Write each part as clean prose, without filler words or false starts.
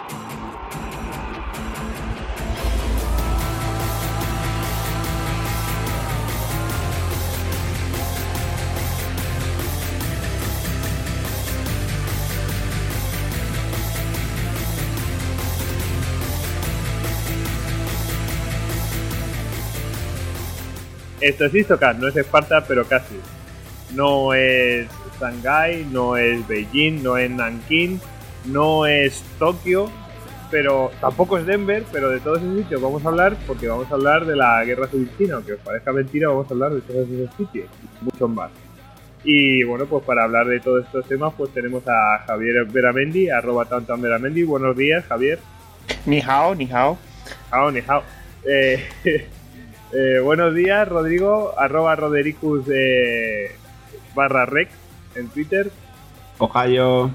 Esto es Istocast, no es Esparta, pero casi. No es Shanghái, no es Beijing, no es Nankín, no es Tokio, pero tampoco es Denver, pero de todos esos sitios vamos a hablar, porque vamos a hablar de la Guerra Civil China, aunque os parezca mentira, vamos a hablar de todos esos sitios, y muchos más. Y bueno, pues para hablar de todos estos temas, pues tenemos a Javier Beramendi, @tantanberamendi. Buenos días, Javier. Ni hao, ni hao. Ni hao. Buenos días, Rodrigo, @Rodericus /rec en Twitter. Ohio.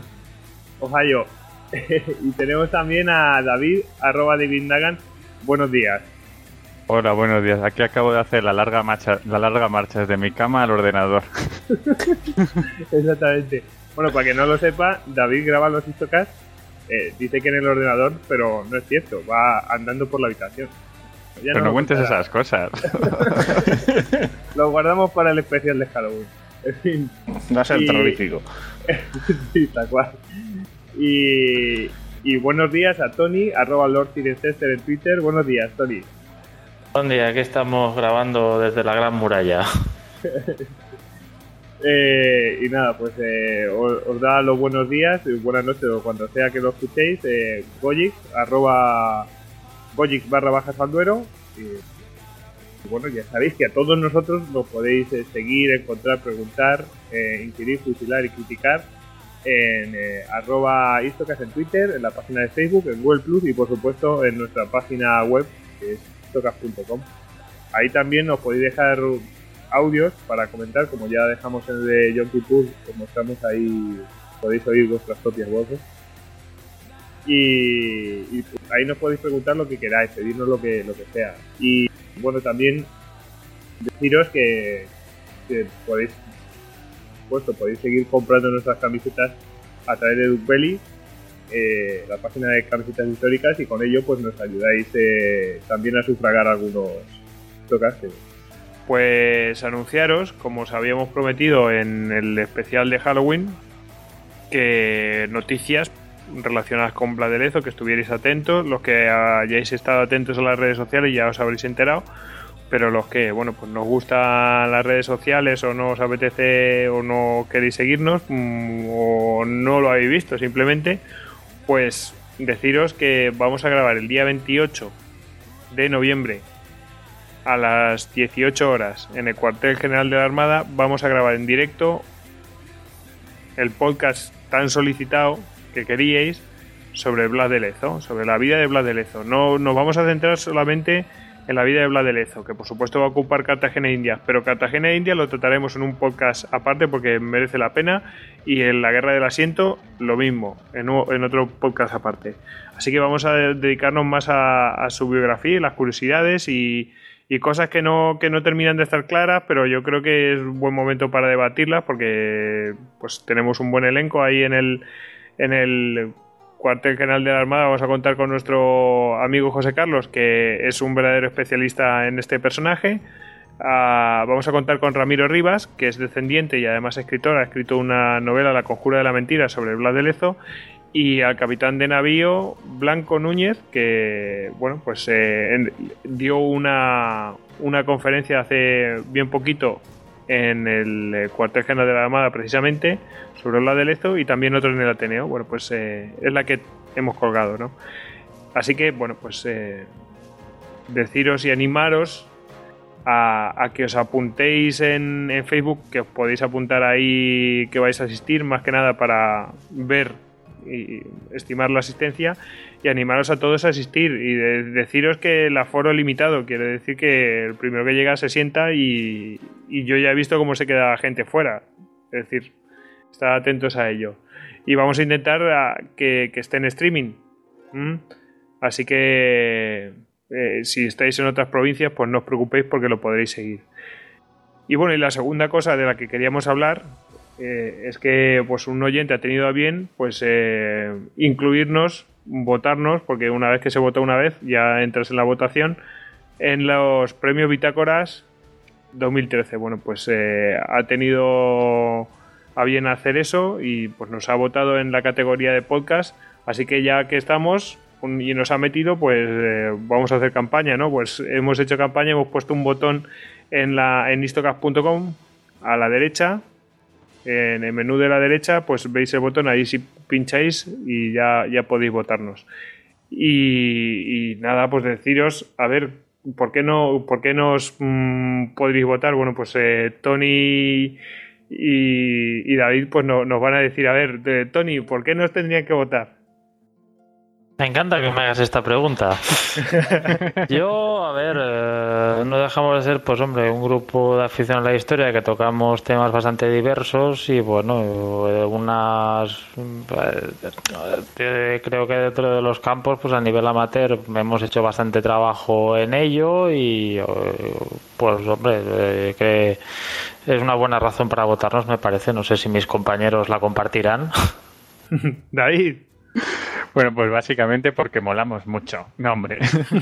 Y tenemos también a David, @DavidNagan. Buenos días. Hola, buenos días. Aquí acabo de hacer la larga marcha desde mi cama al ordenador. Exactamente. Bueno, para que no lo sepa, David graba los Istocast, dice que en el ordenador, pero no es cierto, va andando por la habitación. Ya pero no cuentes esas cosas. Lo guardamos para el especial de Halloween. En fin. Va a ser terrorífico. Sí, tal cual. Y buenos días a Tony, @LordCirencester en Twitter. Buenos días, Tony. Buen día, aquí estamos grabando desde la Gran Muralla. Y nada, pues os da los buenos días, buenas noches o cuando sea que lo escuchéis. Gojix, @Gojix /Salduero. Y bueno, ya sabéis que a todos nosotros nos podéis seguir, encontrar, preguntar, inquirir, fusilar y criticar en @Istocast en Twitter, en la página de Facebook, en Google Plus y por supuesto en nuestra página web, que es istocast.com. Ahí también os podéis dejar audios para comentar, como ya dejamos en el de Yom Kippur, os mostramos ahí, podéis oír vuestras propias voces. Y pues ahí nos podéis preguntar lo que queráis, pedirnos lo que sea. Y bueno, también deciros que podéis seguir comprando nuestras camisetas a través de Duckbelly, la página de camisetas históricas, y con ello pues nos ayudáis también a sufragar algunos tocas. Pues anunciaros, como os habíamos prometido en el especial de Halloween, que noticias relacionadas con Blas de Lezo, que estuvierais atentos. Los que hayáis estado atentos a las redes sociales ya os habréis enterado, pero los que, bueno, pues nos gustan las redes sociales o no os apetece o no queréis seguirnos o no lo habéis visto simplemente, pues deciros que vamos a grabar el día 28 de noviembre a las 18 horas en el cuartel general de la Armada. Vamos a grabar en directo el podcast tan solicitado que queríais sobre Blas de Lezo, sobre la vida de Blas de Lezo. No nos vamos a centrar solamente en la vida de Blas de Lezo, que por supuesto va a ocupar Cartagena e Indias, pero Cartagena e Indias lo trataremos en un podcast aparte porque merece la pena, y en la Guerra del Asiento lo mismo, en otro podcast aparte. Así que vamos a dedicarnos más a su biografía y las curiosidades y cosas que no terminan de estar claras, pero yo creo que es un buen momento para debatirlas porque pues tenemos un buen elenco ahí en el cuartel general de la Armada. Vamos a contar con nuestro amigo José Carlos, que es un verdadero especialista en este personaje. Vamos a contar con Ramiro Rivas, que es descendiente y además escritor. Ha escrito una novela, La conjura de la mentira, sobre Blas de Lezo. Y al capitán de navío Blanco Núñez, que bueno, pues dio una conferencia hace bien poquito en el cuartel general de la Armada, precisamente sobre Blas de Lezo, y también otro en el Ateneo. Bueno, pues es la que hemos colgado, ¿no? Así que bueno, pues deciros y animaros a que os apuntéis en Facebook, que os podéis apuntar ahí que vais a asistir, más que nada para ver y estimar la asistencia, y animaros a todos a asistir, y deciros que el aforo es limitado. Quiere decir que el primero que llega se sienta, y yo ya he visto cómo se queda gente fuera. Es decir, estad atentos a ello, y vamos a intentar que esté en streaming. Así que si estáis en otras provincias, pues no os preocupéis porque lo podréis seguir. Y bueno, y la segunda cosa de la que queríamos hablar es que pues un oyente ha tenido a bien pues incluirnos votarnos, porque una vez que se vota una vez ya entras en la votación, en los premios Bitácoras 2013. Bueno, pues ha tenido a bien hacer eso y pues nos ha votado en la categoría de podcast, así que ya que estamos y nos ha metido, pues vamos a hacer campaña, ¿no? Pues hemos hecho campaña, hemos puesto un botón en istocast.com a la derecha, en el menú de la derecha, pues veis el botón, ahí si pincháis y ya podéis votarnos. Y nada, pues deciros, a ver, ¿por qué nos podréis votar? Bueno, pues Tony y David pues nos van a decir, a ver, Tony, ¿por qué nos tendrían que votar? Me encanta que me hagas esta pregunta. Yo, a ver, no dejamos de ser, pues hombre, un grupo de afición a la historia que tocamos temas bastante diversos y bueno, creo que dentro de los campos, pues a nivel amateur hemos hecho bastante trabajo en ello y pues hombre, que es una buena razón para votarnos, me parece. No sé si mis compañeros la compartirán. David. Bueno, pues básicamente porque molamos mucho. No, hombre.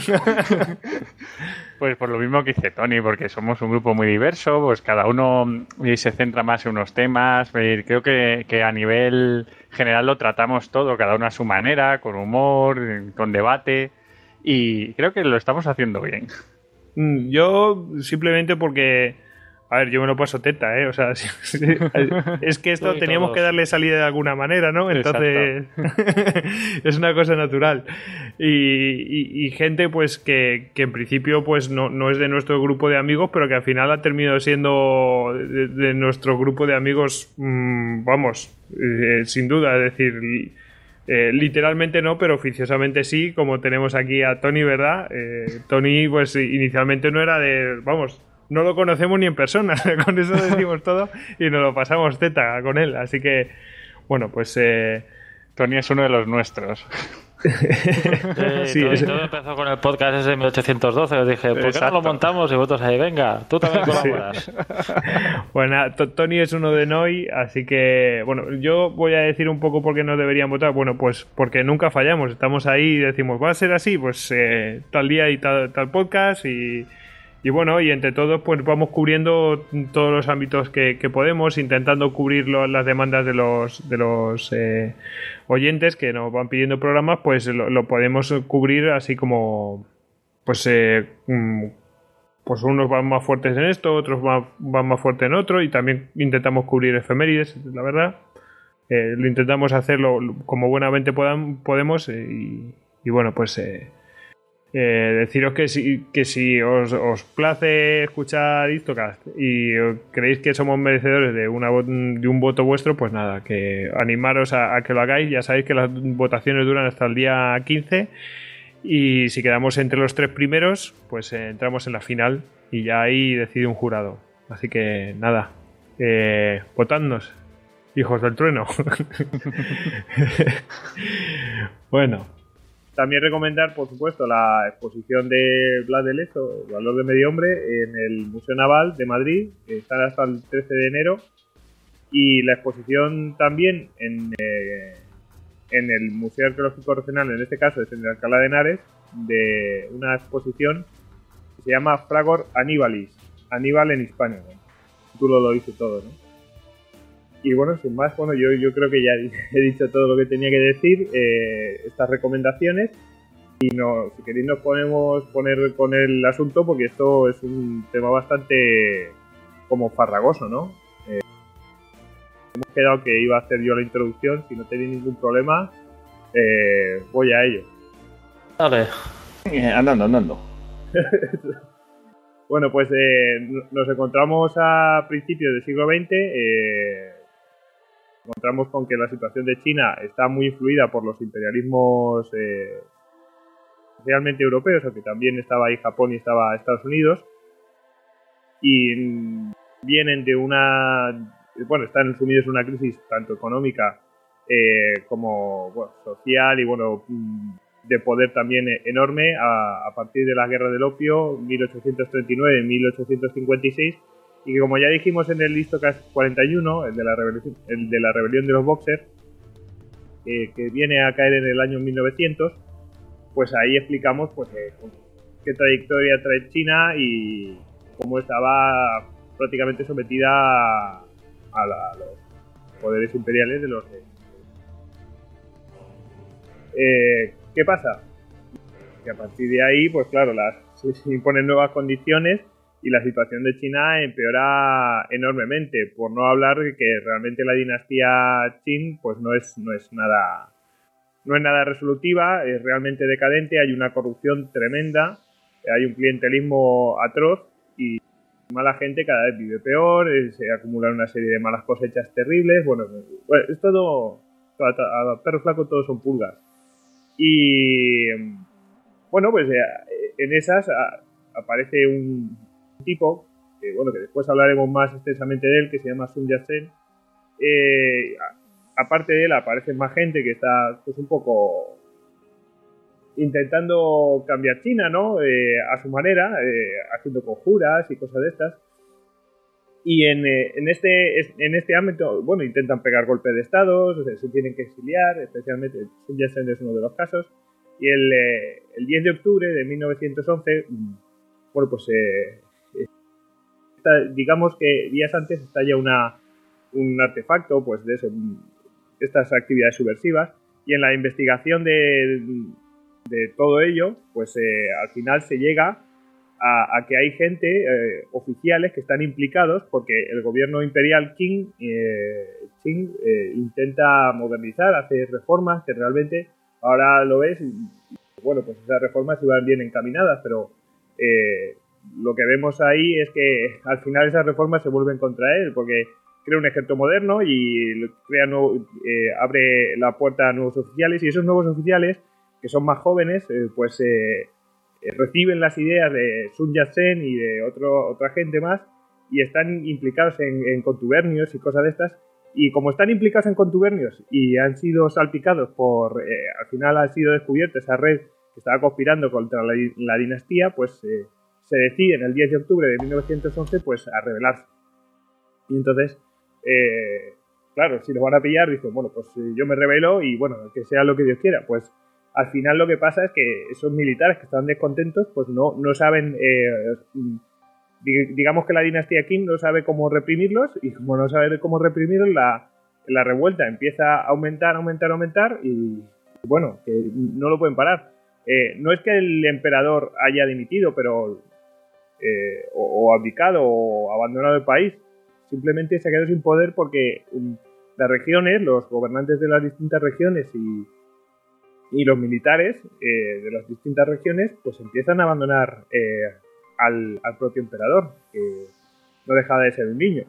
Pues por lo mismo que dice Tony, porque somos un grupo muy diverso, pues cada uno se centra más en unos temas. Creo que a nivel general lo tratamos todo, cada uno a su manera, con humor, con debate, y creo que lo estamos haciendo bien. Yo simplemente porque... A ver, yo me lo paso teta, o sea, es que esto teníamos que darle salida de alguna manera, ¿no? Entonces es una cosa natural. Y gente pues que en principio pues no es de nuestro grupo de amigos, pero que al final ha terminado siendo de nuestro grupo de amigos, vamos, sin duda, es decir... literalmente no, pero oficiosamente sí, como tenemos aquí a Tony, ¿verdad? Tony pues inicialmente no era de... Vamos... No lo conocemos ni en persona, con eso decimos todo y nos lo pasamos teta con él. Así que, bueno, pues... Tony es uno de los nuestros. Sí, todo empezó con el podcast ese de 1812. Os dije, ¿por qué no lo montamos? Y vosotros ahí, venga, tú también colaboras. Sí. Bueno, Tony es uno de Noi, así que, bueno, yo voy a decir un poco por qué no deberían votar. Bueno, pues porque nunca fallamos. Estamos ahí y decimos, va a ser así, pues tal día y tal podcast y bueno, y entre todos pues vamos cubriendo todos los ámbitos que podemos, intentando cubrir las demandas de los oyentes que nos van pidiendo programas, pues lo podemos cubrir así como pues unos van más fuertes en esto, otros van más fuertes en otro, y también intentamos cubrir efemérides, la verdad. Lo intentamos hacerlo como buenamente podemos y bueno, pues... deciros que si os place escuchar Histocast y creéis que somos merecedores de un voto vuestro, pues nada, que animaros a que lo hagáis. Ya sabéis que las votaciones duran hasta el día 15 y si quedamos entre los 3 primeros, pues entramos en la final y ya ahí decide un jurado. Así que nada, votadnos, hijos del trueno. Bueno. También recomendar, por supuesto, la exposición de Blas de Lezo, el valor de medio hombre, en el Museo Naval de Madrid, que está hasta el 13 de enero. Y la exposición también en el Museo Arqueológico Regional, en este caso es en Alcalá de Henares, de una exposición que se llama Fragor Annibalis, Aníbal en Hispania. Tú lo dice todo, ¿no? Y bueno, sin más, bueno, yo creo que ya he dicho todo lo que tenía que decir, estas recomendaciones, y si queréis nos podemos poner con el asunto, porque esto es un tema bastante como farragoso, ¿no? Hemos quedado que iba a hacer yo la introducción, si no tenéis ningún problema, voy a ello. Dale. Andando. Bueno, pues nos encontramos a principios del siglo XX, encontramos con que la situación de China está muy influida por los imperialismos especialmente europeos, aunque también estaba ahí Japón y estaba Estados Unidos, y vienen de están sumidos en una crisis tanto económica como social y de poder también enorme a partir de la Guerra del Opio, 1839-1856, y que, como ya dijimos en el Histocast 41, el de la rebelión de los Boxers, que viene a caer en el año 1900, pues ahí explicamos pues qué trayectoria trae China y cómo estaba prácticamente sometida a los poderes imperiales de los... ¿Qué pasa? Que a partir de ahí, pues claro, se imponen nuevas condiciones y la situación de China empeora enormemente, por no hablar de que realmente la dinastía Qin pues no es nada resolutiva, es realmente decadente, hay una corrupción tremenda, hay un clientelismo atroz y mala gente cada vez vive peor, se acumulan una serie de malas cosechas terribles, bueno es todo a perro flaco todos son pulgas. Y bueno, pues en esas aparece un tipo, que después hablaremos más extensamente de él, que se llama Sun Yat-sen. Aparte de él aparece más gente que está pues un poco intentando cambiar China, ¿no? A su manera, haciendo conjuras y cosas de estas. Y en este ámbito, bueno, intentan pegar golpes de estado, se tienen que exiliar, especialmente Sun Yat-sen es uno de los casos. Y el 10 de octubre de 1911, bueno, pues digamos que días antes estalla un artefacto, pues de estas actividades subversivas, y en la investigación de todo ello, pues al final se llega a que hay gente, oficiales, que están implicados porque el gobierno imperial Qing intenta modernizar, hacer reformas que realmente ahora lo ves, y, bueno, pues esas reformas iban bien encaminadas, pero lo que vemos ahí es que al final esas reformas se vuelven contra él, porque crea un ejército moderno y abre la puerta a nuevos oficiales, y esos nuevos oficiales, que son más jóvenes, reciben las ideas de Sun Yat-sen y de otra gente más, y están implicados en contubernios y cosas de estas. Y como están implicados en contubernios y han sido salpicados al final ha sido descubierta esa red que estaba conspirando contra la dinastía, pues se deciden el 10 de octubre de 1911 pues a rebelarse. Y entonces, claro, si los van a pillar, dicen, bueno, pues yo me rebelo y bueno, que sea lo que Dios quiera. Pues al final lo que pasa es que esos militares que están descontentos, pues no saben... digamos que la dinastía Qing no sabe cómo reprimirlos, y como no sabe cómo reprimirlos, la revuelta empieza a aumentar y bueno, que no lo pueden parar. No es que el emperador haya dimitido, pero o abdicado o abandonado el país, simplemente se ha quedado sin poder porque las regiones, los gobernantes de las distintas regiones y los militares de las distintas regiones pues empiezan a abandonar al propio emperador, que no deja de ser un niño.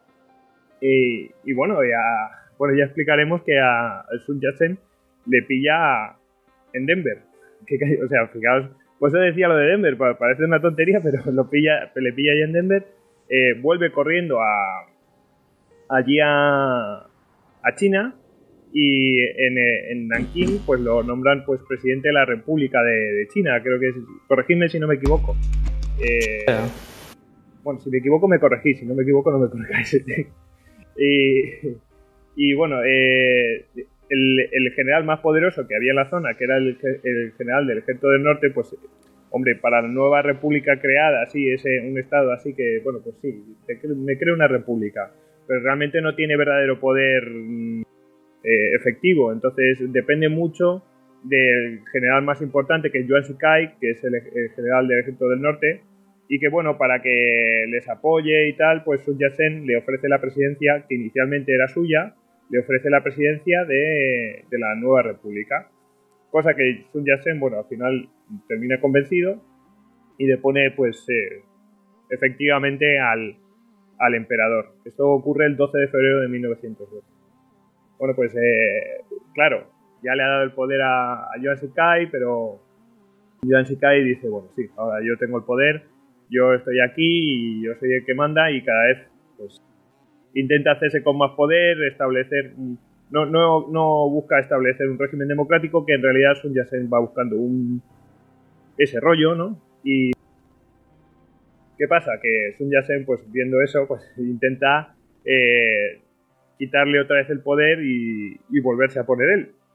Y bueno, ya explicaremos que a Sun Yat-sen le pilla en Denver. O sea, fijaos, pues yo decía lo de Denver, parece una tontería, pero le pilla allá en Denver, vuelve corriendo allí a China, y en Nankín pues lo nombran pues presidente de la República de China, creo que es, corregidme si no me equivoco. Bueno, si me equivoco me corregís, si no me equivoco no me corrigáis. Y bueno, el general más poderoso que había en la zona, que era el general del Ejército del Norte, pues hombre, para la nueva república creada, así, un estado así que, bueno, pues sí, me creo una república, pero realmente no tiene verdadero poder efectivo, entonces depende mucho del general más importante, que es Yuan Shikai, que es el general del Ejército del Norte, y que bueno, para que les apoye y tal, pues Sun Yat-sen le ofrece la presidencia, que inicialmente era suya, le ofrece la presidencia de la nueva república, cosa que Sun Yat-sen, bueno, al final termina convencido y depone pues efectivamente al emperador. Esto ocurre el 12 de febrero de 1902. Bueno, pues claro, ya le ha dado el poder a Yuan Shikai, pero Yuan Shikai dice, bueno, sí, ahora yo tengo el poder, yo estoy aquí y yo soy el que manda, y cada vez pues intenta hacerse con más poder, establecer... No busca establecer un régimen democrático, que en realidad Sun Yat-sen va buscando ese rollo, ¿no? Y ¿qué pasa? Que Sun Yat-sen, pues viendo eso, pues intenta quitarle otra vez el poder y volverse a poner él.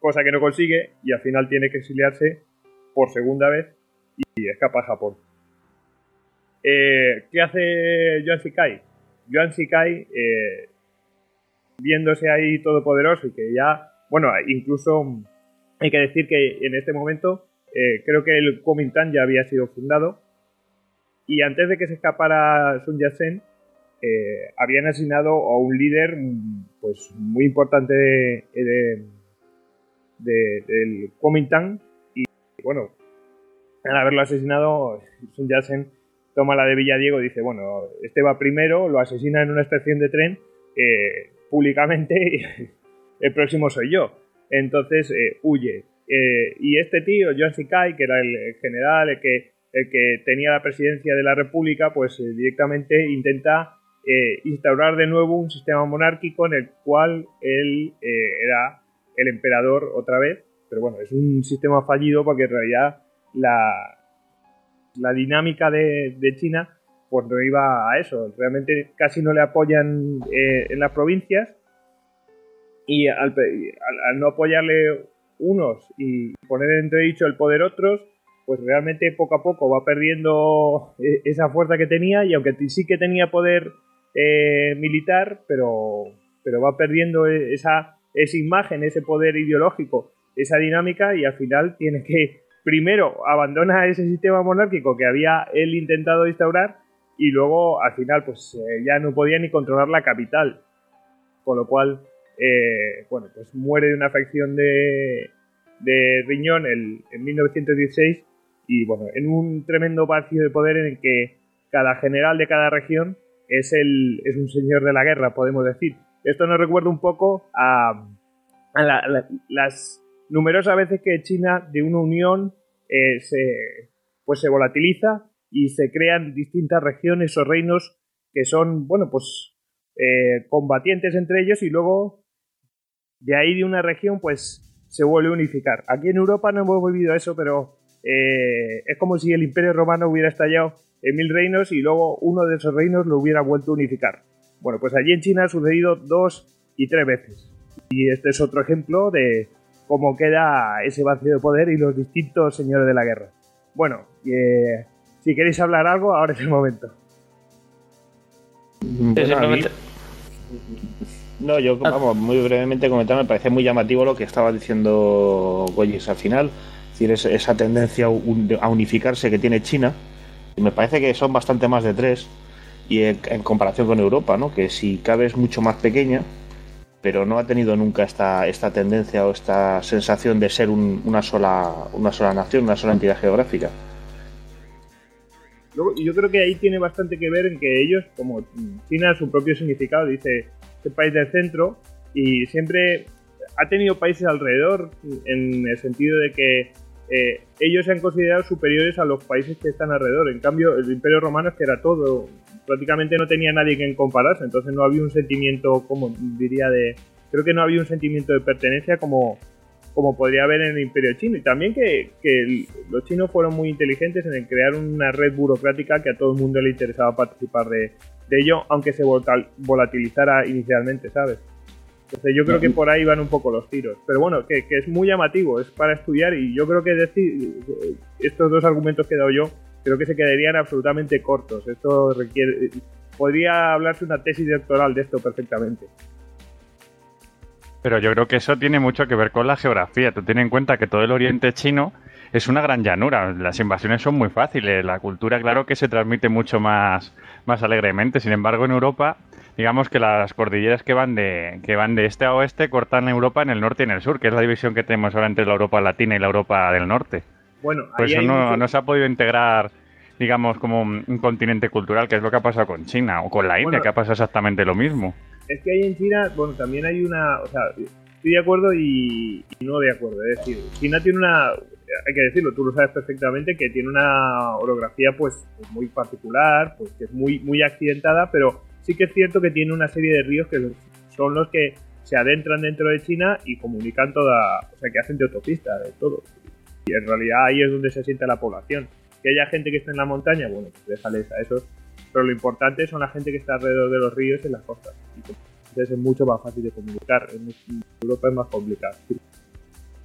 cosa que no consigue y al final tiene que exiliarse por segunda vez y escapa a Japón. ¿Qué hace Yuan Shikai? Yuan Shikai, viéndose ahí todopoderoso y que ya, bueno, incluso hay que decir que en este momento creo que el Kuomintang ya había sido fundado y antes de que se escapara Sun Yat-sen habían asignado a un líder pues muy importante del Kuomintang y bueno, al haberlo asesinado Sun Yat-sen toma la de Villadiego y dice, bueno, este va primero, lo asesina en una estación de tren públicamente, el próximo soy yo. Entonces huye. Y este tío, Yuan Shikai, que era el general, el que tenía la presidencia de la República, pues directamente intenta instaurar de nuevo un sistema monárquico en el cual él era el emperador otra vez. Pero bueno, es un sistema fallido porque en realidad la dinámica de China pues no iba a eso. Realmente casi no le apoyan en las provincias y al no apoyarle unos y poner en entredicho el poder otros, pues realmente poco a poco va perdiendo esa fuerza que tenía y aunque sí que tenía poder militar, pero va perdiendo esa imagen, ese poder ideológico, esa dinámica y al final tiene que primero abandona ese sistema monárquico que había él intentado instaurar y luego al final pues ya no podía ni controlar la capital, con lo cual bueno, pues muere de una afección de riñón en 1916 y bueno, en un tremendo vacío de poder en el que cada general de cada región es un señor de la guerra, podemos decir. Esto nos recuerda un poco a las numerosas veces que China de una unión se volatiliza y se crean distintas regiones o reinos que son, bueno, pues combatientes entre ellos y luego de ahí de una región pues se vuelve a unificar. Aquí en Europa no hemos vivido eso, pero es como si el Imperio Romano hubiera estallado en 1000 reinos y luego uno de esos reinos lo hubiera vuelto a unificar. Bueno, pues allí en China ha sucedido 2 y 3 veces. Y este es otro ejemplo de cómo queda ese vacío de poder y los distintos señores de la guerra. Bueno, si queréis hablar algo, ahora es el momento. Bueno, no, yo vamos, muy brevemente comentar, me parece muy llamativo lo que estaba diciendo Goyes al final, es decir, esa tendencia a unificarse que tiene China, y me parece que son bastante más de 3, y en comparación con Europa, ¿no? Que si cabe es mucho más pequeña, pero no ha tenido nunca esta tendencia o esta sensación de ser una sola nación, una sola entidad geográfica. Yo creo que ahí tiene bastante que ver en que ellos, como China, su propio significado, dice este país del centro, y siempre ha tenido países alrededor, en el sentido de que ellos se han considerado superiores a los países que están alrededor. En cambio, el Imperio Romano es que era todo, prácticamente no tenía nadie que compararse, entonces no había un sentimiento, como diría, creo que no había un sentimiento de pertenencia como podría haber en el Imperio Chino. Y también que los chinos fueron muy inteligentes en crear una red burocrática que a todo el mundo le interesaba participar de ello, aunque se volatilizara inicialmente, ¿sabes? Entonces yo creo que por ahí van un poco los tiros. Pero bueno, que es muy llamativo, es para estudiar, y yo creo que decir estos 2 argumentos que he dado yo, creo que se quedarían absolutamente cortos. Esto podría hablarse una tesis doctoral de esto perfectamente. Pero yo creo que eso tiene mucho que ver con la geografía. Tú ten en cuenta que todo el oriente chino es una gran llanura. Las invasiones son muy fáciles. La cultura, claro que se transmite mucho más alegremente. Sin embargo, en Europa, digamos que las cordilleras que van de este a oeste cortan Europa en el norte y en el sur, que es la división que tenemos ahora entre la Europa latina y la Europa del norte. Bueno, por eso no se ha podido integrar, digamos, como un continente cultural, que es lo que ha pasado con China o con la India, que ha pasado exactamente lo mismo. Es que ahí en China, bueno, también hay o sea, estoy de acuerdo y no de acuerdo. Es decir, China tiene hay que decirlo, tú lo sabes perfectamente, que tiene una orografía pues muy particular, pues que es muy, muy accidentada, pero sí que es cierto que tiene una serie de ríos que son los que se adentran dentro de China y comunican o sea, que hacen de autopista, de todo. Y en realidad ahí es donde se asienta la población. Que haya gente que esté en la montaña, bueno, pues déjales a esos. Pero lo importante son la gente que está alrededor de los ríos y en las costas. Entonces es mucho más fácil de comunicar. En Europa es más complicado.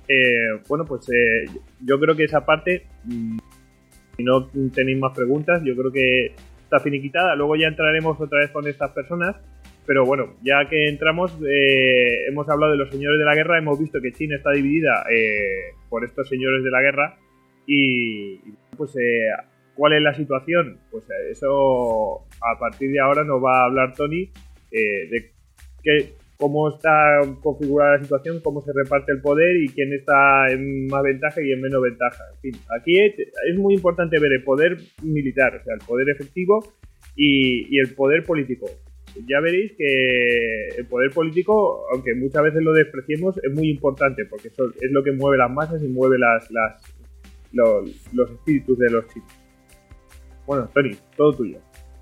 Bueno, pues yo creo que esa parte, si no tenéis más preguntas, yo creo que está finiquitada. Luego ya entraremos otra vez con estas personas. Pero bueno, ya que entramos, hemos hablado de los señores de la guerra, hemos visto que China está dividida por estos señores de la guerra. Y pues, ¿cuál es la situación? Pues eso a partir de ahora nos va a hablar Tony de cómo está configurada la situación, cómo se reparte el poder y quién está en más ventaja y en menos ventaja. En fin, aquí es muy importante ver el poder militar, o sea, el poder efectivo y el poder político. Ya veréis que el poder político, aunque muchas veces lo despreciemos, es muy importante porque eso es lo que mueve las masas y mueve los espíritus de los chicos. Bueno, Tony, todo tuyo.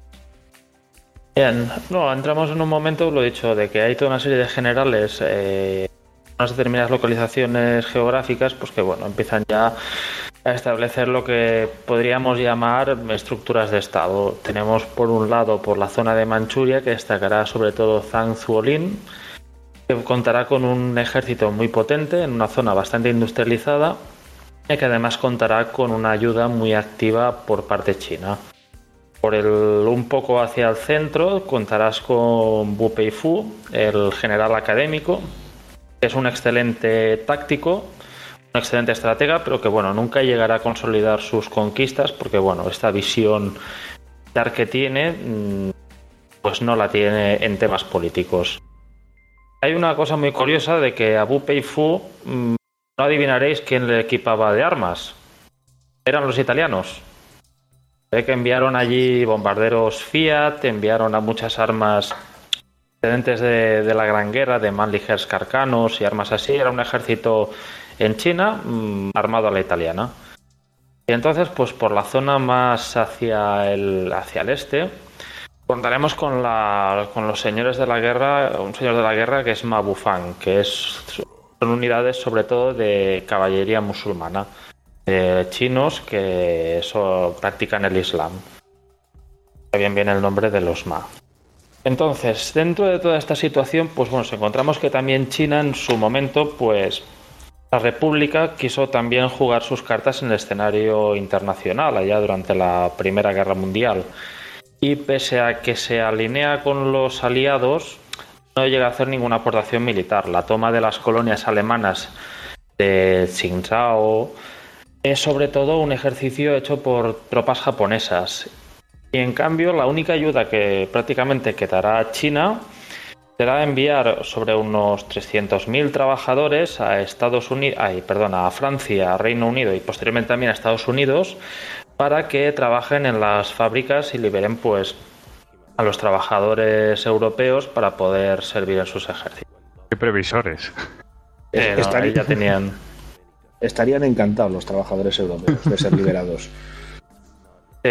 Bien, no, entramos en un momento, lo he dicho, de que hay toda una serie de generales, unas determinadas localizaciones geográficas, pues que bueno, empiezan ya a establecer lo que podríamos llamar estructuras de Estado. Tenemos por un lado por la zona de Manchuria, que destacará sobre todo Zhang Zuolin, que contará con un ejército muy potente en una zona bastante industrializada y que además contará con una ayuda muy activa por parte china. Un poco hacia el centro contarás con Wu Peifu, el general académico, que es un excelente táctico, un excelente estratega, pero que bueno, nunca llegará a consolidar sus conquistas porque bueno, esta visión militar que tiene pues no la tiene en temas políticos. Hay una cosa muy curiosa de que a Wu Peifu no adivinaréis quién le equipaba de armas. Eran los italianos. Que enviaron allí bombarderos Fiat, enviaron a muchas armas procedentes de la Gran Guerra, de Mannlichers Carcanos y armas así. Era un ejército en China armado a la italiana. Y entonces, pues por la zona más hacia el este, contaremos con los señores de la guerra, un señor de la guerra que es Ma Bufang, que son unidades sobre todo de caballería musulmana. Chinos que practican el Islam. Bien viene el nombre de los Ma. Entonces, dentro de toda esta situación, pues bueno, encontramos que también China en su momento, pues la República quiso también jugar sus cartas en el escenario internacional, allá durante la Primera Guerra Mundial. Y pese a que se alinea con los aliados, no llega a hacer ninguna aportación militar. La toma de las colonias alemanas de Tsingtao es sobre todo un ejercicio hecho por tropas japonesas. Y en cambio, la única ayuda que prácticamente quedará China será enviar sobre unos 300.000 trabajadores a a Francia, a Reino Unido y posteriormente también a Estados Unidos para que trabajen en las fábricas y liberen pues a los trabajadores europeos para poder servir en sus ejércitos. ¿Qué previsores? Ya tenían... Estarían encantados los trabajadores europeos de ser liberados. Si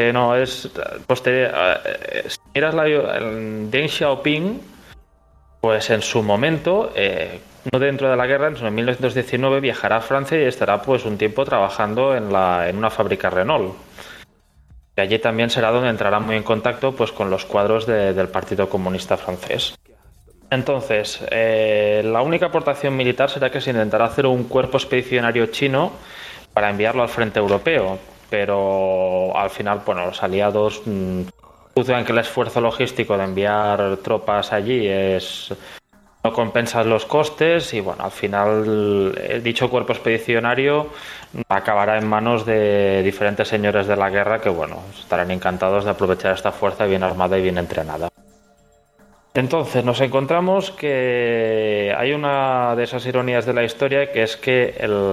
miras Deng Xiaoping, pues en su momento, no dentro de la guerra, en 1919 viajará a Francia y estará pues un tiempo trabajando en una fábrica Renault. Y allí también será donde entrará muy en contacto pues con los cuadros del Partido Comunista Francés. Entonces, la única aportación militar será que se intentará hacer un cuerpo expedicionario chino para enviarlo al frente europeo, pero al final, bueno, los aliados juzgan que el esfuerzo logístico de enviar tropas allí no compensa los costes y bueno, al final dicho cuerpo expedicionario acabará en manos de diferentes señores de la guerra que bueno, estarán encantados de aprovechar esta fuerza bien armada y bien entrenada. Entonces nos encontramos que hay una de esas ironías de la historia que es que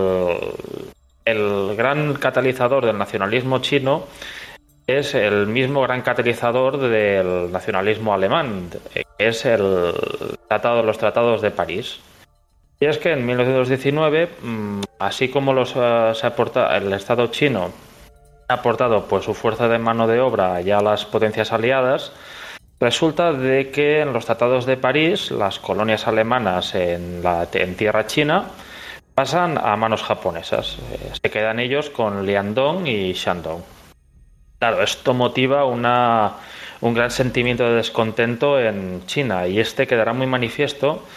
el gran catalizador del nacionalismo chino es el mismo gran catalizador del nacionalismo alemán, que es los tratados de París. Y es que en 1919, así como el Estado chino ha aportado pues su fuerza de mano de obra ya a las potencias aliadas, resulta de que en los tratados de París las colonias alemanas en tierra china pasan a manos japonesas. Se quedan ellos con Liaodong y Shandong. Claro, esto motiva un gran sentimiento de descontento en China y quedará muy manifiesto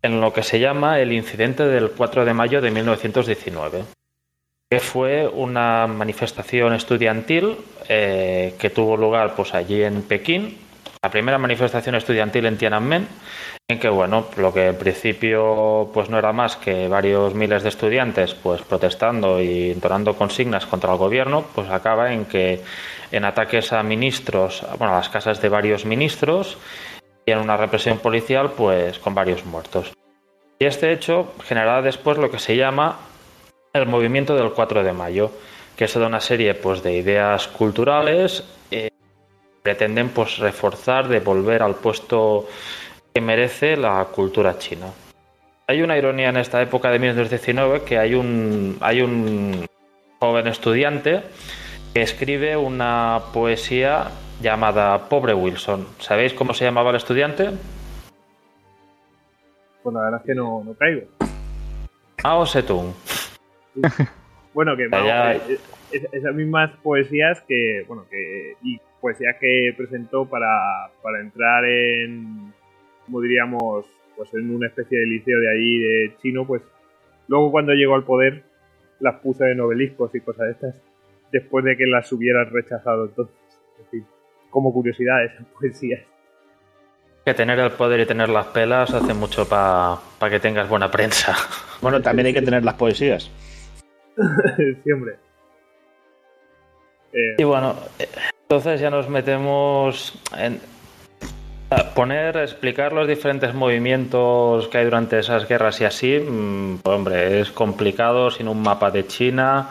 en lo que se llama el incidente del 4 de mayo de 1919, que fue una manifestación estudiantil que tuvo lugar pues allí en Pekín, la primera manifestación estudiantil en Tiananmen, en que bueno, lo que en principio pues no era más que varios miles de estudiantes pues protestando y entonando consignas contra el gobierno, pues acaba en ataques a ministros, bueno, a las casas de varios ministros, y en una represión policial pues con varios muertos. Y este hecho generará después lo que se llama el movimiento del 4 de mayo, que es toda una serie pues de ideas culturales que pretenden pues reforzar, devolver al puesto que merece la cultura china. Hay una ironía en esta época de 1919 que hay un joven estudiante que escribe una poesía llamada Pobre Wilson. ¿Sabéis cómo se llamaba el estudiante? Pues la verdad es que no caigo. Mao Zedong. Bueno, que Ya- esas mismas poesías y poesías que presentó para entrar en, como diríamos, pues en una especie de liceo de allí de chino, pues luego cuando llegó al poder las puso en obeliscos y cosas de estas, después de que las hubieran rechazado. Entonces, en fin, como curiosidad esas poesías. Que tener el poder y tener las pelas hace mucho para que tengas buena prensa. Bueno, también hay que tener las poesías. Siempre. Y bueno, entonces ya nos metemos en explicar los diferentes movimientos que hay durante esas guerras y así. Pues, hombre, es complicado sin un mapa de China.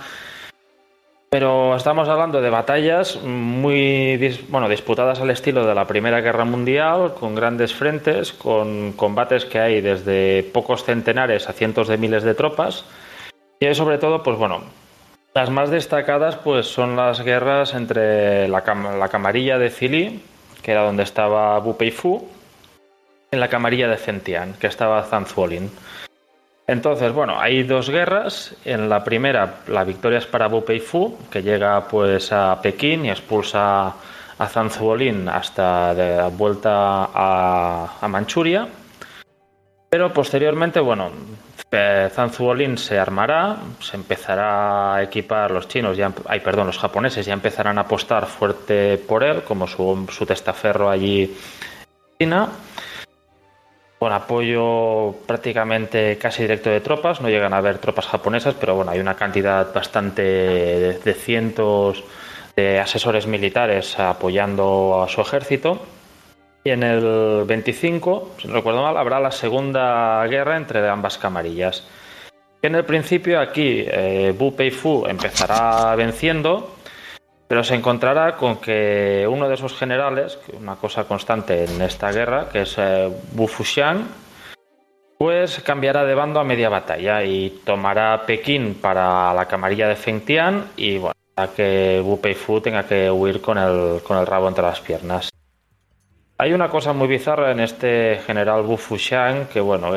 Pero estamos hablando de batallas muy disputadas al estilo de la Primera Guerra Mundial, con grandes frentes, con combates que hay desde pocos centenares a cientos de miles de tropas. Y hay sobre todo, pues bueno, las más destacadas pues son las guerras entre la camarilla de Zili, que era donde estaba Wu Peifu, y la camarilla de Zhentian, que estaba Zhang Zuolin. Entonces, bueno, hay dos guerras. En la primera, la victoria es para Wu Peifu, que llega pues a Pekín y expulsa a Zhang Zuolin hasta de vuelta a Manchuria. Pero posteriormente, bueno, Zhang Zuolin se armará, se empezará a equipar los los japoneses ya empezarán a apostar fuerte por él, como su testaferro allí en China, con apoyo prácticamente casi directo de tropas. No llegan a haber tropas japonesas, pero bueno, hay una cantidad bastante de cientos de asesores militares apoyando a su ejército. Y en el 25, si no recuerdo mal, habrá la segunda guerra entre ambas camarillas. En el principio aquí Wu Peifu empezará venciendo, pero se encontrará con que uno de sus generales, una cosa constante en esta guerra, que es Wu Fuxian, pues cambiará de bando a media batalla y tomará Pekín para la camarilla de Zhentian y bueno, hará que Wu Peifu tenga que huir con el rabo entre las piernas. Hay una cosa muy bizarra en este general Wu Fuxian, que bueno,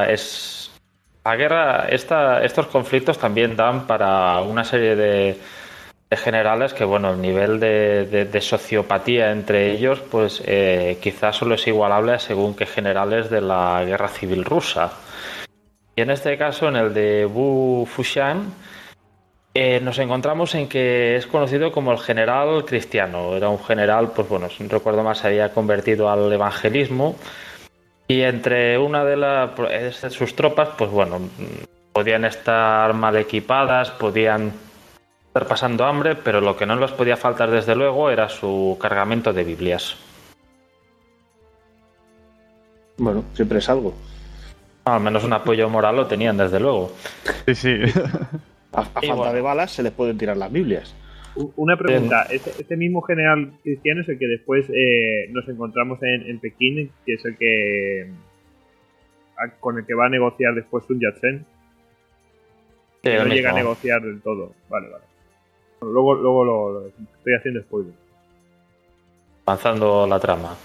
la guerra, estos conflictos también dan para una serie de generales que bueno, el nivel de sociopatía entre ellos pues quizás solo es igualable a según qué generales de la guerra civil rusa. Y en este caso, en el de Wu Fuxian, nos encontramos en que es conocido como el general cristiano. Era un general, pues bueno, si no recuerdo más, se había convertido al evangelismo, y entre una de sus tropas, pues bueno, podían estar mal equipadas, podían estar pasando hambre, pero lo que no les podía faltar desde luego era su cargamento de Biblias. Bueno, siempre es algo. Al menos un apoyo moral lo tenían desde luego. Sí, sí. A falta de balas se les pueden tirar las Biblias. Una pregunta, este mismo general cristiano es el que después nos encontramos en Pekín, que es el que con el que va a negociar después Sun Yat-sen. Que no llega a negociar del todo. Vale. Bueno, luego lo estoy haciendo spoiler. Avanzando la trama.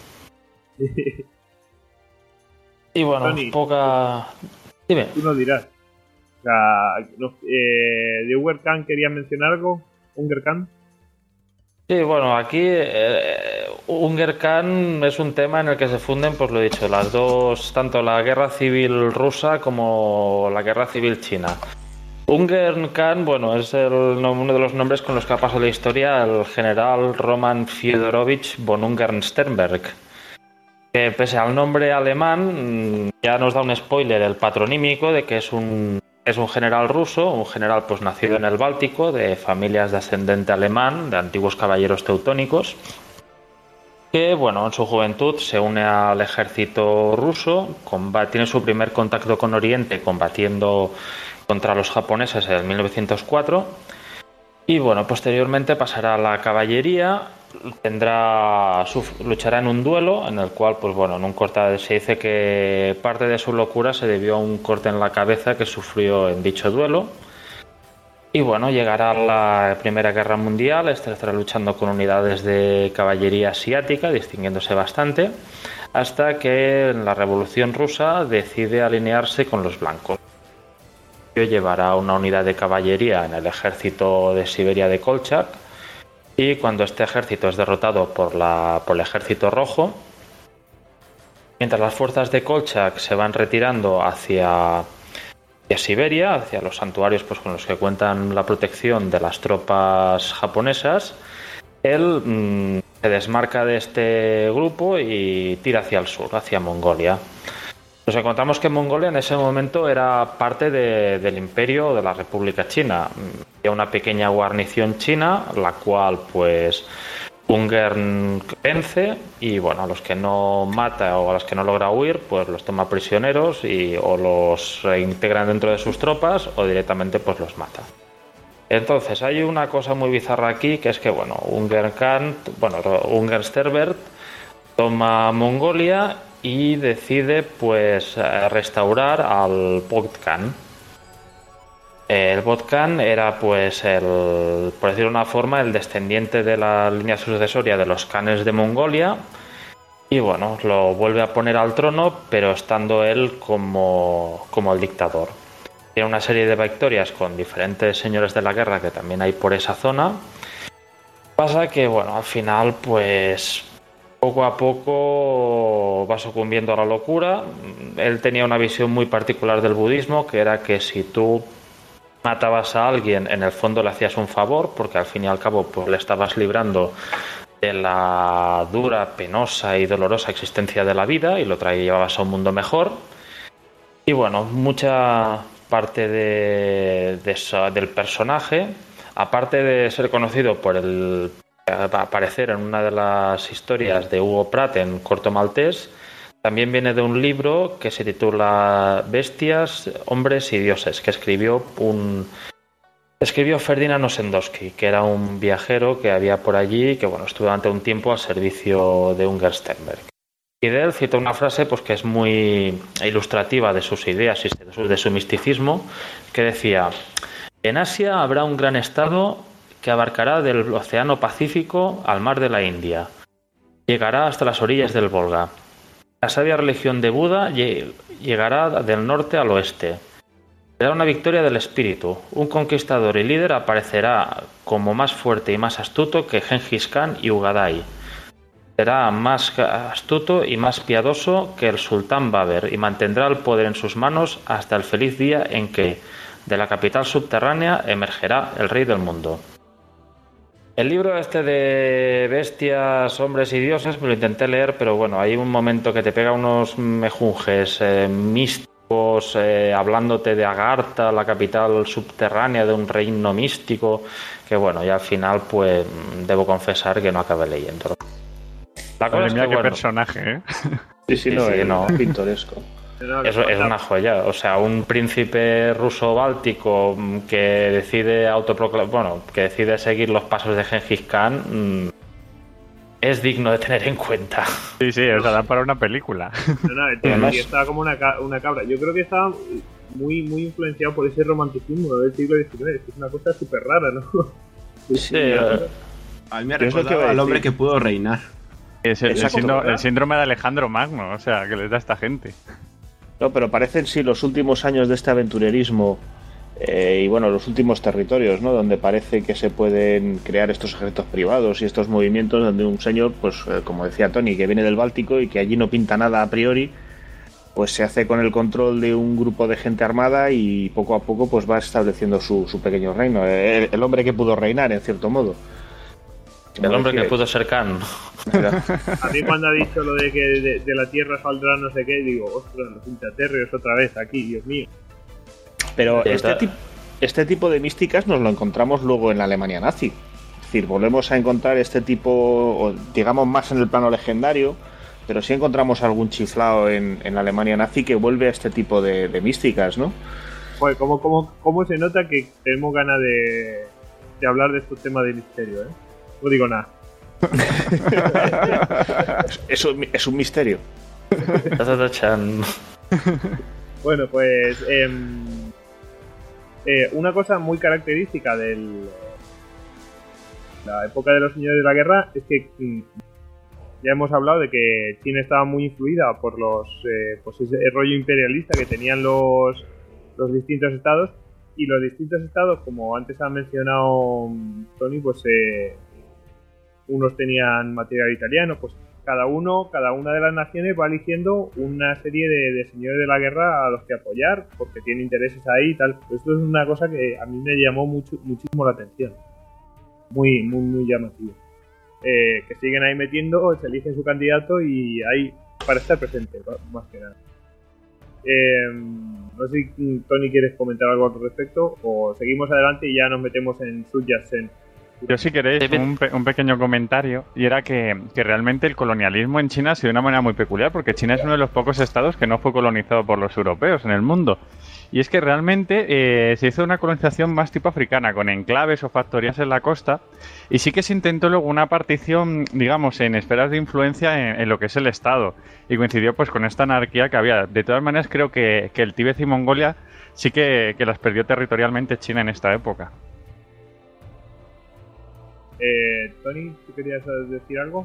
Y bueno, Tony, Dime. tú nos dirás. O sea, ¿de Unger Khan querías mencionar algo? ¿Unger Khan? Sí, bueno, aquí Unger Khan es un tema en el que se funden, pues lo he dicho, las dos, tanto la guerra civil rusa como la guerra civil china. Unger Khan, bueno, es uno de los nombres con los que ha pasado la historia el general Roman Fyodorovich von Ungern-Sternberg, que pese al nombre alemán ya nos da un spoiler el patronímico de que es un general ruso, un general pues nacido en el Báltico, de familias de ascendente alemán, de antiguos caballeros teutónicos, que bueno, en su juventud se une al ejército ruso, tiene su primer contacto con Oriente combatiendo contra los japoneses en 1904 y bueno, posteriormente pasará a la caballería, luchará en un duelo en el cual pues bueno, en un corte se dice que parte de su locura se debió a un corte en la cabeza que sufrió en dicho duelo. Y bueno, llegará la Primera Guerra Mundial, estará luchando con unidades de caballería asiática, distinguiéndose bastante, hasta que en la Revolución Rusa decide alinearse con los blancos. Llevará una unidad de caballería en el ejército de Siberia de Kolchak, y cuando este ejército es derrotado por el ejército rojo, mientras las fuerzas de Kolchak se van retirando hacia Siberia, hacia los santuarios pues, con los que cuentan la protección de las tropas japonesas, él se desmarca de este grupo y tira hacia el sur, hacia Mongolia. Nos encontramos que Mongolia en ese momento era parte del imperio de la República China. Había una pequeña guarnición china, la cual pues Ungern vence y bueno, a los que no mata o a los que no logra huir, pues los toma prisioneros o los reintegran dentro de sus tropas o directamente pues los mata. Entonces hay una cosa muy bizarra aquí, que es que bueno, Ungern-Sternberg toma Mongolia y decide pues restaurar al Bodkhan. El Bodkhan era pues por decirlo de una forma, el descendiente de la línea sucesoria de los khanes de Mongolia y bueno, lo vuelve a poner al trono, pero estando él como el dictador. Tiene una serie de victorias con diferentes señores de la guerra que también hay por esa zona. Pasa que bueno, al final pues poco a poco va sucumbiendo a la locura. Él tenía una visión muy particular del budismo, que era que si tú matabas a alguien, en el fondo le hacías un favor, porque al fin y al cabo pues, le estabas librando de la dura, penosa y dolorosa existencia de la vida y lo llevabas a un mundo mejor. Y bueno, mucha parte del personaje, aparte de ser conocido por aparecer en una de las historias de Hugo Pratt en Corto Maltés, también viene de un libro que se titula Bestias, Hombres y Dioses, que escribió Ferdinand Ossendowski, que era un viajero que había por allí, que bueno, estuvo durante un tiempo al servicio de Ungern-Sternberg. Y de él cita una frase pues, que es muy ilustrativa de sus ideas y de su misticismo, que decía: en Asia habrá un gran estado que abarcará del Océano Pacífico al mar de la India. Llegará hasta las orillas del Volga. La sabia religión de Buda llegará del norte al oeste. Será una victoria del espíritu. Un conquistador y líder aparecerá como más fuerte y más astuto que Gengis Khan y Ugadai. Será más astuto y más piadoso que el sultán Babur y mantendrá el poder en sus manos hasta el feliz día en que de la capital subterránea emergerá el rey del mundo. El libro de Bestias, Hombres y Dioses me lo intenté leer, pero bueno, hay un momento que te pega unos mejunjes místicos, hablándote de Agartha, la capital subterránea de un reino místico, que bueno, ya al final pues debo confesar que no acabé leyéndolo. La cosa es que, qué personaje, ¿eh? Sí, pintoresco. Es una joya, o sea, un príncipe ruso báltico que decide que decide seguir los pasos de Gengis Khan es digno de tener en cuenta. Sí, o sea, da para una película. No, y estaba como una cabra. Yo creo que estaba muy, muy influenciado por ese romanticismo del siglo XIX. Es una cosa súper rara, ¿no? Sí, a mí me recordaba al hombre que pudo reinar. Es el síndrome de Alejandro Magno, o sea, que les da a esta gente. No, pero parecen sí los últimos años de este aventurerismo y bueno, los últimos territorios, ¿no? Donde parece que se pueden crear estos ejércitos privados y estos movimientos donde un señor, pues como decía Tony, que viene del Báltico y que allí no pinta nada a priori, pues se hace con el control de un grupo de gente armada y poco a poco pues va estableciendo su pequeño reino, el hombre que pudo reinar en cierto modo. El hombre que pudo ser Khan. A mí cuando ha dicho lo de que de la tierra saldrá no sé qué, digo, ostras, los interterrios otra vez aquí, Dios mío. Pero este tipo de místicas nos lo encontramos luego en la Alemania nazi. Es decir, volvemos a encontrar este tipo, digamos más en el plano legendario, pero sí encontramos algún chiflao en la Alemania nazi que vuelve a este tipo de místicas, ¿no? Joder, ¿cómo se nota que tenemos ganas de hablar de estos temas de misterio, eh? No digo nada. Eso es un misterio. Bueno, pues una cosa muy característica de la época de los señores de la guerra es que ya hemos hablado de que China estaba muy influida por pues ese rollo imperialista que tenían los distintos estados, y los distintos estados, como antes ha mencionado Tony, pues unos tenían material italiano, pues cada una de las naciones va eligiendo una serie de señores de la guerra a los que apoyar, porque tiene intereses ahí y tal. Esto es una cosa que a mí me llamó muchísimo la atención. Muy, muy, muy llamativo. Que siguen ahí metiendo, se elige su candidato y ahí para estar presente, más que nada. No sé si Tony quieres comentar algo al respecto o seguimos adelante y ya nos metemos en Sun Yat-sen. Yo, si queréis, un pequeño comentario, y era que realmente el colonialismo en China ha sido de una manera muy peculiar, porque China es uno de los pocos estados que no fue colonizado por los europeos en el mundo. Y es que realmente se hizo una colonización más tipo africana, con enclaves o factorías en la costa, y sí que se intentó luego una partición, digamos, en esferas de influencia en lo que es el estado, y coincidió pues con esta anarquía que había. De todas maneras, creo que el Tíbet y Mongolia sí que las perdió territorialmente China en esta época. Tony, ¿tú querías decir algo?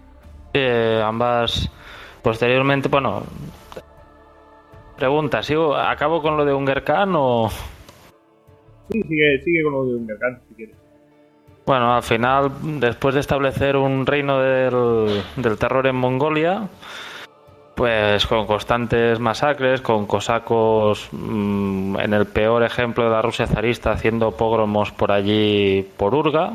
Ambas posteriormente, bueno, pregunta, ¿acabo con lo de Unger Khan o...? Sí, sigue con lo de Unger Khan, si quieres. Bueno, al final, después de establecer un reino del terror en Mongolia, pues con constantes masacres, con cosacos, en el peor ejemplo de la Rusia zarista, haciendo pogromos por allí, por Urga,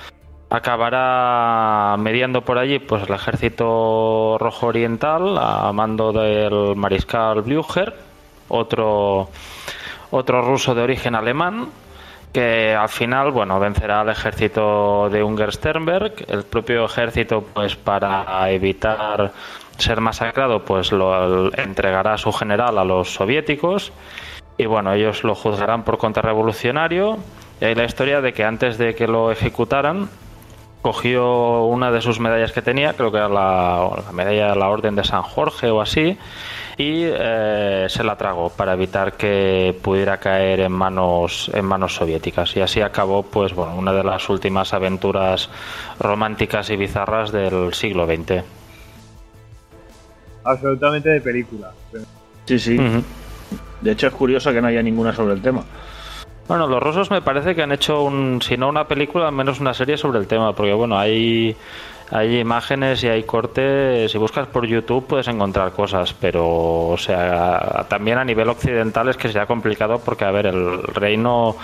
acabará mediando por allí pues el ejército rojo oriental a mando del mariscal Blücher, otro ruso de origen alemán, que al final, bueno, vencerá al ejército de Unger Sternberg. El propio ejército, pues para evitar ser masacrado, pues lo entregará a su general a los soviéticos, y bueno, ellos lo juzgarán por contrarrevolucionario. Y hay la historia de que antes de que lo ejecutaran, cogió una de sus medallas que tenía, creo que era la medalla de la Orden de San Jorge o así, y se la tragó para evitar que pudiera caer en manos soviéticas. Y así acabó, pues bueno, una de las últimas aventuras románticas y bizarras del siglo XX. Absolutamente de película. Sí, sí. Uh-huh. De hecho, es curioso que no haya ninguna sobre el tema. Bueno, los rusos me parece que han hecho si no una película, al menos una serie sobre el tema, porque bueno, hay imágenes y hay cortes. Si buscas por YouTube puedes encontrar cosas, pero o sea, también a nivel occidental es que sea complicado, porque a ver, el reino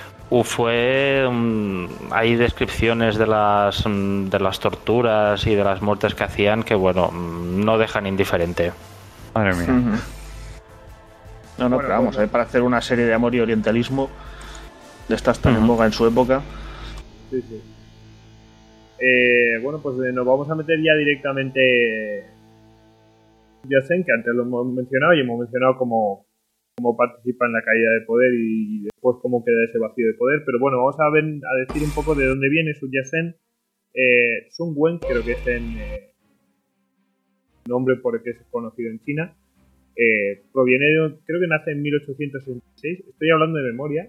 hay descripciones de las torturas y de las muertes que hacían que bueno, no dejan indiferente. Madre mía. Uh-huh. No, pero vamos, para hacer una serie de amor y orientalismo de estas tan en boga en su época. Sí, sí. Bueno, pues nos vamos a meter ya directamente Yat-sen, que antes lo hemos mencionado, y hemos mencionado cómo participa en la caída de poder y después cómo queda ese vacío de poder. Pero bueno, vamos a decir un poco de dónde viene Sun Yat-sen. Sun Wen, creo que es el nombre por el que es conocido en China. Proviene creo que nace en 1866, estoy hablando de memoria,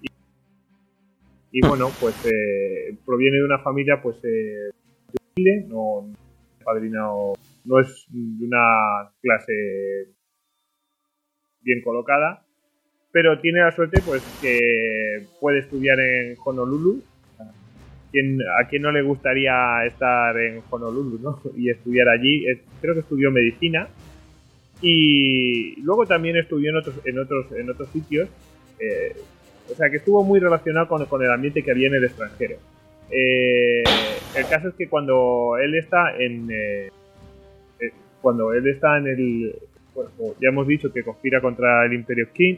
y bueno, pues proviene de una familia pues humilde, no es de una clase bien colocada, pero tiene la suerte pues que puede estudiar en Honolulu. ¿A quién no le gustaría estar en Honolulu, ¿no? Y estudiar allí? Creo que estudió medicina y luego también estudió en otros sitios. O sea, que estuvo muy relacionado con el ambiente que había en el extranjero. El caso es que cuando él está en el... Bueno, ya hemos dicho que conspira contra el Imperio Qin,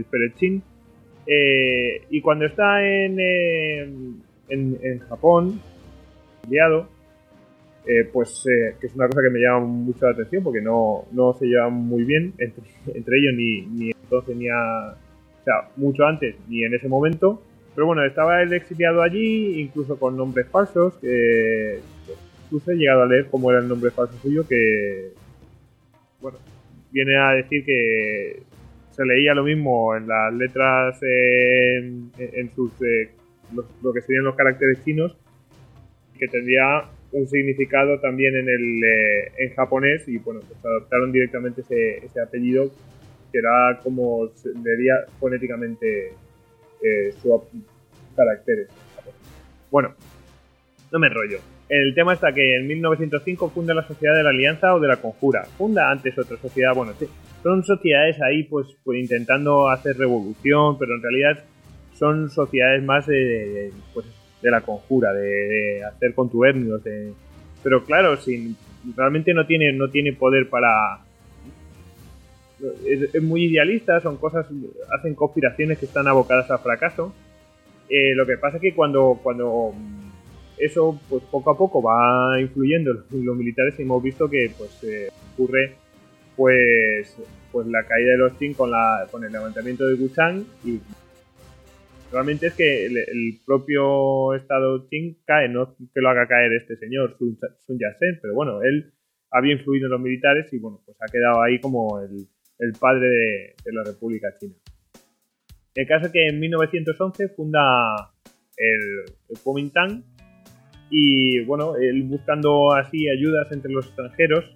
y cuando está en Japón, aliado, pues que es una cosa que me llama mucho la atención porque no se llevan muy bien entre ellos ni entonces o sea, mucho antes ni en ese momento. Pero bueno, estaba él exiliado allí, incluso con nombres falsos, que incluso he llegado a leer cómo era el nombre falso suyo, que bueno, viene a decir que se leía lo mismo en las letras en sus lo que serían los caracteres chinos, que tendría un significado también en japonés, y bueno, pues adoptaron directamente ese apellido, que era como se leería fonéticamente sus caracteres. Bueno, no me enrollo. El tema está que en 1905 funda la Sociedad de la Alianza o de la Conjura. Funda antes otra sociedad, bueno, sí, son sociedades ahí pues intentando hacer revolución, pero en realidad son sociedades más de la conjura, de hacer contubernios, pero claro, realmente no tiene poder para... Es muy idealista, son cosas, hacen conspiraciones que están abocadas al fracaso. Lo que pasa es que cuando eso pues poco a poco va influyendo en los militares, y hemos visto que pues ocurre pues la caída de los Qing con el levantamiento de Wuchang, y realmente es que el propio estado Qing cae, no que lo haga caer este señor Sun Yat-sen, pero bueno, él había influido en los militares y bueno, pues ha quedado ahí como el padre de la República China. El caso es que en 1911 funda el Kuomintang, y bueno, él buscando así ayudas entre los extranjeros,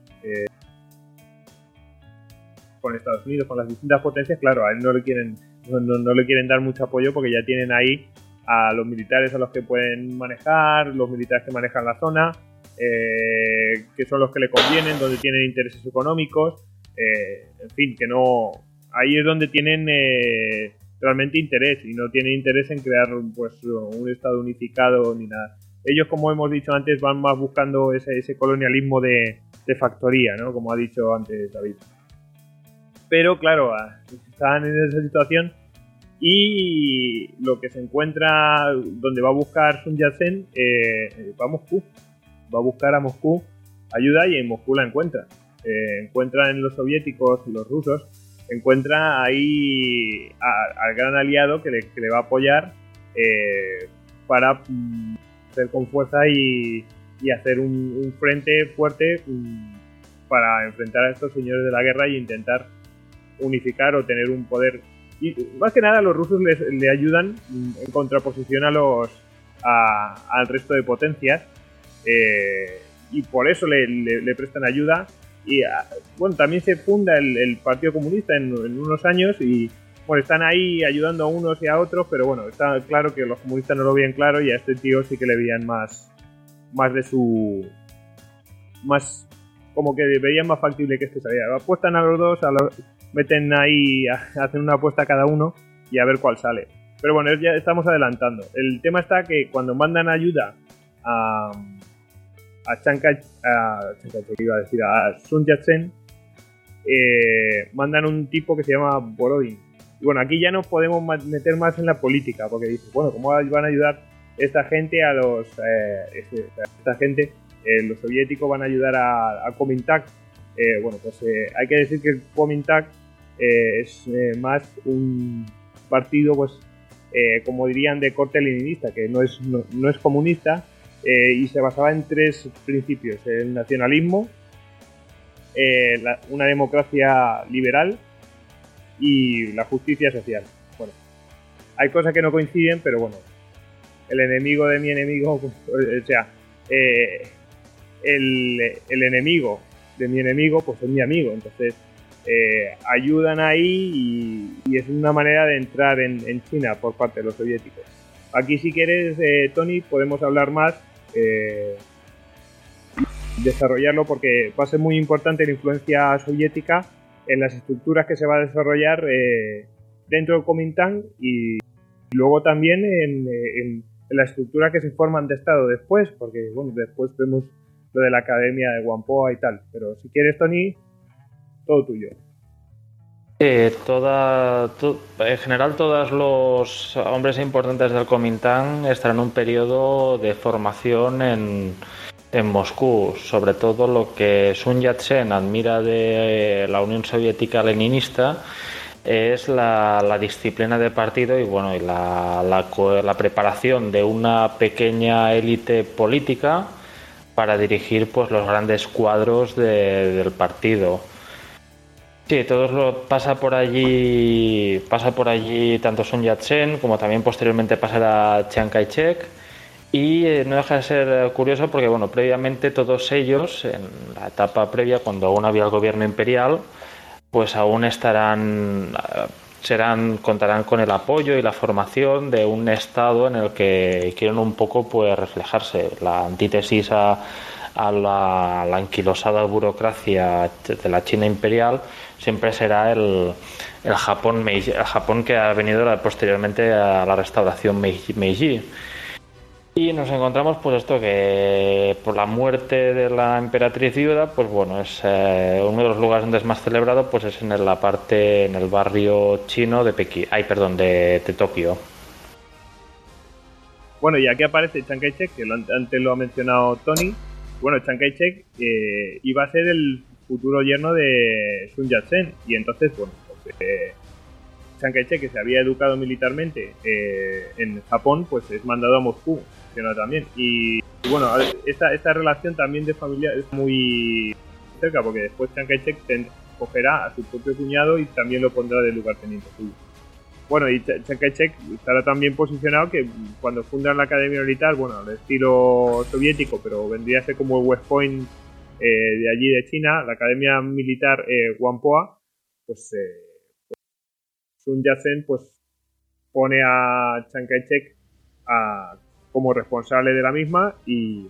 con Estados Unidos, con las distintas potencias, claro, a él no le quieren dar mucho apoyo porque ya tienen ahí a los militares a los que pueden manejar, los militares que manejan la zona, que son los que le convienen, donde tienen intereses económicos, en fin, que no... Ahí es donde tienen realmente interés, y no tienen interés en crear pues un estado unificado ni nada. Ellos, como hemos dicho antes, van más buscando ese colonialismo de factoría, ¿no? Como ha dicho antes David. Pero claro, están en esa situación, y lo que se encuentra, donde va a buscar Sun Yat-sen, va a Moscú. Va a buscar a Moscú ayuda, y en Moscú la encuentra. Encuentra en los soviéticos, los rusos, encuentra ahí al gran aliado que le va a apoyar para hacer con fuerza y hacer un frente fuerte para enfrentar a estos señores de la guerra y intentar unificar o tener un poder. Y más que nada los rusos le ayudan en contraposición al resto de potencias, y por eso le prestan ayuda. Y bueno, también se funda el Partido Comunista en unos años, y bueno, están ahí ayudando a unos y a otros, pero bueno, está claro que los comunistas no lo veían claro, y a este tío sí que le veían más de su... más como que veían más factible que este saliera. Apuestan a los dos, meten ahí, hacen una apuesta cada uno y a ver cuál sale. Pero bueno, ya estamos adelantando. El tema está que cuando mandan ayuda a Sun Yat-sen, mandan un tipo que se llama Borodin. Y bueno, aquí ya nos podemos meter más en la política, porque dices, bueno, ¿cómo van a ayudar esta gente los soviéticos van a ayudar a Kuomintang? Bueno, pues hay que decir que el Kuomintang es más un partido, pues como dirían, de corte leninista, que no es comunista, y se basaba en tres principios: el nacionalismo, una democracia liberal y la justicia social. Bueno, hay cosas que no coinciden, pero bueno, el enemigo de mi enemigo, pues, o sea, el enemigo de mi enemigo, pues es mi amigo. Entonces, ayudan ahí y es una manera de entrar en China por parte de los soviéticos. Aquí, si quieres, Tony, podemos hablar más, desarrollarlo, porque va a ser muy importante la influencia soviética en las estructuras que se va a desarrollar dentro del Kuomintang y luego también en las estructuras que se forman de Estado después, porque bueno, después vemos lo de la Academia de Whampoa y tal. Pero si quieres, Tony, todo tuyo. En general, todos los hombres importantes del Kuomintang están en un periodo de formación en Moscú. Sobre todo lo que Sun Yat-sen admira de la Unión Soviética leninista es la disciplina de partido y bueno, y la preparación de una pequeña élite política para dirigir pues los grandes cuadros del partido. Sí, pasa por allí tanto Sun Yat-sen como también posteriormente pasará Chiang Kai-shek. Y no deja de ser curioso porque bueno, previamente todos ellos, en la etapa previa, cuando aún había el gobierno imperial, pues aún contarán con el apoyo y la formación de un Estado en el que quieren un poco pues reflejarse. La antítesis a la anquilosada burocracia de la China imperial siempre será el Japón Meiji, el Japón que ha venido posteriormente a la restauración Meiji. Y nos encontramos pues esto, que por la muerte de la emperatriz viuda, pues bueno, es uno de los lugares donde es más celebrado, pues es en el barrio chino de Pekín, de Tokio. Bueno, y aquí aparece Chiang Kai-shek, que antes lo ha mencionado Tony. Bueno, Chiang Kai-shek iba a ser el futuro yerno de Sun Yat-sen, y entonces, bueno, pues, Chiang Kai-shek, que se había educado militarmente en Japón, pues es mandado a Moscú, también. Y bueno, esta relación también de familia es muy cerca, porque después Chiang Kai-shek cogerá a su propio cuñado y también lo pondrá de lugarteniente suyo. Bueno, y Chiang Kai-shek estará también posicionado que cuando fundan la Academia Militar, bueno, al estilo soviético, pero vendría a ser como el West Point de allí de China, la Academia Militar Whampoa, pues Sun Yat-sen pues pone a Chiang Kai-shek como responsable de la misma y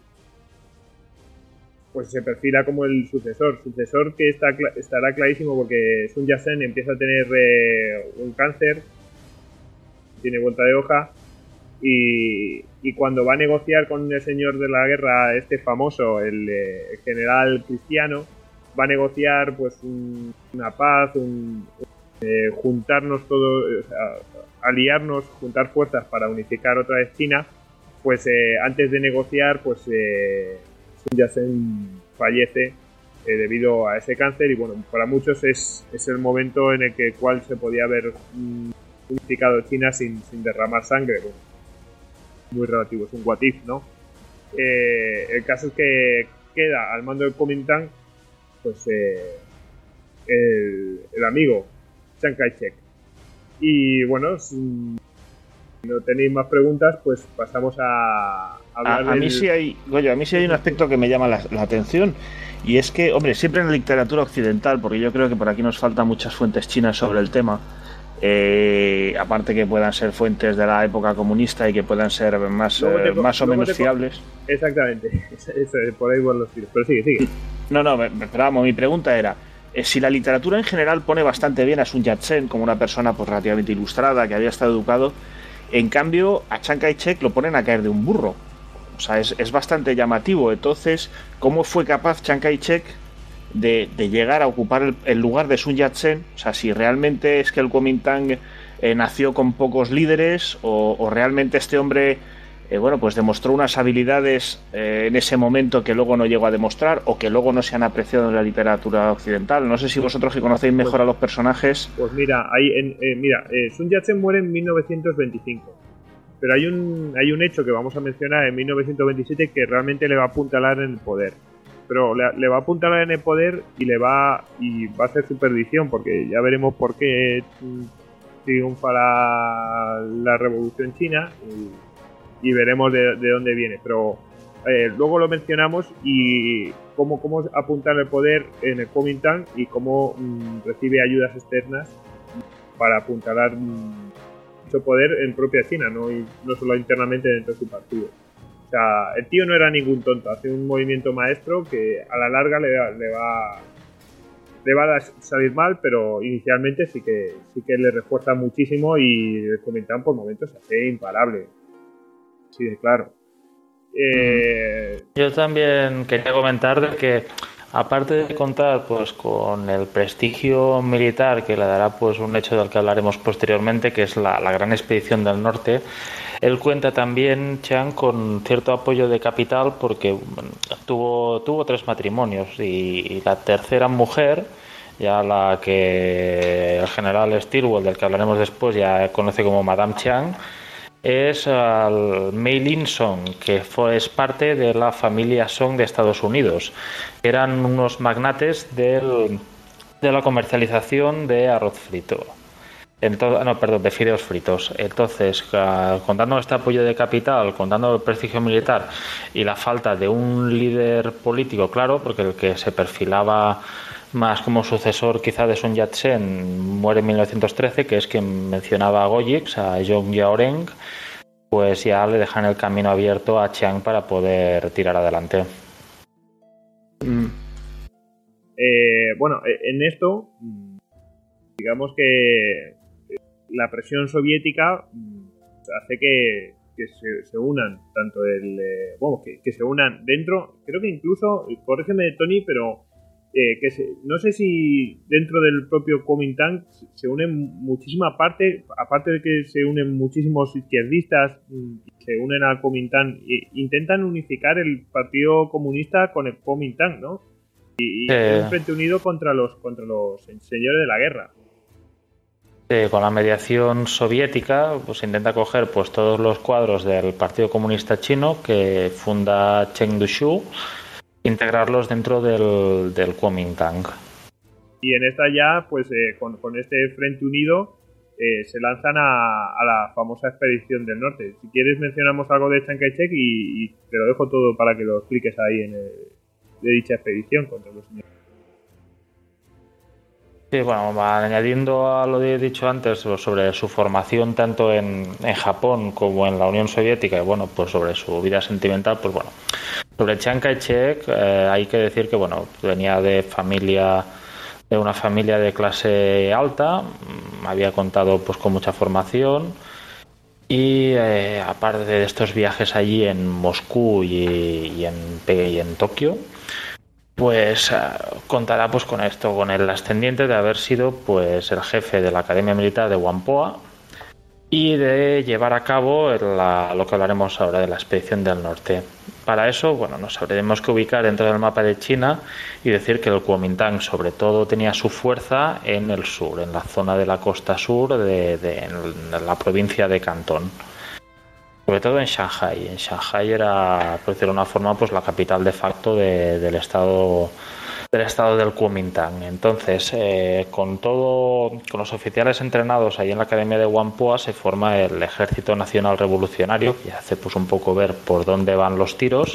pues se perfila como el sucesor que estará clarísimo, porque Sun Yat-sen empieza a tener un cáncer, tiene vuelta de hoja, y cuando va a negociar con el señor de la guerra, este famoso, el general cristiano, va a negociar pues una paz, juntarnos todos, aliarnos, juntar fuerzas para unificar otra vez China. Pues antes de negociar, pues Sun Yat-sen fallece debido a ese cáncer, y bueno, para muchos es el momento en el cual se podía haber unificado China sin derramar sangre. Bueno, muy relativo, es un what if, ¿no? El caso es que queda al mando del Kuomintang pues el amigo Chiang Kai-shek. Y bueno, si no tenéis más preguntas, pues pasamos a hablar a mí sí hay un aspecto que me llama la atención, y es que, hombre, siempre en la literatura occidental, porque yo creo que por aquí nos faltan muchas fuentes chinas sobre el tema, aparte que puedan ser fuentes de la época comunista y que puedan ser más o menos fiables. Exactamente, por ahí van los tiros, pero sigue. No, pero vamos, mi pregunta era, si la literatura en general pone bastante bien a Sun Yat-sen como una persona pues relativamente ilustrada, que había estado educado, en cambio a Chiang Kai-shek lo ponen a caer de un burro. O sea, es bastante llamativo. Entonces, ¿cómo fue capaz Chiang Kai-shek de llegar a ocupar el lugar de Sun Yat-sen? O sea, si realmente es que el Kuomintang nació con pocos líderes, o realmente este hombre pues demostró unas habilidades en ese momento que luego no llegó a demostrar, o que luego no se han apreciado en la literatura occidental. No sé si vosotros, que conocéis mejor a los personajes. Pues mira, Sun Yat-sen muere en 1925, pero hay un hecho que vamos a mencionar en 1927 que realmente le va a apuntalar en el poder. Pero le va a apuntalar en el poder y va a hacer su perdición, porque ya veremos por qué triunfa la revolución china y veremos de dónde viene. Pero luego lo mencionamos, y cómo apuntar el poder en el Kuomintang y cómo recibe ayudas externas para apuntalar mucho poder en propia China, no solo internamente dentro de su partido. O sea, el tío no era ningún tonto, hace un movimiento maestro que a la larga le va a salir mal, pero inicialmente sí que le refuerza muchísimo, y el Kuomintang por momentos se hace imparable. Sí, claro. Yo también quería comentar de que, aparte de contar pues con el prestigio militar que le dará pues un hecho del que hablaremos posteriormente, que es la gran expedición del norte, él cuenta también, Chiang, con cierto apoyo de capital, porque tuvo 3 matrimonios, y la tercera mujer, ya la que el general Stilwell, del que hablaremos después, ya conoce como Madame Chiang, es al Mei Lin Song, que es parte de la familia Song de Estados Unidos. Eran unos magnates de la comercialización de arroz frito. De fideos fritos. Entonces, contando este apoyo de capital, contando el prestigio militar y la falta de un líder político claro, porque el que se perfilaba más como sucesor quizá de Sun Yat-sen muere en 1913, que es quien mencionaba a Goyix, a Jong Yaoreng, pues ya le dejan el camino abierto a Chiang para poder tirar adelante. Bueno, en esto, digamos que la presión soviética hace que se unan tanto que se unan dentro, creo que incluso, corrígeme Tony, pero no sé si dentro del propio Kuomintang se unen muchísima parte, aparte de que se unen muchísimos izquierdistas, se unen al Kuomintang e intentan unificar el Partido Comunista con el Kuomintang, ¿no? Y un frente unido contra los señores de la guerra. Con la mediación soviética, pues intenta coger pues todos los cuadros del Partido Comunista Chino que funda Cheng Du-shu, integrarlos dentro del Kuomintang. Y en esta ya, pues con este frente unido, se lanzan a la famosa expedición del norte. Si quieres mencionamos algo de Chiang Kai-shek y te lo dejo todo para que lo expliques ahí de dicha expedición contra los señores. Sí, bueno, añadiendo a lo que he dicho antes sobre su formación tanto en Japón como en la Unión Soviética, y bueno, pues sobre su vida sentimental, pues bueno, sobre Chiang Kai-shek hay que decir que bueno, venía de una familia de clase alta, había contado pues con mucha formación, y aparte de estos viajes allí en Moscú y en Tokio, pues contará pues con esto, con el ascendiente de haber sido pues el jefe de la Academia Militar de Whampoa y de llevar a cabo lo que hablaremos ahora de la expedición del norte. Para eso, bueno, nos habremos que ubicar dentro del mapa de China y decir que el Kuomintang sobre todo tenía su fuerza en el sur, en la zona de la costa sur en la provincia de Cantón. Sobre todo en Shanghái. En Shanghái era, por decirlo de una forma, pues la capital de facto del estado del Kuomintang. Entonces, con los oficiales entrenados ahí en la Academia de Whampoa se forma el Ejército Nacional Revolucionario, que hace pues un poco ver por dónde van los tiros,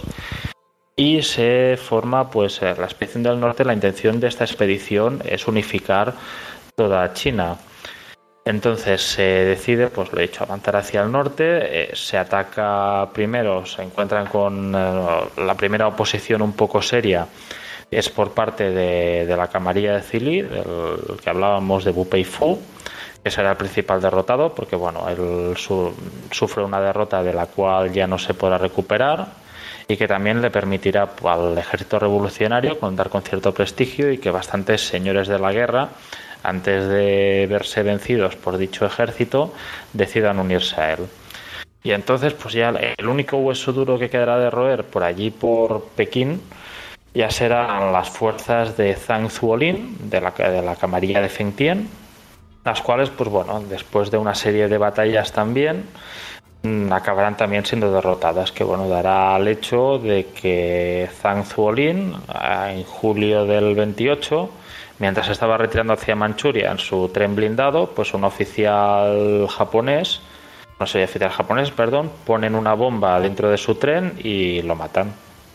y se forma pues la expedición del norte. La intención de esta expedición es unificar toda China. Entonces se decide, pues lo he dicho, avanzar hacia el norte, se ataca primero, se encuentran con la primera oposición un poco seria, es por parte de la camarilla de Zili, del que hablábamos de Wu Peifu, que será el principal derrotado, porque bueno, él sufre una derrota de la cual ya no se podrá recuperar y que también le permitirá al ejército revolucionario contar con cierto prestigio y que bastantes señores de la guerra, antes de verse vencidos por dicho ejército, decidan unirse a él. Y entonces, pues ya el único hueso duro que quedará de roer por allí, por Pekín, ya serán las fuerzas de Zhang Zuolin, de la camarilla de Feng Tian, las cuales, pues bueno, después de una serie de batallas también, acabarán también siendo derrotadas, que bueno, dará al hecho de que Zhang Zuolin, en julio del 28, mientras estaba retirando hacia Manchuria en su tren blindado, pues un oficial japonés una serie de oficiales japoneses, perdón, ponen una bomba dentro de su tren y lo matan.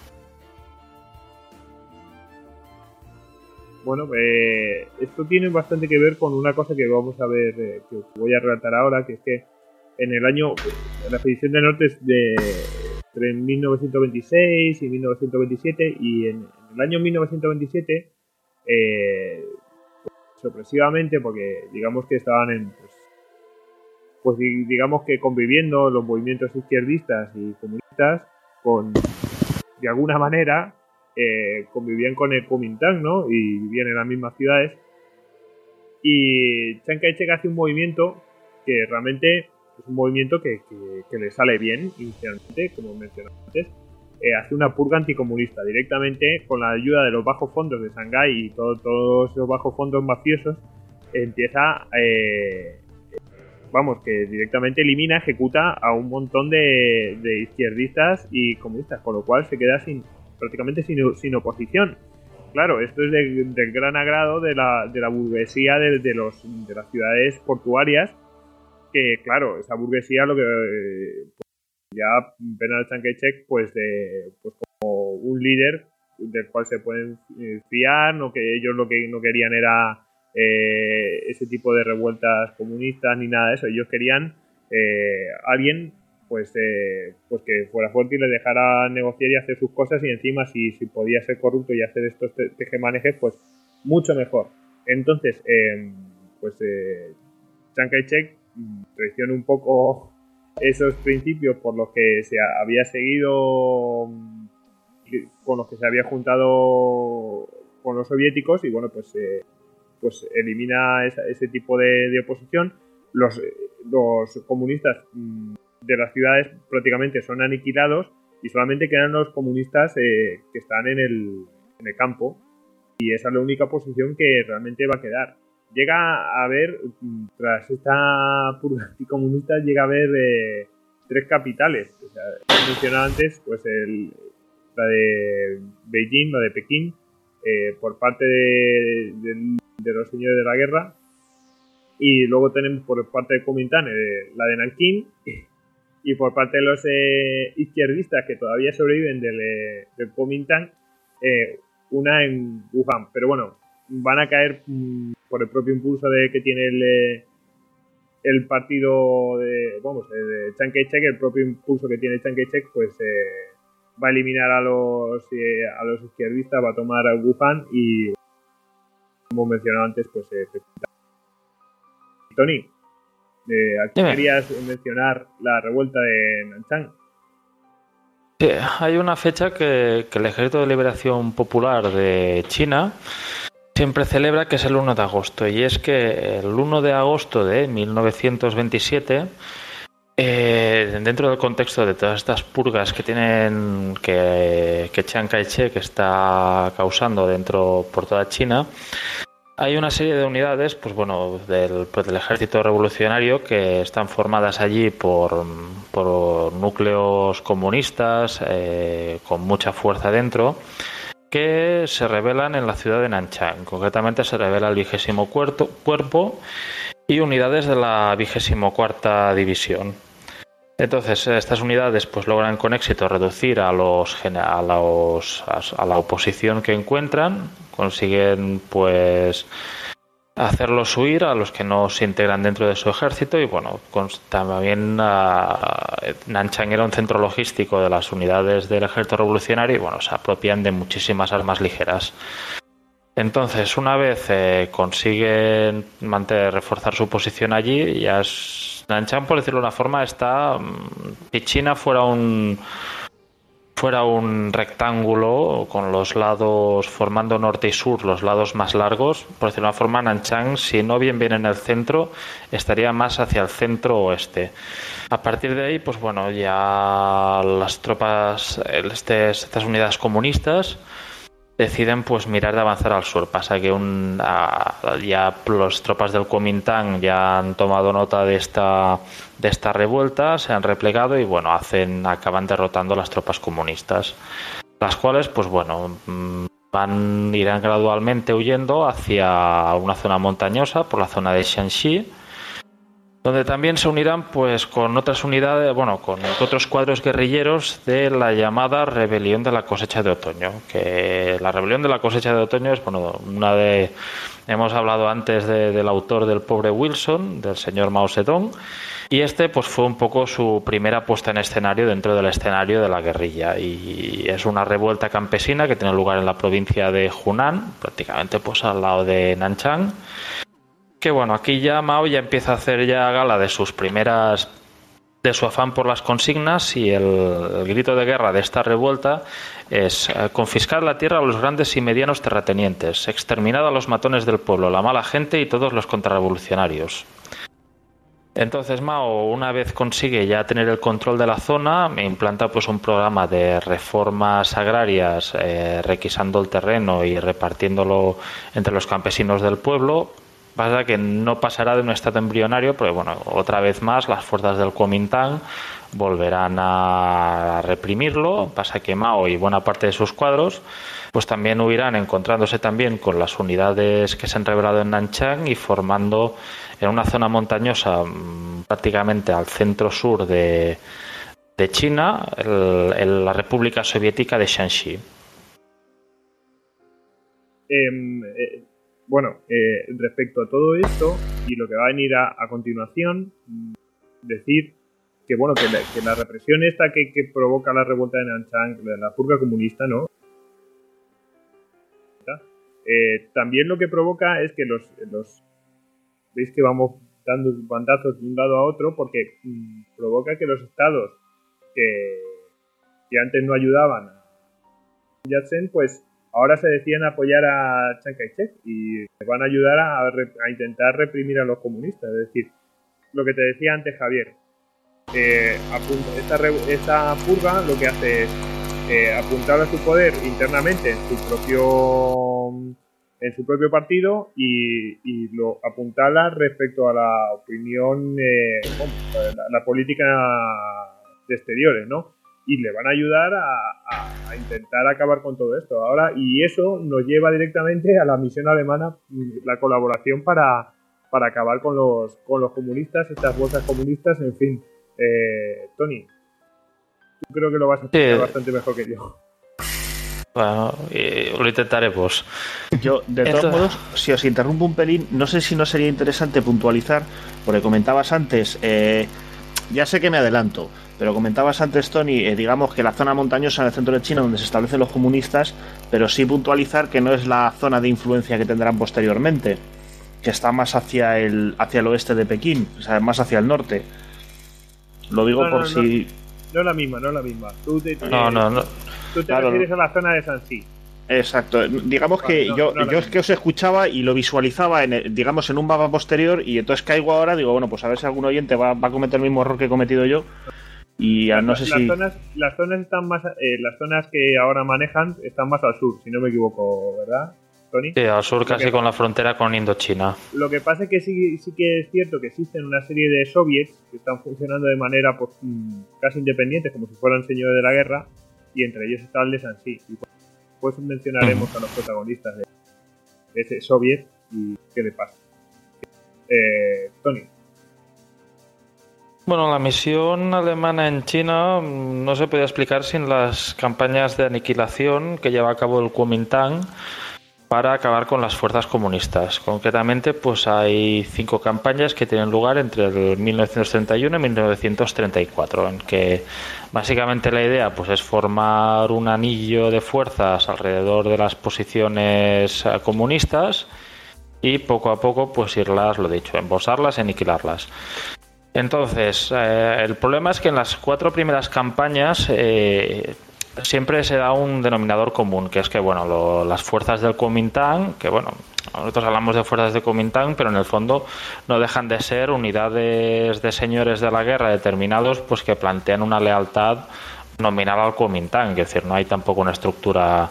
Bueno, esto tiene bastante que ver con una cosa que vamos a ver, que os voy a relatar ahora, que es que en el año, la expedición de norte es entre 1926 y 1927, y en el año 1927, sorpresivamente, porque digamos que estaban pues digamos que conviviendo los movimientos izquierdistas y comunistas de alguna manera, convivían con el Kuomintang, ¿no? Y vivían en las mismas ciudades. Y Chiang Kai-shek hace un movimiento que realmente es un movimiento que le sale bien inicialmente, como mencioné antes. Hace una purga anticomunista directamente con la ayuda de los bajos fondos de Shanghái y todos esos bajos fondos mafiosos. Empieza, que directamente ejecuta a un montón de izquierdistas y comunistas, con lo cual se queda prácticamente sin oposición. Claro, esto es del gran agrado de la burguesía de las ciudades portuarias, que claro, esa burguesía lo que ya ven a Chiang Kai-shek pues como un líder del cual se pueden fiar, no que ellos lo que no querían era ese tipo de revueltas comunistas ni nada de eso. Ellos querían alguien pues que fuera fuerte y le dejara negociar y hacer sus cosas, y encima si podía ser corrupto y hacer estos tejemanejes, pues mucho mejor. Entonces Chiang Kai-shek traiciona un poco esos principios por los que se había seguido, con los que se había juntado con los soviéticos, y bueno, pues elimina ese tipo de oposición. Los comunistas de las ciudades prácticamente son aniquilados y solamente quedan los comunistas que están en el campo, y esa es la única posición que realmente va a quedar. Llega a haber, tras esta purga anticomunista, llega a haber 3 capitales. O sea, he mencionado antes pues la de Beijing, la de Pekín, por parte de los señores de la guerra, y luego tenemos por parte de Kuomintang la de Nankín, y por parte de los izquierdistas que todavía sobreviven del Kuomintang, una en Wuhan. Pero bueno, van a caer por el propio impulso que tiene el partido de Chiang Kai-shek. El propio impulso que tiene Chiang Kai-shek pues va a eliminar a los izquierdistas, va a tomar a Wuhan, y como mencionado antes, pues Tony, aquí querías mencionar la revuelta de Nanchang. Sí, hay una fecha que el Ejército de Liberación Popular de China siempre celebra, que es el 1 de agosto, y es que el 1 de agosto de 1927, dentro del contexto de todas estas purgas que tienen que Chiang Kai-shek está causando por toda China, hay una serie de unidades del ejército revolucionario que están formadas allí por núcleos comunistas con mucha fuerza dentro, que se rebelan en la ciudad de Nanchang. Concretamente se rebela el 24º Cuerpo y unidades de la 24ª División. Entonces estas unidades pues logran con éxito reducir a la oposición que encuentran, consiguen pues hacerlos huir a los que no se integran dentro de su ejército, y bueno, también Nanchang era un centro logístico de las unidades del ejército revolucionario, y bueno, se apropian de muchísimas armas ligeras. Entonces, una vez consiguen reforzar su posición allí, ya Nanchang, por decirlo de una forma, está, si China fuera un rectángulo con los lados formando norte y sur, los lados más largos, por decirlo de una forma, Nanchang, si no bien en el centro, estaría más hacia el centro oeste. A partir de ahí, pues bueno, ya las tropas, estas unidades comunistas deciden pues mirar de avanzar al sur. Pasa que ya las tropas del Kuomintang ya han tomado nota de esta revuelta, se han replegado y bueno, acaban derrotando a las tropas comunistas, las cuales pues bueno, irán gradualmente huyendo hacia una zona montañosa por la zona de Shanxi, donde también se unirán pues con otras unidades, con otros cuadros guerrilleros de la llamada Rebelión de la Cosecha de Otoño, que la Rebelión de la Cosecha de Otoño es hemos hablado antes del autor del Pobre Wilson, del señor Mao Zedong, y pues fue un poco su primera puesta en escenario dentro del escenario de la guerrilla, y es una revuelta campesina que tiene lugar en la provincia de Hunan, prácticamente pues al lado de Nanchang. Que aquí ya Mao ya empieza a hacer ya gala de su afán por las consignas, y el grito de guerra de esta revuelta es confiscar la tierra a los grandes y medianos terratenientes, exterminar a los matones del pueblo, la mala gente y todos los contrarrevolucionarios. Entonces Mao, una vez consigue ya tener el control de la zona, implanta pues un programa de reformas agrarias, requisando el terreno y repartiéndolo entre los campesinos del pueblo. Pasa que no pasará de un estado embrionario, porque otra vez más las fuerzas del Kuomintang volverán a reprimirlo. Pasa que Mao y buena parte de sus cuadros pues también huirán, encontrándose también con las unidades que se han rebelado en Nanchang y formando en una zona montañosa prácticamente al centro sur de China la República Soviética de Shanxi. Respecto a todo esto y lo que va a venir a continuación, decir que que la represión esta que provoca la revuelta de Nanchang, la purga comunista, ¿no? También lo que provoca es que veis que vamos dando bandazos de un lado a otro, porque provoca que los estados que antes no ayudaban a Yat-sen, pues ahora se decían apoyar a Chiang Kai-shek y van a ayudar a intentar reprimir a los comunistas. Es decir, lo que te decía antes, Javier, esta purga lo que hace es apuntar a su poder internamente en su propio partido y lo apuntala respecto a la opinión, la política de exteriores, ¿no? Y le van a ayudar a intentar acabar con todo esto ahora, y eso nos lleva directamente a la misión alemana, la colaboración para acabar con los comunistas, estas bolsas comunistas, en fin. Tony, tú creo que lo vas a explicar bastante mejor que yo. Bueno, lo intentaremos. Yo, de todos modos, si os interrumpo un pelín, no sé si no sería interesante puntualizar, porque comentabas antes, ya sé que me adelanto, pero comentabas antes, Tony, digamos que la zona montañosa en el centro de China donde se establecen los comunistas, pero sí puntualizar que no es la zona de influencia que tendrán posteriormente, que está más hacia el oeste de Pekín, o sea, más hacia el norte. Lo digo si... No es la misma. Tú te refieres a la zona de Shanxi. Exacto. Digamos que yo es que os escuchaba y lo visualizaba en un mapa posterior, y entonces caigo ahora, digo, pues a ver si algún oyente va a cometer el mismo error que he cometido yo. Y no sé si... Las zonas están más... las zonas que ahora manejan están más al sur, si no me equivoco, ¿verdad, Tony? Sí, al sur, casi con la frontera con Indochina. Lo que pasa es que sí que es cierto que existen una serie de soviets que están funcionando de manera pues casi independiente, como si fueran señores de la guerra, y entre ellos está el de Shanxi. Y pues mencionaremos a los protagonistas de ese soviet y qué le pasa. Tony. Bueno, la misión alemana en China no se podía explicar sin las campañas de aniquilación que lleva a cabo el Kuomintang para acabar con las fuerzas comunistas. Concretamente, pues hay 5 campañas que tienen lugar entre el 1931 y 1934, en que básicamente la idea pues es formar un anillo de fuerzas alrededor de las posiciones comunistas y poco a poco pues irlas, lo dicho, embosarlas, aniquilarlas. Entonces, el problema es que en las 4 primeras campañas siempre se da un denominador común, que es que las fuerzas del Kuomintang, que nosotros hablamos de fuerzas de Kuomintang, pero en el fondo no dejan de ser unidades de señores de la guerra determinados, pues que plantean una lealtad nominal al Kuomintang, es decir, no hay tampoco una estructura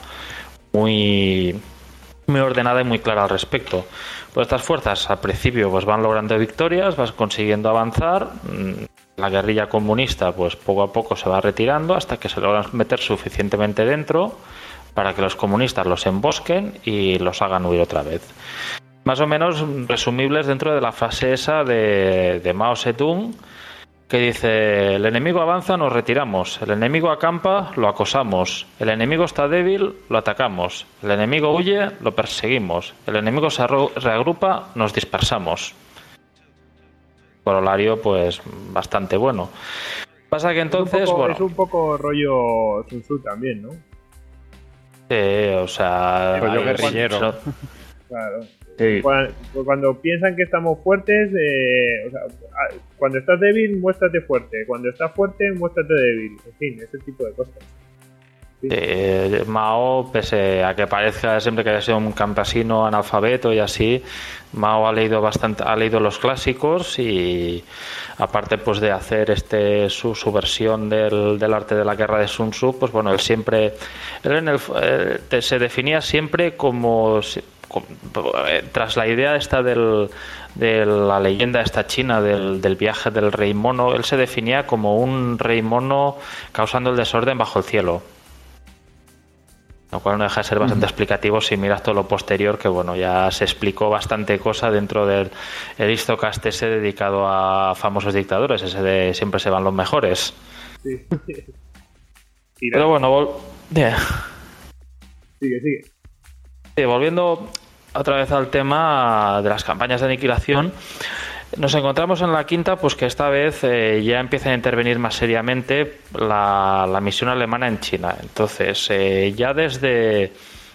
muy ordenada y muy clara al respecto. Pues estas fuerzas al principio pues van logrando victorias, van consiguiendo avanzar. La guerrilla comunista pues poco a poco se va retirando hasta que se logran meter suficientemente dentro para que los comunistas los embosquen y los hagan huir otra vez. más o menos resumibles dentro de la frase esa de Mao Zedong, que dice: el enemigo avanza, nos retiramos, el enemigo acampa, lo acosamos, el enemigo está débil, lo atacamos, el enemigo huye, lo perseguimos, el enemigo se reagrupa, nos dispersamos. Corolario pues bastante bueno. Pasa que entonces es un poco rollo Sun Tzu también, ¿no? O sea, rollo guerrillero. Claro. Sí. Cuando piensan que estamos fuertes, o sea, cuando estás débil, muéstrate fuerte. Cuando estás fuerte, muéstrate débil. En fin, ese tipo de cosas. Sí. Mao, pese a que parezca siempre que haya sido un campesino analfabeto y así, Mao ha leído los clásicos, y aparte pues de hacer su versión del arte de la guerra de Sun Tzu, pues bueno, él se definía siempre como tras la idea esta de la leyenda esta china del viaje del rey mono. Él se definía como un rey mono causando el desorden bajo el cielo, lo cual no deja de ser bastante explicativo si miras todo lo posterior, que bueno, ya se explicó bastante cosa dentro del Histocast ese dedicado a famosos dictadores, ese de siempre se van los mejores. Sí. Pero bueno, Sigue. Sí, volviendo otra vez al tema de las campañas de aniquilación, nos encontramos en la quinta, pues que esta vez ya empieza a intervenir más seriamente la misión alemana en China. Entonces, ya desde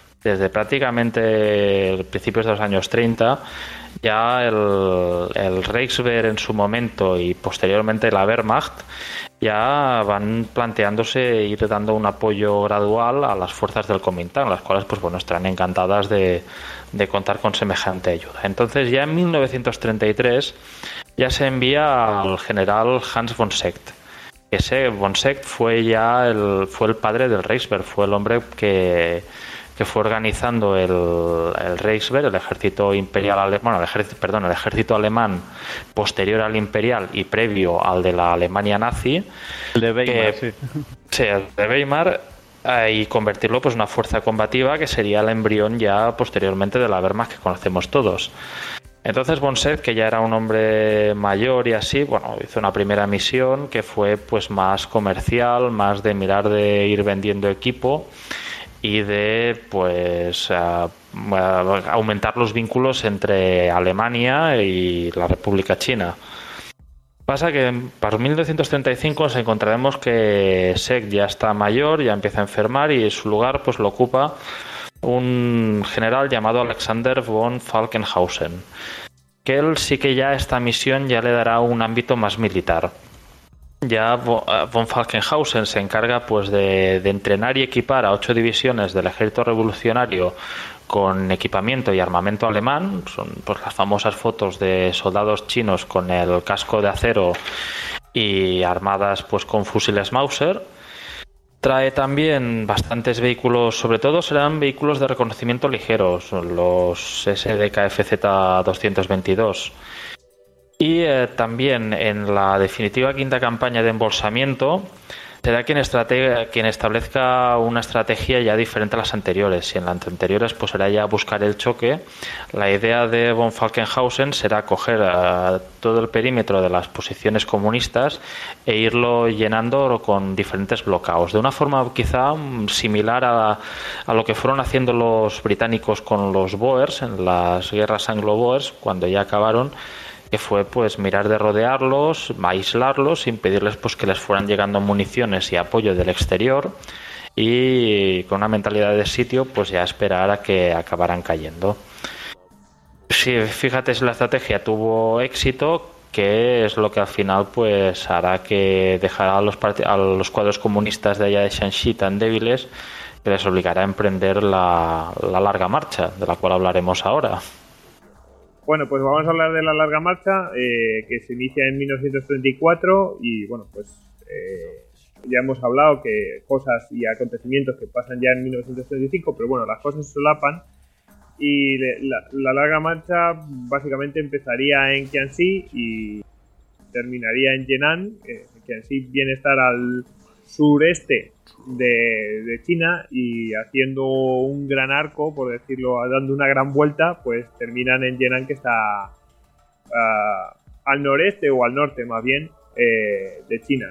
prácticamente principios de los años 30, ya el Reichswehr en su momento y posteriormente la Wehrmacht ya van planteándose ir dando un apoyo gradual a las fuerzas del Kuomintang, las cuales pues bueno, estarán encantadas de contar con semejante ayuda. Entonces ya en 1933 ya se envía al general Hans von Seeckt. Ese von Seeckt fue el padre del Reichswehr, fue el hombre que fue organizando el Reichswehr, el ejército imperial alemán, el ejército alemán posterior al imperial y previo al de la Alemania nazi, el de Weimar, sí, el de Weimar, y convertirlo pues en una fuerza combativa que sería el embrión ya posteriormente de la Wehrmacht que conocemos todos. Entonces von Seeckt, que ya era un hombre mayor y así, bueno, hizo una primera misión que fue pues más comercial, más de mirar de ir vendiendo equipo y de pues aumentar los vínculos entre Alemania y la República China. Pasa que para 1935 nos encontraremos que Seeckt ya está mayor, ya empieza a enfermar, y su lugar pues lo ocupa un general llamado Alexander von Falkenhausen, que él sí que ya esta misión ya le dará un ámbito más militar. Ya von Falkenhausen se encarga pues de entrenar y equipar a 8 divisiones del ejército revolucionario con equipamiento y armamento alemán. Son pues las famosas fotos de soldados chinos con el casco de acero y armadas pues con fusiles Mauser. Trae también bastantes vehículos, sobre todo serán vehículos de reconocimiento ligeros, los SDKFZ 222. Y también en la definitiva quinta campaña de embolsamiento será quien establezca una estrategia ya diferente a las anteriores. Y en las anteriores pues será ya buscar el choque. La idea de von Falkenhausen será coger todo el perímetro de las posiciones comunistas e irlo llenando con diferentes bloqueos, de una forma quizá similar a lo que fueron haciendo los británicos con los Boers en las guerras anglo-boers cuando ya acabaron, que fue pues mirar de rodearlos, aislarlos, impedirles pues que les fueran llegando municiones y apoyo del exterior, y con una mentalidad de sitio pues ya esperar a que acabaran cayendo. Si fíjate, si la estrategia tuvo éxito, que es lo que al final pues hará que dejará a los cuadros comunistas de allá de Shanxi tan débiles, que les obligará a emprender la larga marcha, de la cual hablaremos ahora. Bueno, pues vamos a hablar de la larga marcha que se inicia en 1934 y bueno, pues ya hemos hablado que cosas y acontecimientos que pasan ya en 1935, pero bueno, las cosas se solapan y la larga marcha básicamente empezaría en Jiangxi y terminaría en Henan. Jiangxi viene a estar al sureste de China y haciendo un gran arco, por decirlo, dando una gran vuelta, pues terminan en Yenan, que está al noreste o al norte más bien de China.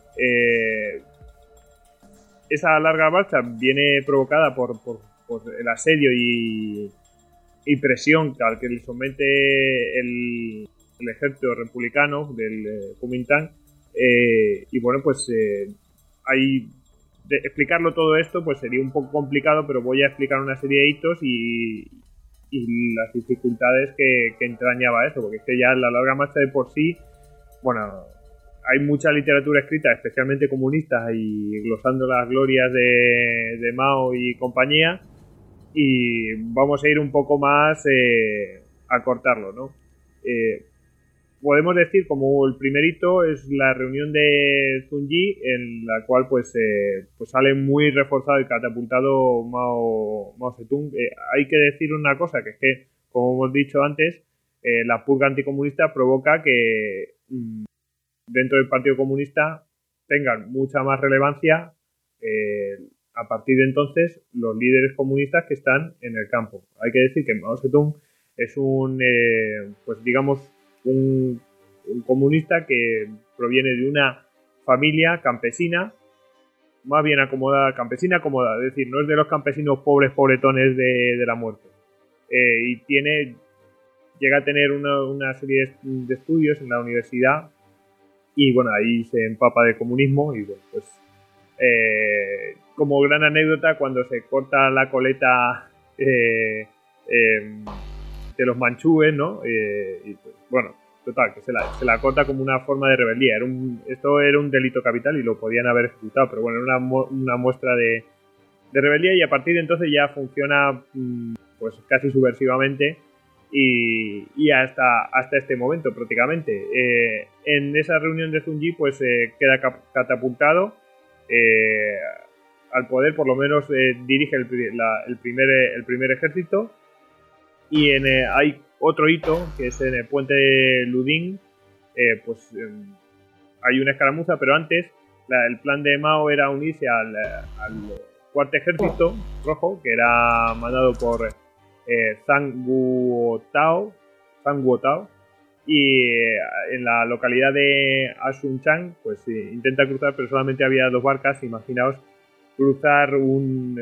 Esa larga marcha viene provocada por el asedio y presión al que le somete el ejército republicano del Kuomintang, y bueno, pues explicarlo todo esto pues sería un poco complicado, pero voy a explicar una serie de hitos y las dificultades que entrañaba eso, porque es que ya la larga marcha de por sí, bueno, hay mucha literatura escrita, especialmente comunista, y glosando las glorias de Mao y compañía, y vamos a ir un poco más a cortarlo, ¿no? Podemos decir como el primer hito es la reunión de Zunyi, en la cual pues sale muy reforzado y catapultado Mao Zedong. Hay que decir una cosa, que es que, como hemos dicho antes, la purga anticomunista provoca que dentro del Partido Comunista tengan mucha más relevancia a partir de entonces los líderes comunistas que están en el campo. Hay que decir que Mao Zedong es un comunista que proviene de una familia campesina, más bien acomodada, campesina acomodada, es decir, no es de los campesinos pobretones de la muerte. Y llega a tener una serie de estudios en la universidad, y bueno, ahí se empapa de comunismo, y bueno, pues como gran anécdota, cuando se corta la coleta de los manchúes, ¿no? Y pues, bueno, total, que se la corta como una forma de rebeldía. Esto era un delito capital y lo podían haber ejecutado, pero bueno, era una muestra de rebeldía, y a partir de entonces ya funciona pues casi subversivamente y hasta este momento prácticamente. En esa reunión de Zunyi pues queda catapultado al poder, por lo menos dirige el primer ejército, y hay otro hito que es en el puente de Luding. Hay una escaramuza, pero antes el plan de Mao era unirse al cuarto ejército rojo, que era mandado por Zhang Guotao, y en la localidad de Asunchang pues intenta cruzar, pero solamente había 2 barcas. Imaginaos cruzar un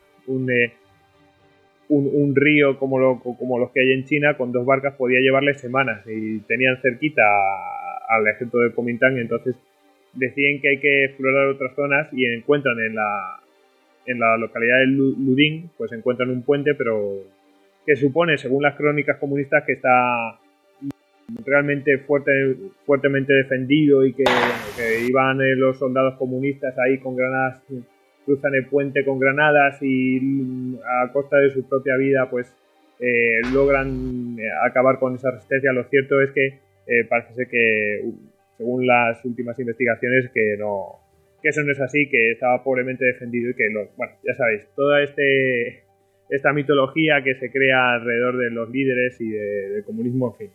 río como los que hay en China con 2 barcas, podía llevarles semanas, y tenían cerquita al ejército de Kuomintang. Entonces deciden que hay que explorar otras zonas y encuentran en la localidad de Luding, pues encuentran un puente, pero que supone, según las crónicas comunistas, que está realmente fuertemente defendido, y que iban los soldados comunistas ahí con granadas, cruzan el puente con granadas, y a costa de su propia vida pues logran acabar con esa resistencia. Lo cierto es que parece ser que, según las últimas investigaciones, que eso no es así, que estaba pobremente defendido, y que bueno, ya sabéis, toda esta mitología que se crea alrededor de los líderes y del comunismo, en fin.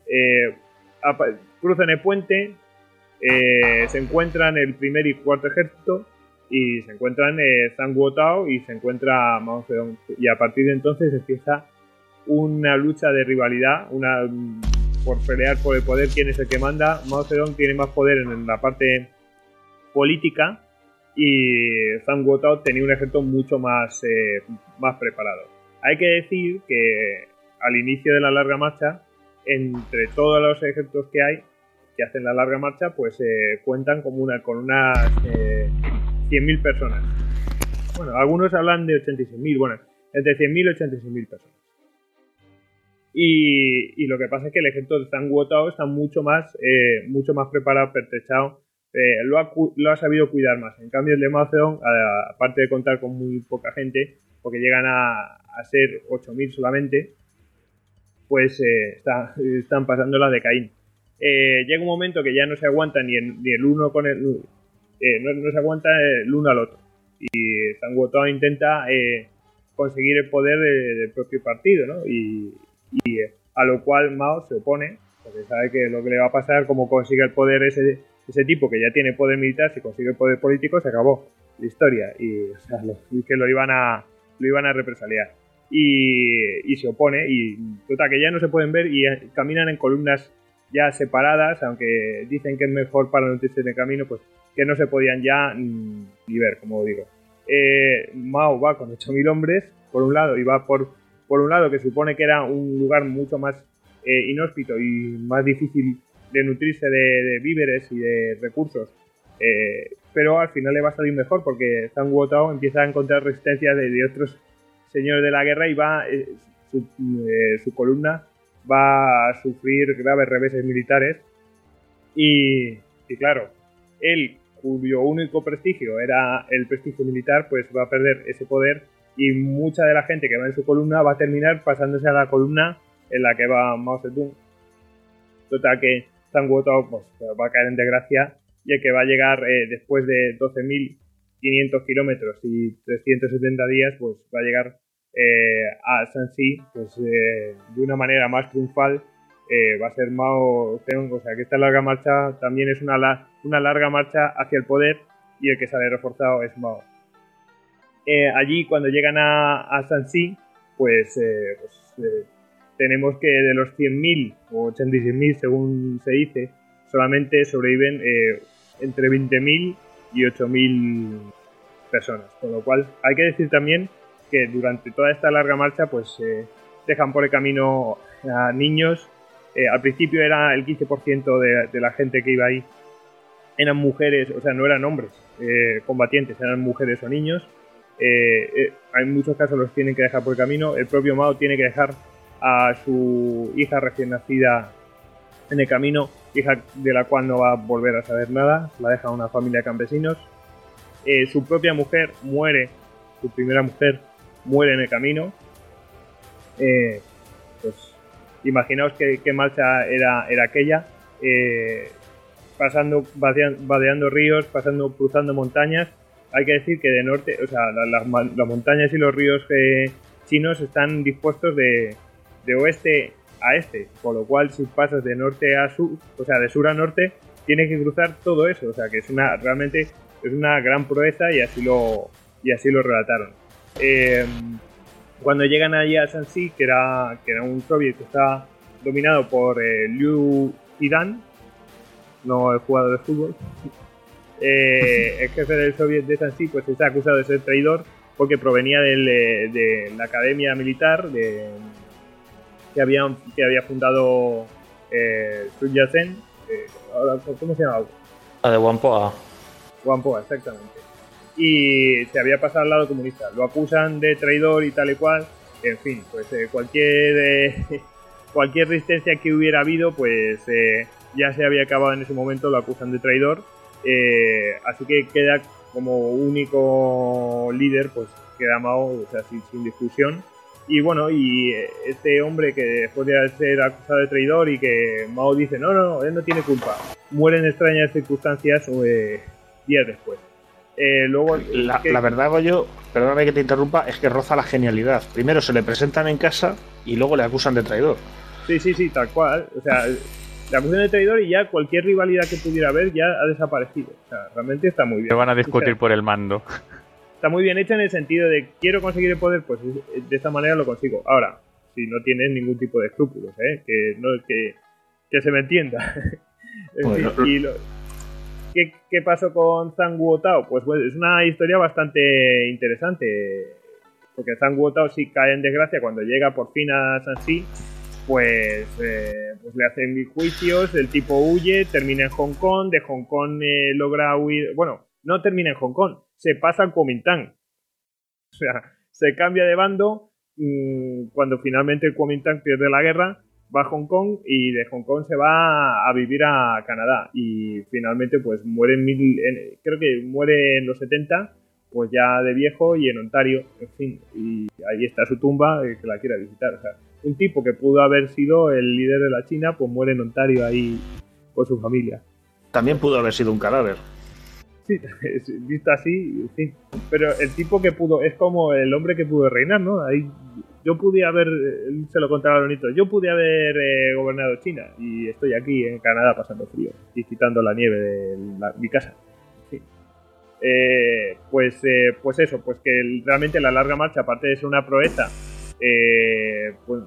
Cruzan el puente, se encuentran el primer y cuarto ejército, y se encuentran Zhang Guotao y se encuentra Mao Zedong, y a partir de entonces empieza una lucha de rivalidad, por pelear por el poder, quién es el que manda. Mao Zedong tiene más poder en la parte política, y Zhang Guotao tenía un ejército mucho más preparado. Hay que decir que al inicio de la larga marcha, entre todos los ejércitos que hay que hacen la larga marcha, pues cuentan con unas 100.000 personas. Bueno, algunos hablan de 86.000, bueno, entre 100.000 y 86.000 personas. Y lo que pasa es que el ejército de Zhang Guotao está mucho más preparado, pertrechado, lo ha sabido cuidar más. En cambio, el de Mao Zedong, aparte de contar con muy poca gente, porque llegan a ser 8.000 solamente, pues están pasándola de Caín. Llega un momento que ya no se aguanta ni el uno con el... no se aguanta el uno al otro. Y Zhang Guotao intenta conseguir el poder del propio partido, ¿no? Y a lo cual Mao se opone, porque sabe que lo que le va a pasar, como consigue el poder ese ese tipo que ya tiene poder militar, si consigue poder político, se acabó la historia. Y, o sea, que lo iban a represaliar. Y se opone, y total, que ya no se pueden ver y caminan en columnas ya separadas, aunque dicen que es mejor para nutrirse en el camino, pues que no se podían ya ni ver, como digo. Mao va con 8.000 hombres, por un lado, y va por un lado que supone que era un lugar mucho más inhóspito y más difícil de nutrirse de víveres y de recursos, pero al final le va a salir mejor porque Zhang Guotao empieza a encontrar resistencia de otros señores de la guerra y va su columna va a sufrir graves reveses militares y claro, él, cuyo único prestigio era el prestigio militar, pues va a perder ese poder y mucha de la gente que va en su columna va a terminar pasándose a la columna en la que va Mao Zedong. Total, que Zhang Guotao pues, va a caer en desgracia y el que va a llegar después de 12.500 kilómetros y 370 días, pues va a llegar a Shanxi pues, de una manera más triunfal. Va a ser Mao Zedong, o sea que esta larga marcha también es una larga marcha hacia el poder y el que sale reforzado es Mao. Allí cuando llegan a Shanxi, pues tenemos que de los 100.000 o 86.000 según se dice, solamente sobreviven entre 20.000 y 8.000 personas, con lo cual hay que decir también que durante toda esta larga marcha pues dejan por el camino a niños. Al principio era el 15% de la gente que iba ahí eran mujeres, o sea, no eran hombres combatientes, eran mujeres o niños. En muchos casos los tienen que dejar por el camino. El propio Mao tiene que dejar a su hija recién nacida en el camino, hija de la cual no va a volver a saber nada, la deja a una familia de campesinos. Su propia mujer muere, su primera mujer muere en el camino. Pues imaginaos qué marcha era aquella, vadeando ríos, cruzando montañas. Hay que decir que de norte, o sea, las montañas y los ríos chinos están dispuestos de oeste a este, con lo cual si pasas de norte a sur, o sea, de sur a norte, tienes que cruzar todo eso, o sea, que realmente es una gran proeza y así lo relataron. Cuando llegan allí a Shanxi, que era un soviet que está dominado por Liu Yidan, no el jugador de fútbol, el jefe del soviet de Shanxi, pues está acusado de ser traidor porque provenía de la academia militar que había fundado Sun Yat-sen. ¿Cómo se llama? La de Whampoa. Whampoa, exactamente. Y se había pasado al lado comunista. Lo acusan de traidor y tal y cual. En fin, pues cualquier resistencia que hubiera habido, pues ya se había acabado en ese momento. Lo acusan de traidor. Así que queda como único líder, pues queda Mao, o sea, sin discusión. Y bueno, y este hombre que después de ser acusado de traidor y que Mao dice no, él no tiene culpa, muere en extrañas circunstancias días después. Luego la verdad, Goyo, perdóname que te interrumpa, es que roza la genialidad. Primero se le presentan en casa y luego le acusan de traidor. Sí, tal cual. O sea, le acusan de traidor y ya cualquier rivalidad que pudiera haber ya ha desaparecido. O sea, realmente está muy bien. Se van a discutir por el mando. Está muy bien hecho en el sentido de quiero conseguir el poder, pues de esta manera lo consigo. Ahora, si no tienes ningún tipo de escrúpulos, que se me entienda. Bueno, ¿Qué pasó con Zhang Guotao? Pues es una historia bastante interesante, porque Zhang Guotao sí cae en desgracia cuando llega por fin a Shanxi, pues le hacen mil juicios, el tipo huye, termina en Hong Kong, de Hong Kong logra huir, bueno, no termina en Hong Kong, se pasa al Kuomintang, o sea, se cambia de bando cuando finalmente el Kuomintang pierde la guerra, va a Hong Kong y de Hong Kong se va a vivir a Canadá y finalmente pues muere creo que muere en los 70, pues ya de viejo y en Ontario, en fin, y ahí está su tumba, que la quiera visitar. O sea, un tipo que pudo haber sido el líder de la China, pues muere en Ontario ahí con su familia. También pudo haber sido un cadáver. Sí, visto así, sí. Pero el tipo que pudo, es como el hombre que pudo reinar, ¿no? Ahí yo pude haber, se lo contaba a Lonito, yo pude haber gobernado China y estoy aquí en Canadá pasando frío y quitando la nieve de mi casa. Sí. Pues eso, pues que realmente la larga marcha, aparte de ser una proeza, pues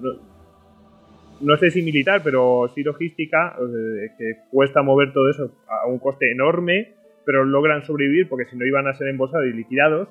no sé si militar, pero sí logística, que cuesta mover todo eso a un coste enorme, pero logran sobrevivir porque si no iban a ser embolsados y liquidados,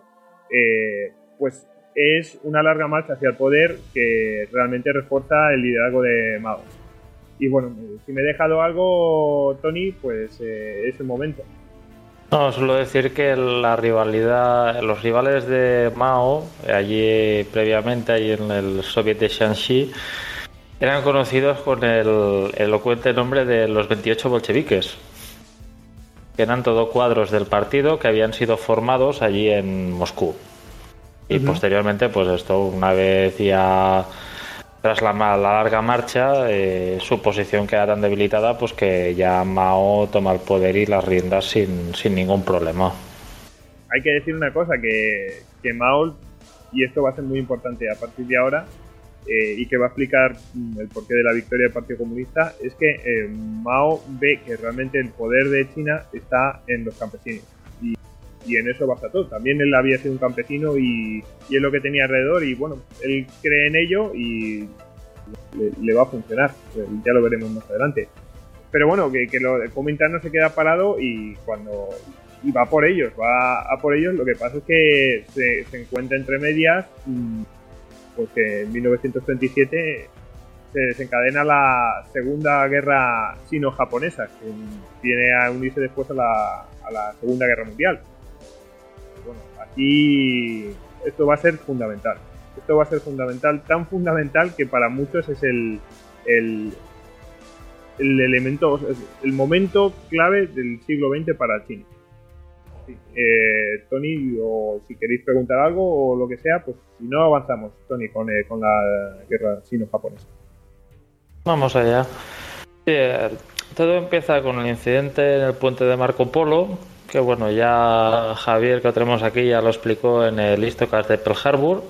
pues es una larga marcha hacia el poder que realmente refuerza el liderazgo de Mao. Y bueno, si me he dejado algo, Tony, pues es el momento. No, solo decir que la rivalidad, los rivales de Mao, allí previamente, allí en el Soviet de Shanxi, eran conocidos con el elocuente nombre de los 28 bolcheviques, que eran todo cuadros del partido que habían sido formados allí en Moscú. Y posteriormente, pues esto, una vez ya tras la larga marcha, su posición queda tan debilitada pues que ya Mao toma el poder y las riendas sin ningún problema. Hay que decir una cosa, que Mao, y esto va a ser muy importante a partir de ahora, y que va a explicar el porqué de la victoria del Partido Comunista, es que Mao ve que realmente el poder de China está en los campesinos. Y en eso basta todo. También él había sido un campesino y es lo que tenía alrededor y bueno, él cree en ello y le va a funcionar. Ya lo veremos más adelante. Pero bueno, que lo Kuomintang no se queda parado y va por ellos, va a por ellos. Lo que pasa es que se encuentra entre medias porque en 1937 se desencadena la Segunda Guerra Sino-Japonesa, que viene a unirse después a la Segunda Guerra Mundial. Bueno, aquí esto va a ser fundamental. Esto va a ser fundamental, tan fundamental que para muchos es el elemento, el momento clave del siglo XX para China. Sí. Tony, o si queréis preguntar algo o lo que sea, pues si no avanzamos, Tony, con la guerra sino-japonesa. Vamos allá. Todo empieza con el incidente en el puente de Marco Polo, que bueno, ya Javier, que lo tenemos aquí, ya lo explicó en el Histocast de Pearl Harbor.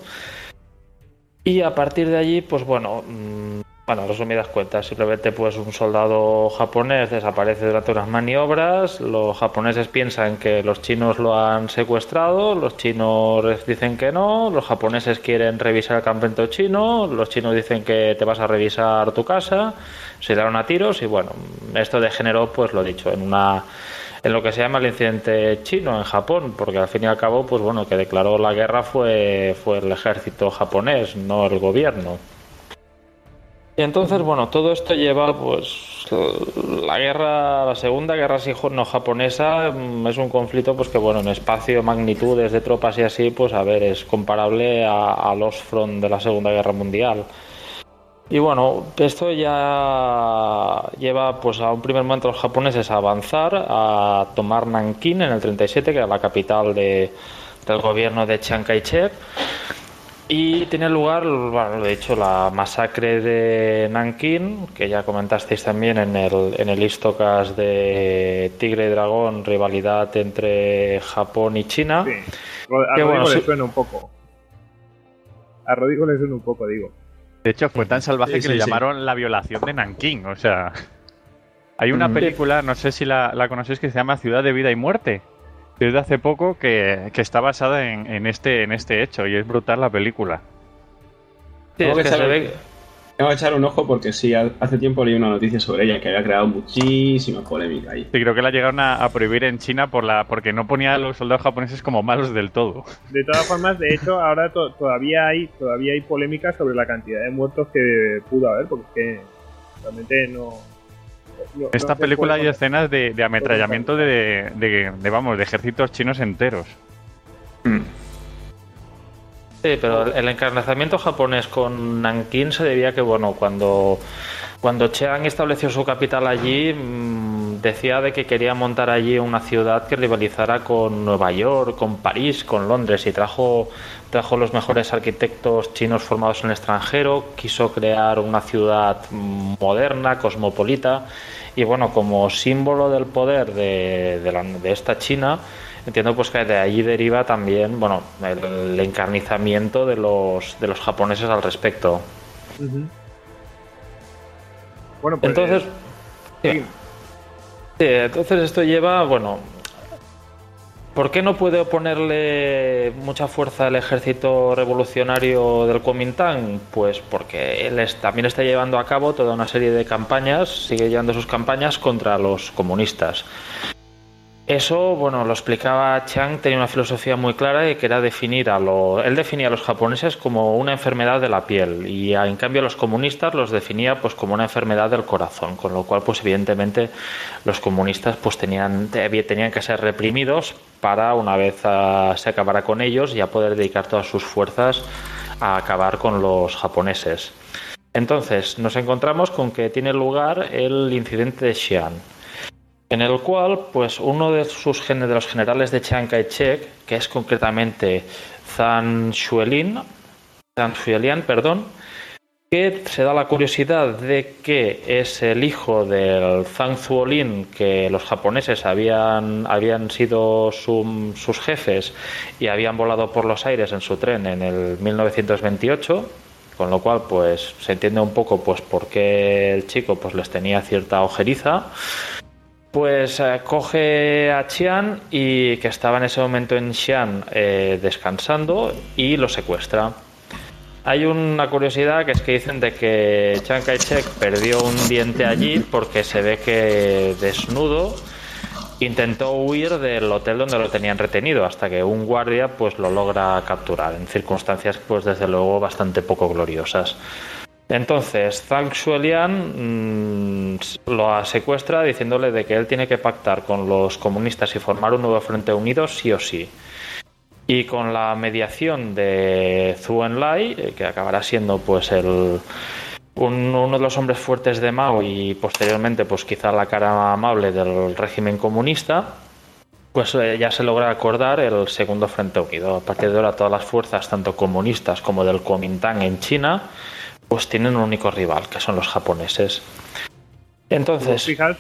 Y a partir de allí, pues bueno, resumidas cuentas, simplemente pues un soldado japonés desaparece durante unas maniobras, los japoneses piensan que los chinos lo han secuestrado, los chinos dicen que no, los japoneses quieren revisar el campamento chino, los chinos dicen que te vas a revisar tu casa, se dieron a tiros y bueno, esto degeneró, pues lo dicho, en lo que se llama el incidente chino en Japón, porque al fin y al cabo, pues bueno, que declaró la guerra fue el ejército japonés, no el gobierno. Y entonces, bueno, todo esto lleva, pues, la Segunda Guerra Sino-Japonesa es un conflicto, pues que bueno, en espacio, magnitudes de tropas y así, pues a ver, es comparable a los front de la Segunda Guerra Mundial. Y bueno, esto ya lleva pues a un primer momento a los japoneses a avanzar, a tomar Nankín en el 37, que era la capital del gobierno de Chiang Kai-shek. Y tiene lugar, bueno, lo he dicho, la masacre de Nankín, que ya comentasteis también en el Histocast de Tigre y Dragón, rivalidad entre Japón y China. Sí. A Rodrigo le suena un poco. A Rodrigo le suena un poco, digo. De hecho, fue tan salvaje que le llamaron la violación de Nankín. O sea, hay una película, no sé si la conocéis, que se llama Ciudad de Vida y Muerte, desde hace poco, que está basada en este hecho, y es brutal la película. Sí, tengo que echar un ojo porque sí, hace tiempo leí una noticia sobre ella que había creado muchísima polémica ahí. Sí, creo que la llegaron a prohibir en China porque no ponía a los soldados japoneses como malos del todo. De todas formas, de hecho, ahora todavía hay polémica sobre la cantidad de muertos que pudo haber, porque es que realmente no. Esta película hay escenas de ametrallamiento de ejércitos chinos enteros. Sí, pero el encarnizamiento japonés con Nankín se debía a que, bueno, cuando Chiang estableció su capital allí, decía de que quería montar allí una ciudad que rivalizara con Nueva York, con París, con Londres, y trajo los mejores arquitectos chinos formados en el extranjero, quiso crear una ciudad moderna, cosmopolita, y bueno, como símbolo del poder de esta China, entiendo pues que de allí deriva también, bueno, el encarnizamiento de los japoneses al respecto. Bueno, pues entonces, sí, entonces esto lleva, bueno, ¿por qué no puede oponerle mucha fuerza el ejército revolucionario del Kuomintang? Pues porque él también está llevando a cabo toda una serie de campañas, sigue llevando sus campañas contra los comunistas. Eso, bueno, lo explicaba Chiang, tenía una filosofía muy clara y que era él definía a los japoneses como una enfermedad de la piel y en cambio a los comunistas los definía pues como una enfermedad del corazón, con lo cual pues evidentemente los comunistas pues tenían que ser reprimidos para una vez se acabara con ellos ya poder dedicar todas sus fuerzas a acabar con los japoneses. Entonces nos encontramos con que tiene lugar el incidente de Xi'an, en el cual pues uno de los generales de Chiang Kai-shek, que es concretamente Zhang Xuelian, que se da la curiosidad de que es el hijo del Zhang Zuolin, que los japoneses habían sido sus jefes y habían volado por los aires en su tren en el 1928, con lo cual pues se entiende un poco pues por qué el chico pues les tenía cierta ojeriza. Pues coge a Chiang, y que estaba en ese momento en Xi'an descansando, y lo secuestra. Hay una curiosidad que es que dicen de que Chiang Kai-shek perdió un diente allí porque se ve que desnudo intentó huir del hotel donde lo tenían retenido hasta que un guardia pues lo logra capturar en circunstancias pues desde luego bastante poco gloriosas. Entonces Zhang Xuelian lo secuestra diciéndole de que él tiene que pactar con los comunistas y formar un nuevo frente unido sí o sí. Y con la mediación de Zhou Enlai, que acabará siendo pues uno de los hombres fuertes de Mao y posteriormente pues quizá la cara amable del régimen comunista, pues ya se logra acordar el segundo frente unido. A partir de ahora todas las fuerzas, tanto comunistas como del Kuomintang en China, pues tienen un único rival, que son los japoneses. Entonces, fijaos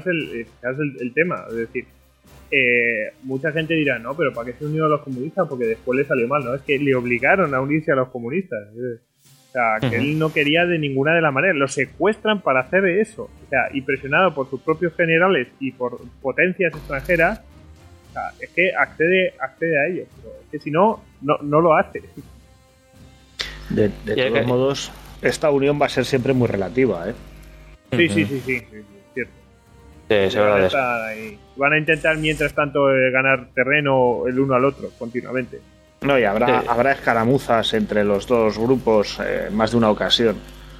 el tema, es decir, mucha gente dirá, no, pero ¿para qué se unió a los comunistas? Porque después le salió mal, ¿no? Es que le obligaron a unirse a los comunistas. O sea, que él no quería de ninguna de las maneras. Lo secuestran para hacer eso. O sea, y presionado por sus propios generales y por potencias extranjeras, o sea, es que accede a ellos. Pero es que si no, no lo hace. De todos modos, esta unión va a ser siempre muy relativa, ¿eh? Sí, cierto. Sí, van a intentar mientras tanto ganar terreno el uno al otro continuamente. No, y habrá escaramuzas entre los dos grupos más de una ocasión.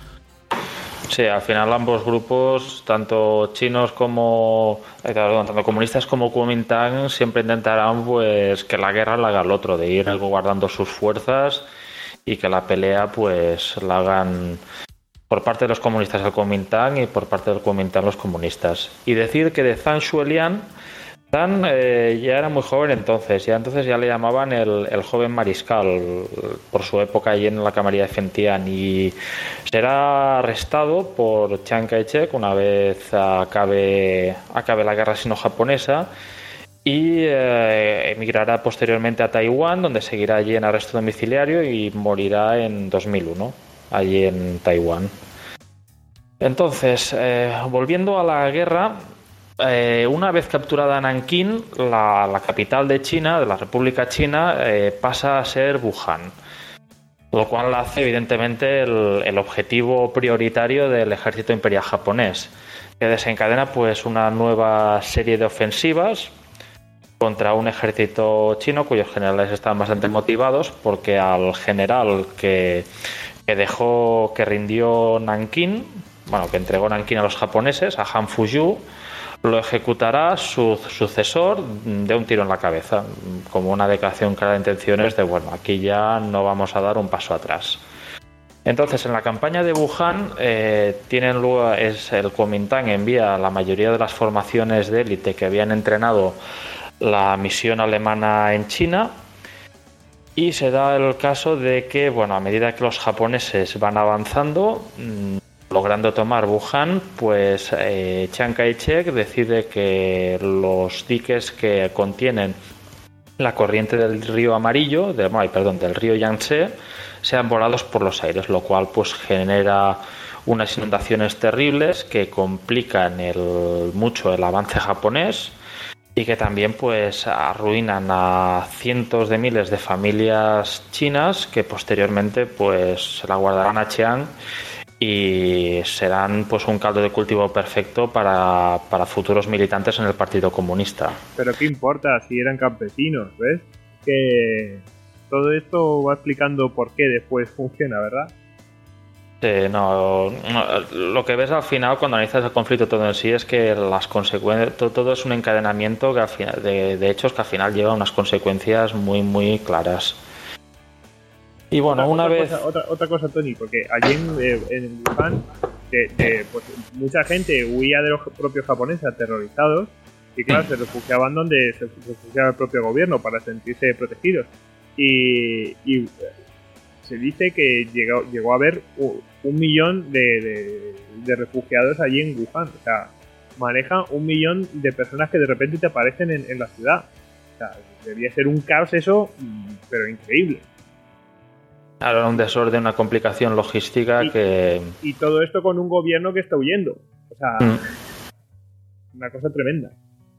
Sí, al final ambos grupos, tanto chinos como tanto comunistas como Kuomintang, siempre intentarán pues que la guerra la haga el otro, de ir guardando sus fuerzas y que la pelea pues la hagan por parte de los comunistas el Kuomintang y por parte del Kuomintang los comunistas. Y decir que de Zhang Xuelian, Zhang ya era muy joven entonces ya le llamaban el joven mariscal por su época allí en la camarilla de Fentian, y será arrestado por Chiang Kai-shek una vez acabe la guerra sino-japonesa, y emigrará posteriormente a Taiwán, donde seguirá allí en arresto domiciliario y morirá en 2001 allí en Taiwán. Entonces, volviendo a la guerra, una vez capturada Nankín, la capital de China, de la República China, pasa a ser Wuhan, lo cual la hace evidentemente el objetivo prioritario del ejército imperial japonés, que desencadena pues una nueva serie de ofensivas contra un ejército chino cuyos generales estaban bastante motivados, porque al general que rindió Nankín, que entregó Nankín a los japoneses, a Han Fuyu, lo ejecutará su sucesor de un tiro en la cabeza, como una declaración clara de intenciones de aquí ya no vamos a dar un paso atrás. Entonces, en la campaña de Wuhan el Kuomintang envía la mayoría de las formaciones de élite que habían entrenado la misión alemana en China, y se da el caso de que a medida que los japoneses van avanzando, logrando tomar Wuhan, pues Chiang Kai-shek decide que los diques que contienen la corriente del río Amarillo, del río Yangtze, sean volados por los aires, lo cual pues genera unas inundaciones terribles que complican mucho el avance japonés y que también pues arruinan a cientos de miles de familias chinas que posteriormente pues se la guardarán a Chiang y serán pues un caldo de cultivo perfecto para futuros militantes en el Partido Comunista. Pero qué importa si eran campesinos, ¿ves? Que todo esto va explicando por qué después funciona, ¿verdad? No, lo que ves al final cuando analizas el conflicto todo en sí es que las consecuencias, todo es un encadenamiento que al final, de hechos que al final lleva unas consecuencias muy muy claras. Y bueno, otra cosa, Tony, porque allí en Wuhan pues mucha gente huía de los propios japoneses aterrorizados y claro, se refugiaban donde se refugiaba el propio gobierno para sentirse protegidos. Y se dice que llegó a haber 1 millón de refugiados allí en Wuhan. O sea, manejan 1 millón de personas que de repente te aparecen en la ciudad. O sea, debía ser un caos eso, pero increíble. Claro, un desorden, una complicación logística y todo esto con un gobierno que está huyendo. O sea, una cosa tremenda.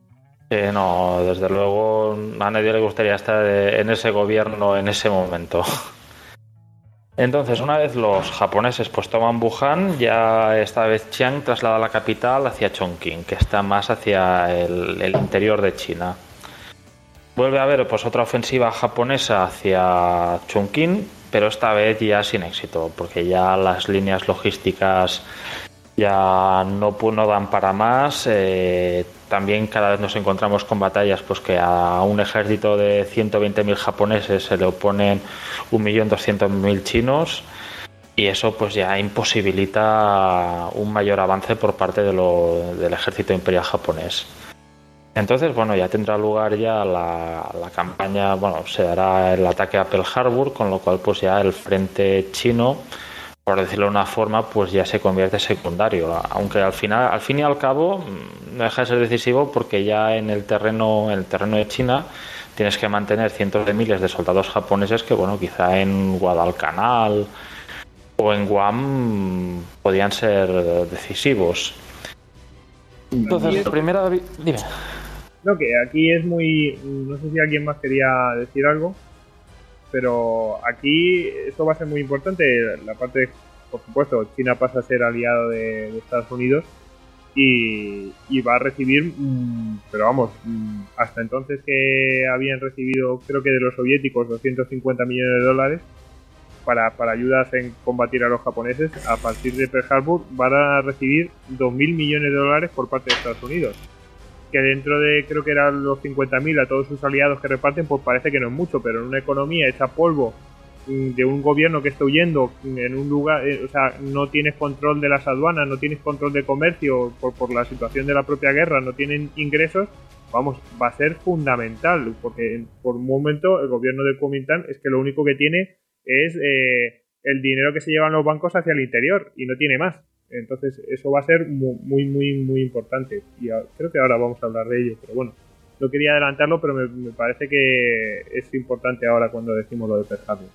No, desde luego a nadie le gustaría estar en ese gobierno en ese momento. Entonces, una vez los japoneses pues toman Wuhan, ya esta vez Chiang traslada la capital hacia Chongqing, que está más hacia el interior de China. Vuelve a haber pues otra ofensiva japonesa hacia Chongqing, pero esta vez ya sin éxito, porque ya las líneas logísticas ya no dan para más. También cada vez nos encontramos con batallas pues que a un ejército de 120.000 japoneses se le oponen 1.200.000 chinos, y eso pues ya imposibilita un mayor avance por parte del ejército imperial japonés. Entonces, bueno, ya tendrá lugar ya la campaña, bueno, se dará el ataque a Pearl Harbor, con lo cual pues ya el frente chino, por decirlo de una forma, pues ya se convierte secundario, aunque al fin y al cabo no deja de ser decisivo, porque ya en el terreno de China tienes que mantener cientos de miles de soldados japoneses que, bueno, quizá en Guadalcanal o en Guam podían ser decisivos. Entonces, la primera... Dime. No, que aquí es muy... No sé si alguien más quería decir algo, pero aquí esto va a ser muy importante. La parte, por supuesto, China pasa a ser aliado de Estados Unidos y va a recibir, pero vamos, hasta entonces que habían recibido, creo que de los soviéticos, 250 millones de dólares para ayudas en combatir a los japoneses. A partir de Pearl Harbor van a recibir 2.000 millones de dólares por parte de Estados Unidos, que dentro de, creo que eran los 50.000 a todos sus aliados que reparten, pues parece que no es mucho, pero en una economía hecha polvo, de un gobierno que está huyendo en un lugar, o sea, no tienes control de las aduanas, no tienes control de comercio por la situación de la propia guerra, no tienen ingresos, vamos, va a ser fundamental, porque por un momento el gobierno de Kuomintang es que lo único que tiene es el dinero que se llevan los bancos hacia el interior y no tiene más. Entonces eso va a ser muy, muy, muy importante, y creo que ahora vamos a hablar de ello, pero bueno, no quería adelantarlo, pero me parece que es importante ahora cuando decimos lo de Pearl Harbor.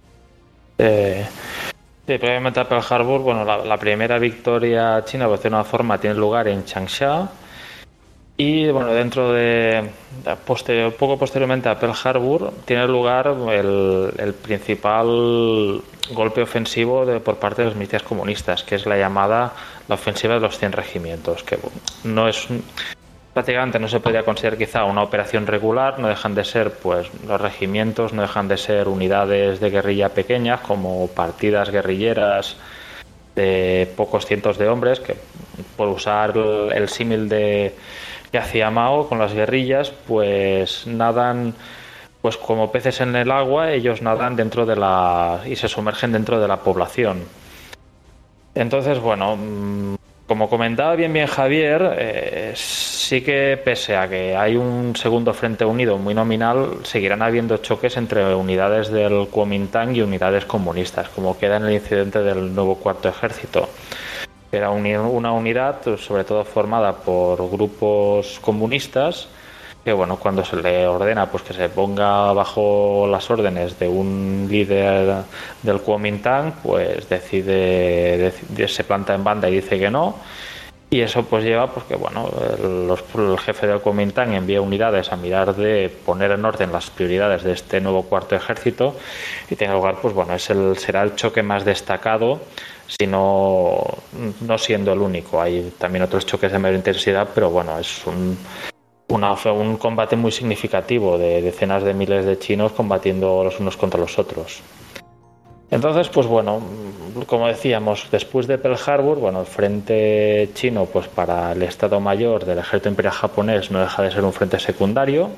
Sí, previamente a Pearl Harbor, bueno, la primera victoria china, por decirlo de una forma, tiene lugar en Changsha, y bueno, dentro de poco posteriormente a Pearl Harbor tiene lugar el principal golpe ofensivo por parte de las milicias comunistas, que es la ofensiva de los 100 regimientos, que no es... Prácticamente no se podría considerar quizá una operación regular, no dejan de ser, pues los regimientos no dejan de ser unidades de guerrilla pequeñas, como partidas guerrilleras de pocos cientos de hombres, que por usar el símil que hacía Mao con las guerrillas, pues nadan pues como peces en el agua, ellos nadan y se sumergen dentro de la población. Entonces, bueno, como comentaba bien Javier, sí que pese a que hay un segundo frente unido muy nominal, seguirán habiendo choques entre unidades del Kuomintang y unidades comunistas, como queda en el incidente del nuevo cuarto ejército. Era una unidad sobre todo formada por grupos comunistas que bueno, cuando se le ordena pues que se ponga bajo las órdenes de un líder del Kuomintang, pues se planta en banda y dice que no. Y eso pues lleva pues que bueno, el jefe del Kuomintang envía unidades a mirar de poner en orden las prioridades de este nuevo cuarto ejército, y tiene lugar pues bueno, será el choque más destacado, sino no siendo el único. Hay también otros choques de menor intensidad, pero bueno, es un combate muy significativo de decenas de miles de chinos combatiendo los unos contra los otros. Entonces, pues bueno, como decíamos, después de Pearl Harbor, bueno, el frente chino, pues para el Estado Mayor del Ejército Imperial Japonés no deja de ser un frente secundario,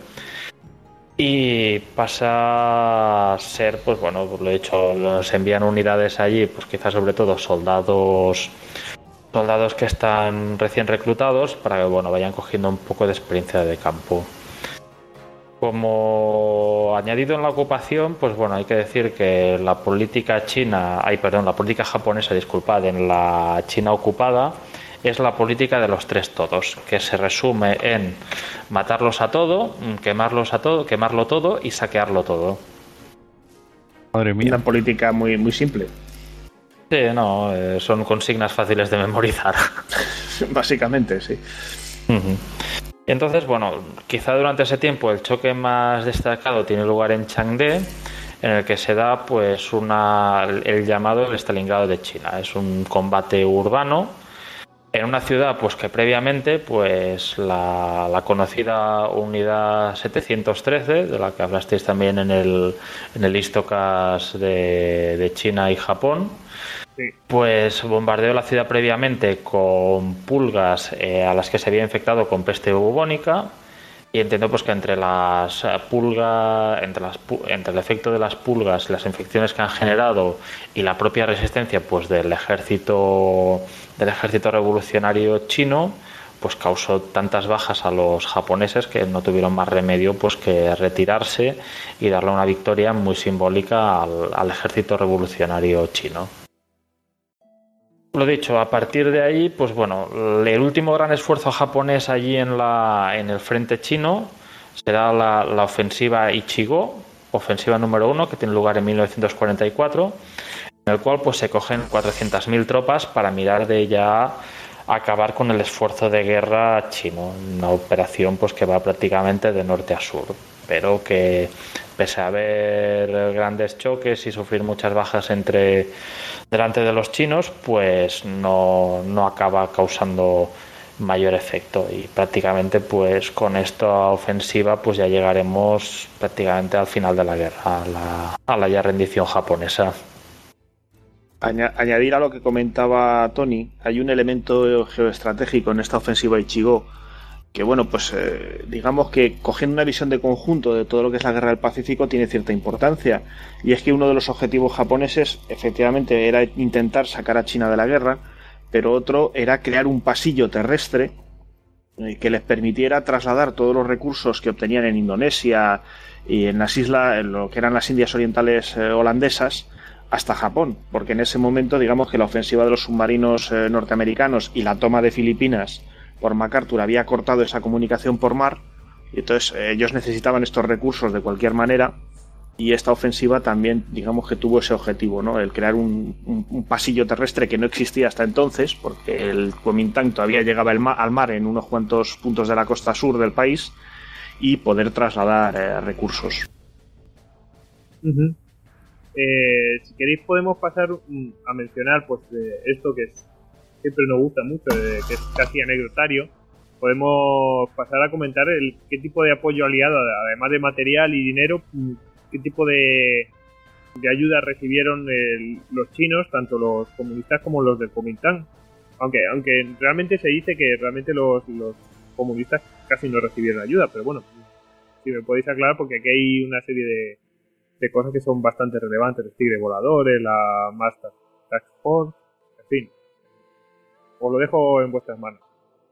y pasa a ser, pues bueno, lo he dicho, se envían unidades allí, pues quizás sobre todo soldados que están recién reclutados para que bueno, vayan cogiendo un poco de experiencia de campo. Como añadido en la ocupación, pues bueno, hay que decir que la política japonesa, en la China ocupada, es la política de los tres todos, que se resume en matarlos a todo, quemarlo todo y saquearlo todo. Madre mía. Una política muy, muy simple. Sí, no, son consignas fáciles de memorizar. Básicamente, sí. Uh-huh. Entonces, bueno, quizá durante ese tiempo el choque más destacado tiene lugar en Changde, en el que se da pues el llamado el Stalingrado de China. Es un combate urbano en una ciudad pues que previamente pues la conocida Unidad 713, de la que hablasteis también en el Histocast de China y Japón, pues bombardeó la ciudad previamente con pulgas a las que se había infectado con peste bubónica, y entiendo pues que entre el efecto de las pulgas, las infecciones que han generado y la propia resistencia pues del ejército revolucionario chino, pues causó tantas bajas a los japoneses que no tuvieron más remedio pues que retirarse y darle una victoria muy simbólica al ejército revolucionario chino. Lo dicho, a partir de ahí, pues bueno, el último gran esfuerzo japonés allí en el frente chino será la ofensiva Ichigo, ofensiva número 1, que tiene lugar en 1944, en el cual pues se cogen 400.000 tropas para mirar de ya acabar con el esfuerzo de guerra chino, una operación pues que va prácticamente de norte a sur, pero que pese a haber grandes choques y sufrir muchas bajas delante de los chinos, pues no acaba causando mayor efecto, y prácticamente pues con esta ofensiva pues ya llegaremos prácticamente al final de la guerra, a la ya rendición japonesa. Añadir a lo que comentaba Tony, hay un elemento geoestratégico en esta ofensiva Ichigo que bueno, pues digamos que cogiendo una visión de conjunto de todo lo que es la guerra del Pacífico tiene cierta importancia, y es que uno de los objetivos japoneses efectivamente era intentar sacar a China de la guerra, pero otro era crear un pasillo terrestre que les permitiera trasladar todos los recursos que obtenían en Indonesia y en las islas, en lo que eran las Indias Orientales holandesas, hasta Japón, porque en ese momento digamos que la ofensiva de los submarinos norteamericanos y la toma de Filipinas por MacArthur había cortado esa comunicación por mar, y entonces ellos necesitaban estos recursos de cualquier manera, y esta ofensiva también digamos que tuvo ese objetivo, ¿no? El crear un pasillo terrestre que no existía hasta entonces, porque el Kuomintang todavía llegaba al mar en unos cuantos puntos de la costa sur del país, y poder trasladar recursos. Uh-huh. Si queréis podemos pasar a mencionar pues esto que siempre nos gusta mucho, que es casi anecdotario. Podemos pasar a comentar qué tipo de apoyo aliado, además de material y dinero, qué tipo de ayuda recibieron los chinos, tanto los comunistas como los del Kuomintang. Aunque realmente se dice que realmente los comunistas casi no recibieron ayuda, pero bueno, si me podéis aclarar, porque aquí hay una serie de cosas que son bastante relevantes, los tigres voladores, la Master Task Force, en fin. Os lo dejo en vuestras manos.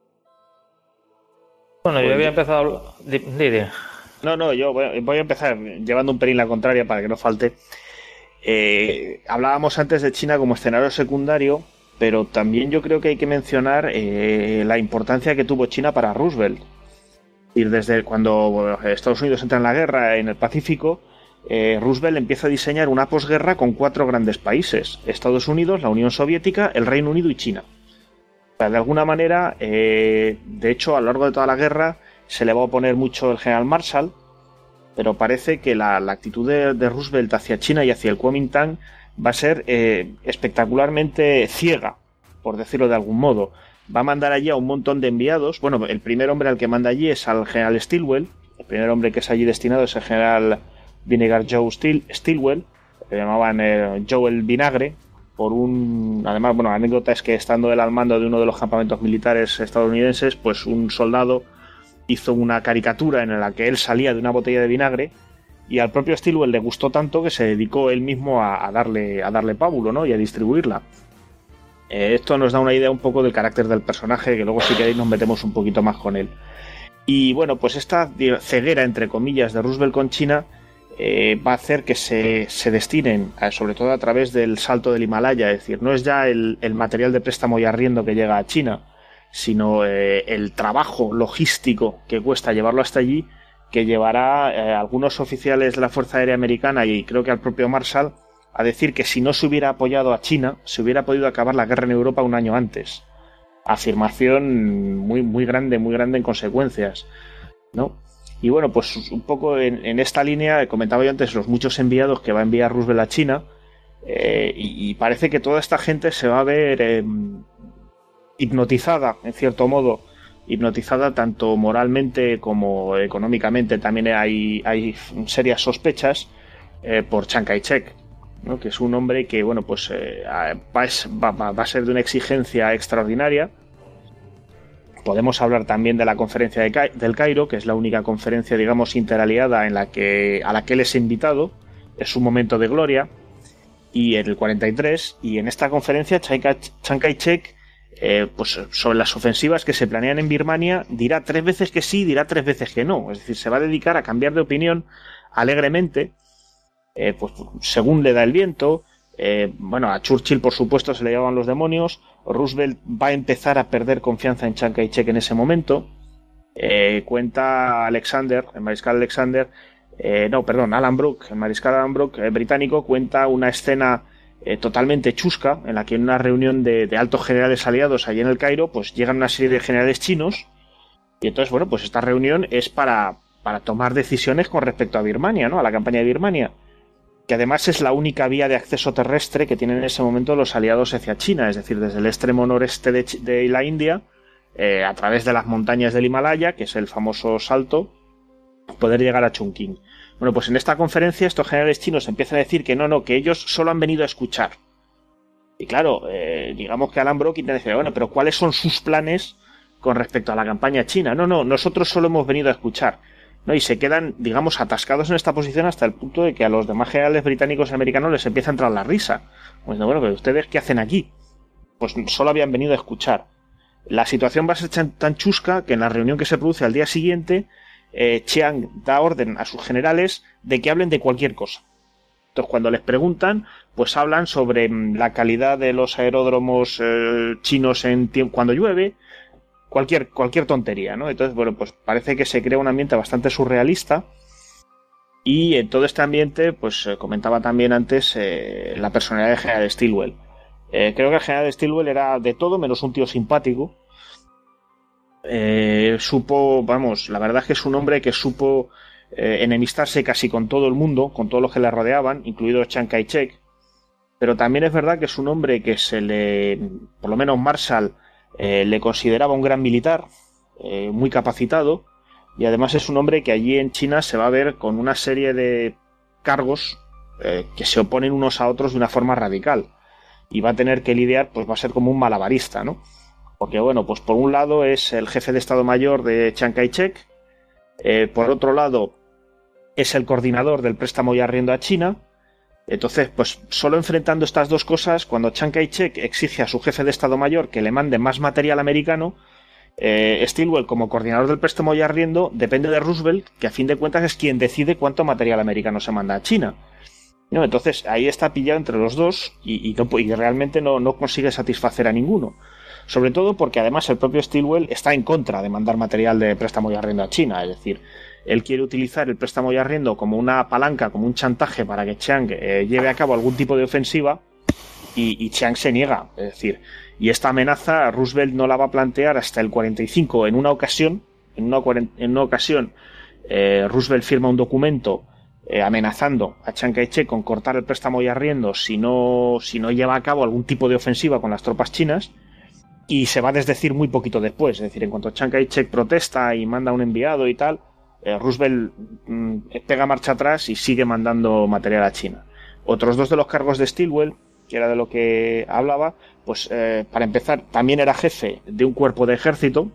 Bueno, yo había empezado... No, yo voy a empezar llevando un pelín la contraria para que no falte. Hablábamos antes de China como escenario secundario, pero también yo creo que hay que mencionar la importancia que tuvo China para Roosevelt. Y desde cuando Estados Unidos entra en la guerra en el Pacífico, Roosevelt empieza a diseñar una posguerra con 4 grandes países: Estados Unidos, la Unión Soviética, el Reino Unido y China. O sea, de alguna manera, de hecho, a lo largo de toda la guerra se le va a oponer mucho el general Marshall, pero parece que la actitud de Roosevelt hacia China y hacia el Kuomintang va a ser espectacularmente ciega, por decirlo de algún modo. Va a mandar allí a un montón de enviados. Bueno, el primer hombre al que manda allí es al general Stilwell. El primer hombre que es allí destinado es el general Vinegar Joe Stilwell, que llamaban Joe el Vinagre, además, bueno, la anécdota es que estando él al mando de uno de los campamentos militares estadounidenses, pues un soldado hizo una caricatura en la que él salía de una botella de vinagre, y al propio Stilwell le gustó tanto que se dedicó él mismo a darle pábulo, ¿no? Y a distribuirla. Esto nos da una idea un poco del carácter del personaje, que luego si queréis nos metemos un poquito más con él. Y bueno, pues esta ceguera, entre comillas, de Roosevelt con China va a hacer que se destinen, sobre todo a través del salto del Himalaya, es decir, no es ya el material de préstamo y arriendo que llega a China, sino el trabajo logístico que cuesta llevarlo hasta allí, que llevará a algunos oficiales de la Fuerza Aérea Americana y creo que al propio Marshall a decir que si no se hubiera apoyado a China, se hubiera podido acabar la guerra en Europa un año antes. Afirmación muy, muy grande en consecuencias, ¿no? Y bueno, pues un poco en esta línea, comentaba yo antes los muchos enviados que va a enviar Roosevelt a China, y parece que toda esta gente se va a ver hipnotizada, en cierto modo, hipnotizada tanto moralmente como económicamente. También hay serias sospechas por Chiang Kai-shek, ¿no? Que es un hombre que, bueno, pues va a ser de una exigencia extraordinaria. Podemos hablar también de la conferencia del Cairo, que es la única conferencia, digamos, interaliada a la que él es invitado. Es un momento de gloria. Y en el 43, y en esta conferencia Chiang Kai-shek, pues sobre las ofensivas que se planean en Birmania, dirá 3 veces que sí, dirá 3 veces que no. Es decir, se va a dedicar a cambiar de opinión alegremente, pues según le da el viento. Bueno, a Churchill, por supuesto, se le llevaban los demonios. Roosevelt va a empezar a perder confianza en Chiang Kai-shek en ese momento. Cuenta Alexander, el mariscal Alexander, Alan Brooke, el mariscal Alan Brooke, británico, cuenta una escena totalmente chusca, en la que en una reunión de altos generales aliados allí en el Cairo, pues llegan una serie de generales chinos, y entonces, bueno, pues esta reunión es para tomar decisiones con respecto a Birmania, ¿no? A la campaña de Birmania, que además es la única vía de acceso terrestre que tienen en ese momento los aliados hacia China, es decir, desde el extremo noreste de la India, a través de las montañas del Himalaya, que es el famoso salto, poder llegar a Chongqing. Bueno, pues en esta conferencia estos generales chinos empiezan a decir que no, que ellos solo han venido a escuchar. Y claro, digamos que Alan Brooke dice, bueno, pero ¿cuáles son sus planes con respecto a la campaña china? No, nosotros solo hemos venido a escuchar, ¿no? Y se quedan, digamos, atascados en esta posición hasta el punto de que a los demás generales británicos y americanos les empieza a entrar la risa. Pues bueno, pero ¿ustedes qué hacen aquí? Pues solo habían venido a escuchar. La situación va a ser tan chusca que en la reunión que se produce al día siguiente, Chiang da orden a sus generales de que hablen de cualquier cosa. Entonces, cuando les preguntan, pues hablan sobre la calidad de los aeródromos chinos cuando llueve, cualquier tontería, ¿no? Entonces, bueno, pues parece que se crea un ambiente bastante surrealista, y en todo este ambiente, pues comentaba también antes la personalidad del general Stilwell. Creo que el general Stilwell era de todo menos un tío simpático. La verdad es que es un hombre que supo enemistarse casi con todo el mundo, con todos los que le rodeaban, incluido Chiang Kai-shek. Pero también es verdad que es un hombre que por lo menos Marshall le consideraba un gran militar, muy capacitado, y además es un hombre que allí en China se va a ver con una serie de cargos que se oponen unos a otros de una forma radical, y va a tener que lidiar, pues va a ser como un malabarista, ¿no? Porque bueno, pues por un lado es el jefe de Estado Mayor de Chiang Kai-shek, por otro lado es el coordinador del préstamo y arriendo a China. Entonces, pues solo enfrentando estas dos cosas, cuando Chiang Kai-shek exige a su jefe de Estado Mayor que le mande más material americano, Stilwell, como coordinador del préstamo y arriendo, depende de Roosevelt, que a fin de cuentas es quien decide cuánto material americano se manda a China, ¿no? Entonces ahí está pillado entre los dos y realmente no consigue satisfacer a ninguno. Sobre todo porque además el propio Stilwell está en contra de mandar material de préstamo y arriendo a China, es decir, él quiere utilizar el préstamo y arriendo como una palanca, como un chantaje para que Chiang lleve a cabo algún tipo de ofensiva y Chiang se niega, es decir, y esta amenaza Roosevelt no la va a plantear hasta el 45. En una ocasión Roosevelt firma un documento amenazando a Chiang Kai-shek con cortar el préstamo y arriendo si no lleva a cabo algún tipo de ofensiva con las tropas chinas, y se va a desdecir muy poquito después, es decir, en cuanto Chiang Kai-shek protesta y manda un enviado y tal, Roosevelt pega marcha atrás y sigue mandando material a China. Otros dos de los cargos de Stilwell, que era de lo que hablaba, pues para empezar, también era jefe de un cuerpo de ejército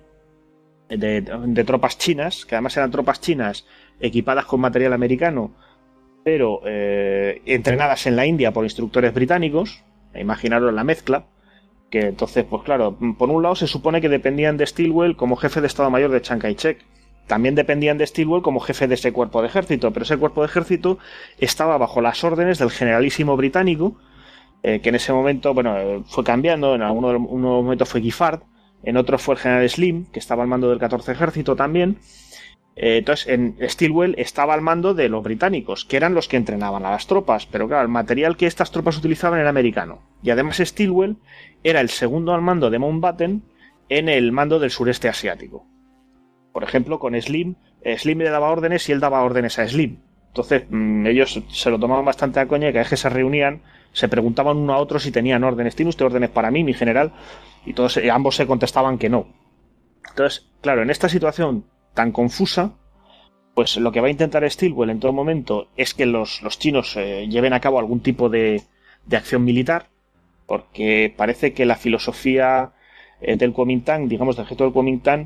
de tropas chinas, que además eran tropas chinas equipadas con material americano, pero entrenadas en la India por instructores británicos. Imaginaros la mezcla, que entonces, pues claro, por un lado se supone que dependían de Stilwell como jefe de Estado Mayor de Chiang Kai-shek, también dependían de Stilwell como jefe de ese cuerpo de ejército, pero ese cuerpo de ejército estaba bajo las órdenes del generalísimo británico, que en ese momento, bueno, fue cambiando, en unos momentos fue Giffard, en otros fue el general Slim, que estaba al mando del 14 ejército también. Entonces, en Stilwell estaba al mando de los británicos, que eran los que entrenaban a las tropas, pero claro, el material que estas tropas utilizaban era americano. Y además Stilwell era el segundo al mando de Mountbatten en el mando del sureste asiático. Por ejemplo, con Slim le daba órdenes y él daba órdenes a Slim. Entonces, ellos se lo tomaban bastante a coña, y cada vez que se reunían, se preguntaban uno a otro si tenían órdenes. ¿Tiene usted órdenes para mí, mi general? Y ambos se contestaban que no. Entonces, claro, en esta situación tan confusa, pues lo que va a intentar Stilwell en todo momento es que los chinos lleven a cabo algún tipo de acción militar, porque parece que la filosofía del Kuomintang, digamos, del ejército del Kuomintang,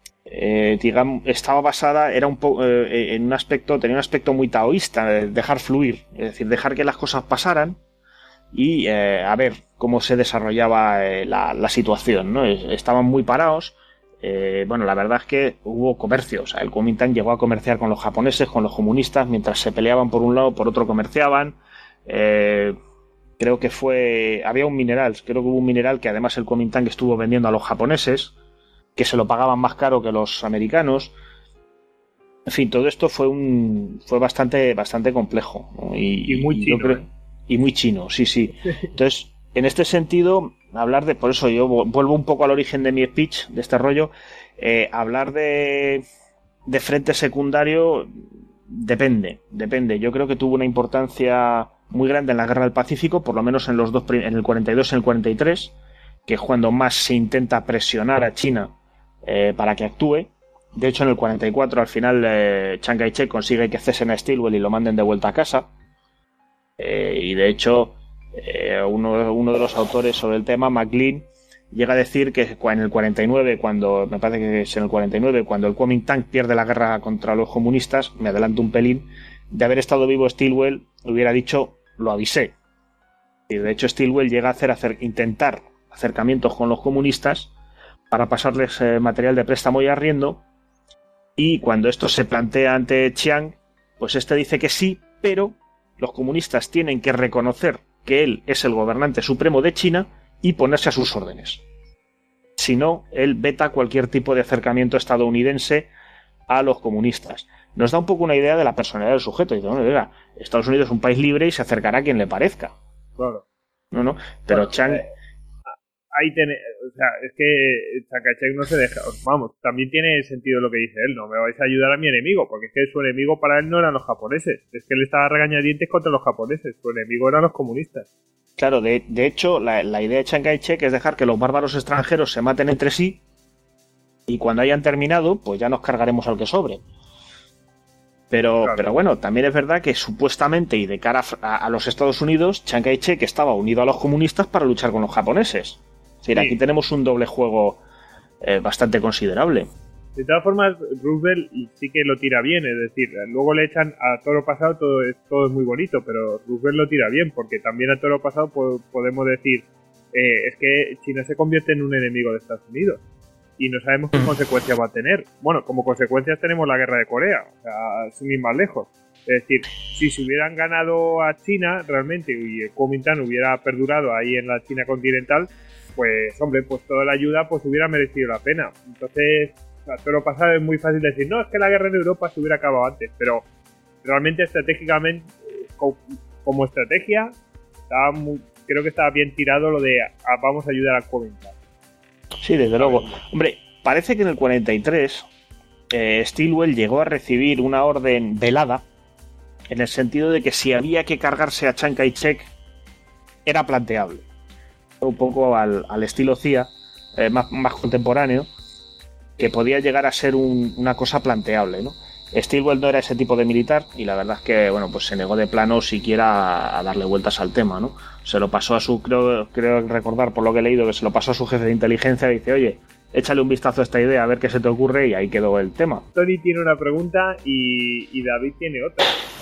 estaba basada, era un poco en un aspecto, tenía un aspecto muy taoísta, dejar fluir, es decir, dejar que las cosas pasaran y a ver cómo se desarrollaba la situación, ¿no? Estaban muy parados. Bueno, la verdad es que hubo comercio, o sea, el Kuomintang llegó a comerciar con los japoneses, con los comunistas, mientras se peleaban por un lado, por otro comerciaban. Creo que hubo un mineral que además el Kuomintang estuvo vendiendo a los japoneses, que se lo pagaban más caro que los americanos. En fin, todo esto fue bastante complejo, ¿no? Y muy chino, y muy chino, sí. Entonces, en este sentido, por eso yo vuelvo un poco al origen de mi speech, de este rollo, hablar de frente secundario depende. Yo creo que tuvo una importancia muy grande en la Guerra del Pacífico, por lo menos en el 42 y en el 43, que es cuando más se intenta presionar a China para que actúe. De hecho, en el 44 al final Chiang Kai-shek consigue que cesen a Stilwell y lo manden de vuelta a casa. Y de hecho, uno de los autores sobre el tema, McLean, llega a decir que en el 49, me parece que es en el 49, cuando el Kuomintang pierde la guerra contra los comunistas, me adelanto un pelín, de haber estado vivo Stilwell, hubiera dicho, lo avisé. Y de hecho Stilwell llega a intentar acercamientos con los comunistas para pasarles material de préstamo y arriendo, y cuando esto se plantea ante Chiang, pues este dice que sí, pero los comunistas tienen que reconocer que él es el gobernante supremo de China y ponerse a sus órdenes. Si no, él veta cualquier tipo de acercamiento estadounidense a los comunistas. Nos da un poco una idea de la personalidad del sujeto. Dice, bueno, mira, Estados Unidos es un país libre y se acercará a quien le parezca. Claro. No, pero bueno, Chiang... o sea, es que Chiang Kai-shek no se deja. Vamos, también tiene sentido lo que dice él. No me vais a ayudar a mi enemigo, porque es que su enemigo para él no eran los japoneses. Es que él estaba regañadientes contra los japoneses. Su enemigo eran los comunistas. Claro, de hecho, la idea de Chiang Kai-shek es dejar que los bárbaros extranjeros se maten entre sí, y cuando hayan terminado, pues ya nos cargaremos al que sobre. Pero bueno, también es verdad que supuestamente y de cara a los Estados Unidos, Chiang Kai-shek estaba unido a los comunistas para luchar con los japoneses. Es decir, aquí tenemos un doble juego bastante considerable. De todas formas, Roosevelt sí que lo tira bien, es decir, luego le echan a toro pasado, todo es muy bonito, pero Roosevelt lo tira bien, porque también a toro pasado podemos decir, es que China se convierte en un enemigo de Estados Unidos. Y no sabemos qué consecuencias va a tener. Bueno, como consecuencias tenemos la guerra de Corea, o sea, sin ir más lejos. Es decir, si se hubieran ganado a China realmente y el Kuomintang hubiera perdurado ahí en la China continental, pues hombre, pues toda la ayuda pues hubiera merecido la pena. Entonces, todo lo pasado es muy fácil decir, no, es que la guerra en Europa se hubiera acabado antes, pero realmente estratégicamente, como estrategia, creo que estaba bien tirado lo de vamos a ayudar a Kuomintang. Sí, desde luego. Hombre, parece que en el 43 Stilwell llegó a recibir una orden velada en el sentido de que si había que cargarse a Chiang Kai-shek era planteable. Un poco al estilo CIA, más contemporáneo, que podía llegar a ser una cosa planteable, ¿no? Stilwell no era ese tipo de militar y la verdad es que, bueno, pues se negó de plano siquiera a darle vueltas al tema, ¿no? Se lo pasó a su, creo recordar por lo que he leído, que se lo pasó a su jefe de inteligencia y dice, oye, échale un vistazo a esta idea, a ver qué se te ocurre, y ahí quedó el tema. Tony tiene una pregunta y David tiene otra.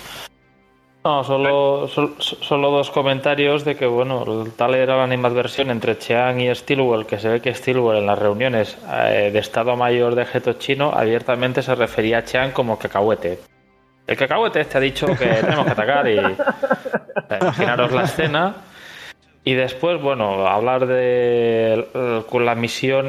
No, solo dos comentarios de que, bueno, tal era la animadversión entre Chiang y Stilwell, que se ve que Stilwell en las reuniones de Estado Mayor de Ejército chino abiertamente se refería a Chiang como cacahuete. El cacahuete te ha dicho que tenemos que atacar y imaginaros la escena. Y después, bueno, hablar de la misión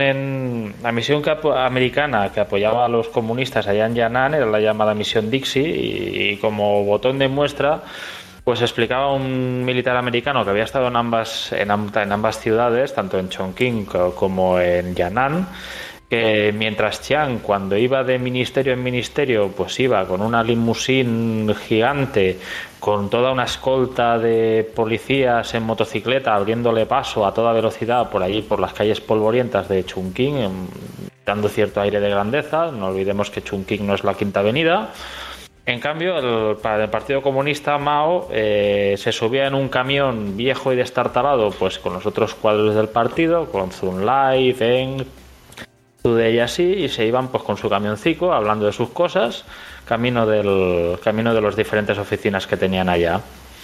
americana que apoyaba a los comunistas allá en Yan'an, era la llamada misión Dixie, y como botón de muestra, pues explicaba un militar americano que había estado en ambas ciudades, tanto en Chongqing como en Yan'an, que mientras Chiang, cuando iba de ministerio en ministerio, pues iba con una limusín gigante, con toda una escolta de policías en motocicleta, abriéndole paso a toda velocidad por allí, por las calles polvorientas de Chongqing, dando cierto aire de grandeza. No olvidemos que Chongqing no es la Quinta Avenida. En cambio, para el Partido Comunista, Mao se subía en un camión viejo y destartalado, pues con los otros cuadros del partido, con Zhou Enlai, Deng, de ella así, y se iban pues con su camioncico hablando de sus cosas camino de las diferentes oficinas que tenían allá.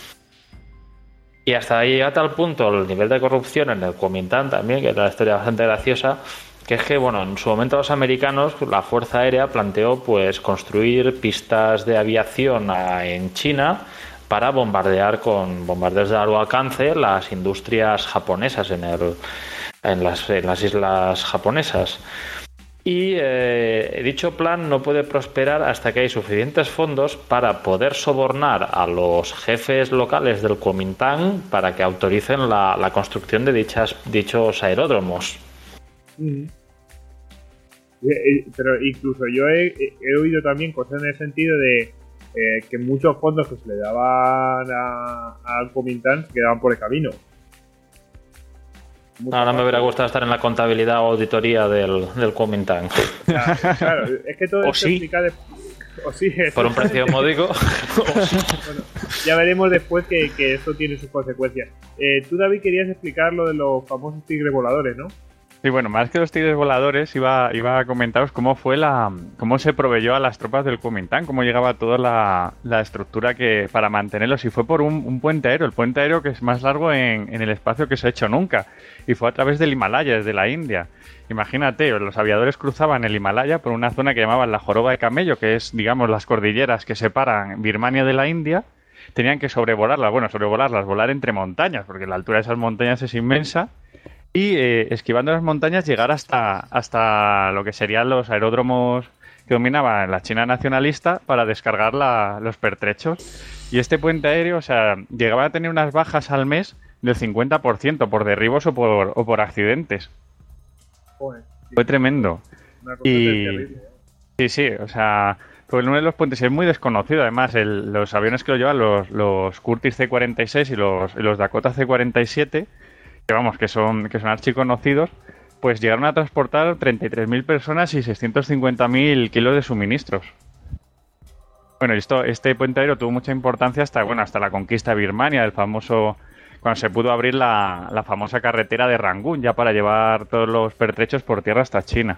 Y hasta ahí llega a tal punto el nivel de corrupción en el Kuomintang también, que es una historia bastante graciosa, que es que, bueno, en su momento los americanos, la Fuerza Aérea planteó pues construir pistas de aviación en China para bombardear con bombardeos de largo alcance las industrias japonesas en las islas japonesas. Y dicho plan no puede prosperar hasta que hay suficientes fondos para poder sobornar a los jefes locales del Kuomintang para que autoricen la construcción de dichos aeródromos. Pero incluso yo he oído también cosas en el sentido de que muchos fondos que se le daban al Kuomintang se quedaban por el camino. Ahora me hubiera gustado estar en la contabilidad o auditoría del Kuomintang. Claro, es que todo esto explica por un precio módico. Bueno, ya veremos después que esto tiene sus consecuencias. Tú, David, querías explicar lo de los famosos tigres voladores, ¿no? Sí, bueno, más que los tigres voladores, iba a comentaros cómo se proveyó a las tropas del Kuomintang, cómo llegaba toda la estructura para mantenerlos, y fue por un puente aéreo, el puente aéreo que es más largo en el espacio que se ha hecho nunca, y fue a través del Himalaya, desde la India. Imagínate, los aviadores cruzaban el Himalaya por una zona que llamaban la Joroba de Camello, que es, digamos, las cordilleras que separan Birmania de la India. Tenían que volar entre montañas, porque la altura de esas montañas es inmensa. Y esquivando las montañas llegar hasta lo que serían los aeródromos que dominaba la China nacionalista para descargar los pertrechos. Y este puente aéreo, o sea, llegaba a tener unas bajas al mes del 50% por derribos o por accidentes. Joder, fue tremendo. Y sí, o sea, porque uno de los puentes es muy desconocido. Además, los aviones que lo llevan, los Curtiss C-46 y los Dakota C-47, que son archiconocidos, pues llegaron a transportar 33.000 personas y 650.000 kilos de suministros. Bueno, este puente aéreo tuvo mucha importancia hasta la conquista de Birmania, cuando se pudo abrir la famosa carretera de Rangún, ya para llevar todos los pertrechos por tierra hasta China.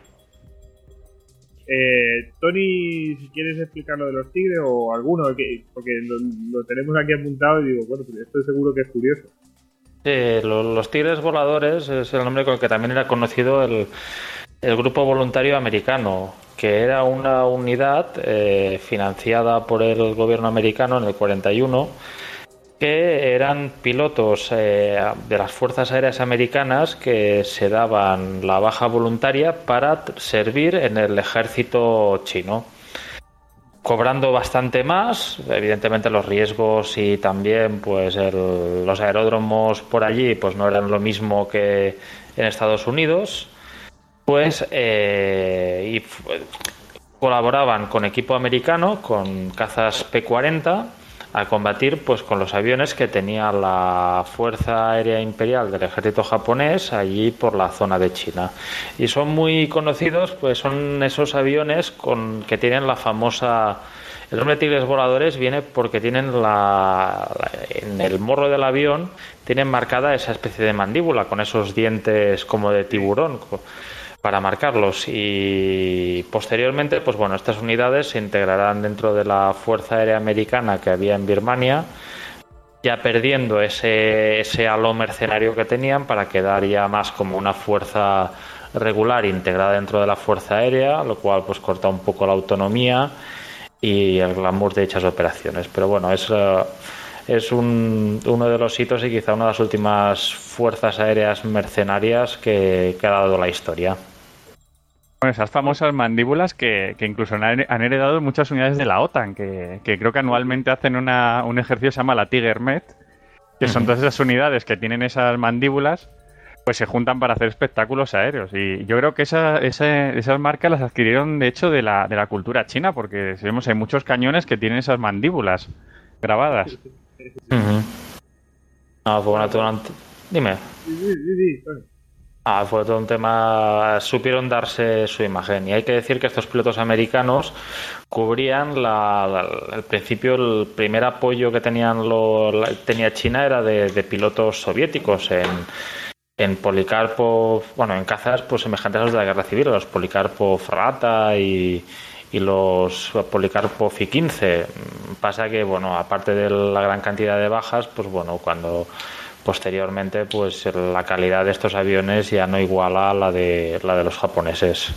Tony, si quieres explicar lo de los tigres o alguno, porque lo tenemos aquí apuntado y digo, bueno, pues esto seguro que es curioso. Los tigres voladores es el nombre con el que también era conocido el grupo voluntario americano, que era una unidad financiada por el gobierno americano en el 41, que eran pilotos de las Fuerzas Aéreas Americanas que se daban la baja voluntaria para servir en el ejército chino, cobrando bastante más. Evidentemente los riesgos y también pues los aeródromos por allí pues no eran lo mismo que en Estados Unidos, pues colaboraban con equipo americano, con cazas P-40, a combatir pues con los aviones que tenía la Fuerza Aérea Imperial del ejército japonés allí por la zona de China. Y son muy conocidos, pues son esos aviones que tienen la famosa... El nombre de tigres voladores viene porque tienen en el morro del avión tienen marcada esa especie de mandíbula con esos dientes como de tiburón para marcarlos, y posteriormente pues bueno, estas unidades se integrarán dentro de la Fuerza Aérea Americana que había en Birmania, ya perdiendo ese halo mercenario que tenían para quedar ya más como una fuerza regular integrada dentro de la Fuerza Aérea, lo cual pues corta un poco la autonomía y el glamour de dichas operaciones. Pero bueno, es uno de los hitos y quizá una de las últimas fuerzas aéreas mercenarias que ha dado la historia. Bueno, esas famosas mandíbulas que incluso han heredado muchas unidades de la OTAN, que creo que anualmente hacen un ejercicio que se llama la Tiger Met, que son todas esas unidades que tienen esas mandíbulas, pues se juntan para hacer espectáculos aéreos. Y yo creo que esas marcas las adquirieron, de hecho, de la cultura china, porque vemos hay muchos cañones que tienen esas mandíbulas grabadas. Dime. Fue todo un tema, supieron darse su imagen, y hay que decir que estos pilotos americanos cubrían al principio el primer apoyo que tenía China era de pilotos soviéticos en Policarpo, bueno, en cazas pues semejantes a los de la guerra civil, los Policarpo Fragata y los Policarpo Fi-15. Pasa que, bueno, aparte de la gran cantidad de bajas, pues bueno, cuando posteriormente pues la calidad de estos aviones ya no iguala a la de los japoneses.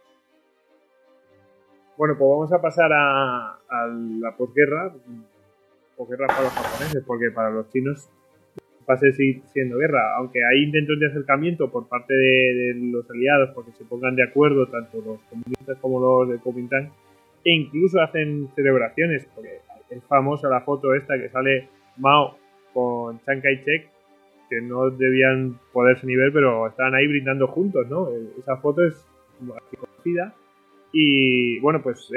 Bueno, pues vamos a pasar a la posguerra para los japoneses, porque para los chinos va a seguir siendo guerra, aunque hay intentos de acercamiento por parte de los aliados porque se pongan de acuerdo tanto los comunistas como los de Kuomintang, e incluso hacen celebraciones, porque es famosa la foto esta que sale Mao con Chiang Kai-shek, que no debían poderse ni ver, pero estaban ahí brindando juntos, ¿no? Esa foto es conocida. Y bueno, pues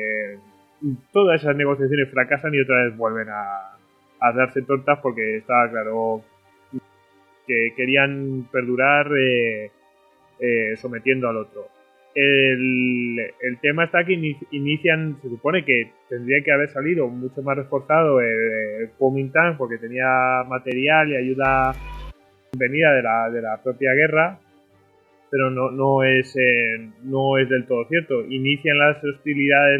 todas esas negociaciones fracasan y otra vez vuelven a darse tortas, porque estaba claro que querían perdurar sometiendo al otro. El tema está que inician, se supone que tendría que haber salido mucho más reforzado el Kuomintang, porque tenía material y ayuda venida de la propia guerra, pero no es del todo cierto. Inician las hostilidades,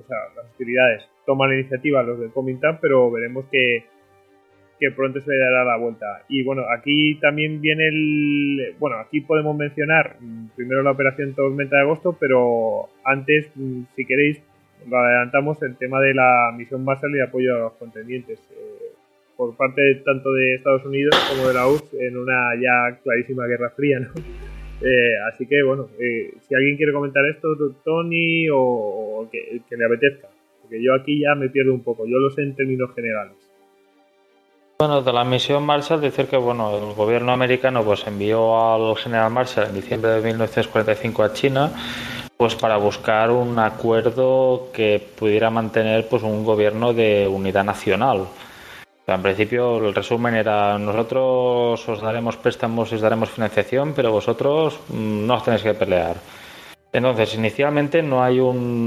toman la iniciativa los del Kuomintang, pero veremos que pronto se le dará la vuelta. Y bueno, aquí también viene aquí podemos mencionar primero la operación Tormenta de Agosto, pero antes, si queréis, lo adelantamos, el tema de la misión Marshall y apoyo a los contendientes por parte tanto de Estados Unidos como de la URSS en una ya clarísima guerra fría, ¿no? Así que bueno, si alguien quiere comentar esto, Tony, o que le apetezca, porque yo aquí ya me pierdo un poco, yo lo sé en términos generales. Bueno, de la misión Marshall, decir que bueno, el gobierno americano pues envió al general Marshall en diciembre de 1945 a China, pues para buscar un acuerdo que pudiera mantener pues un gobierno de unidad nacional. O sea, en principio el resumen era: nosotros os daremos préstamos y os daremos financiación, pero vosotros no os tenéis que pelear. Entonces, inicialmente no hay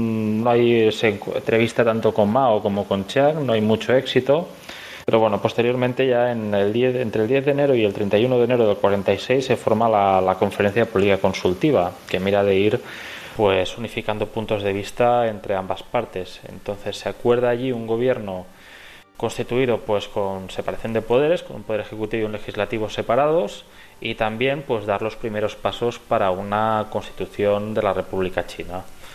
entrevista tanto con Mao como con Chiang, no hay mucho éxito. Pero bueno, posteriormente ya entre el 10 de enero y el 31 de enero del 46 se forma la Conferencia Política Consultiva, que mira de ir pues unificando puntos de vista entre ambas partes. Entonces se acuerda allí un gobierno constituido pues con separación de poderes, con un poder ejecutivo y un legislativo separados, y también pues dar los primeros pasos para una constitución de la República China.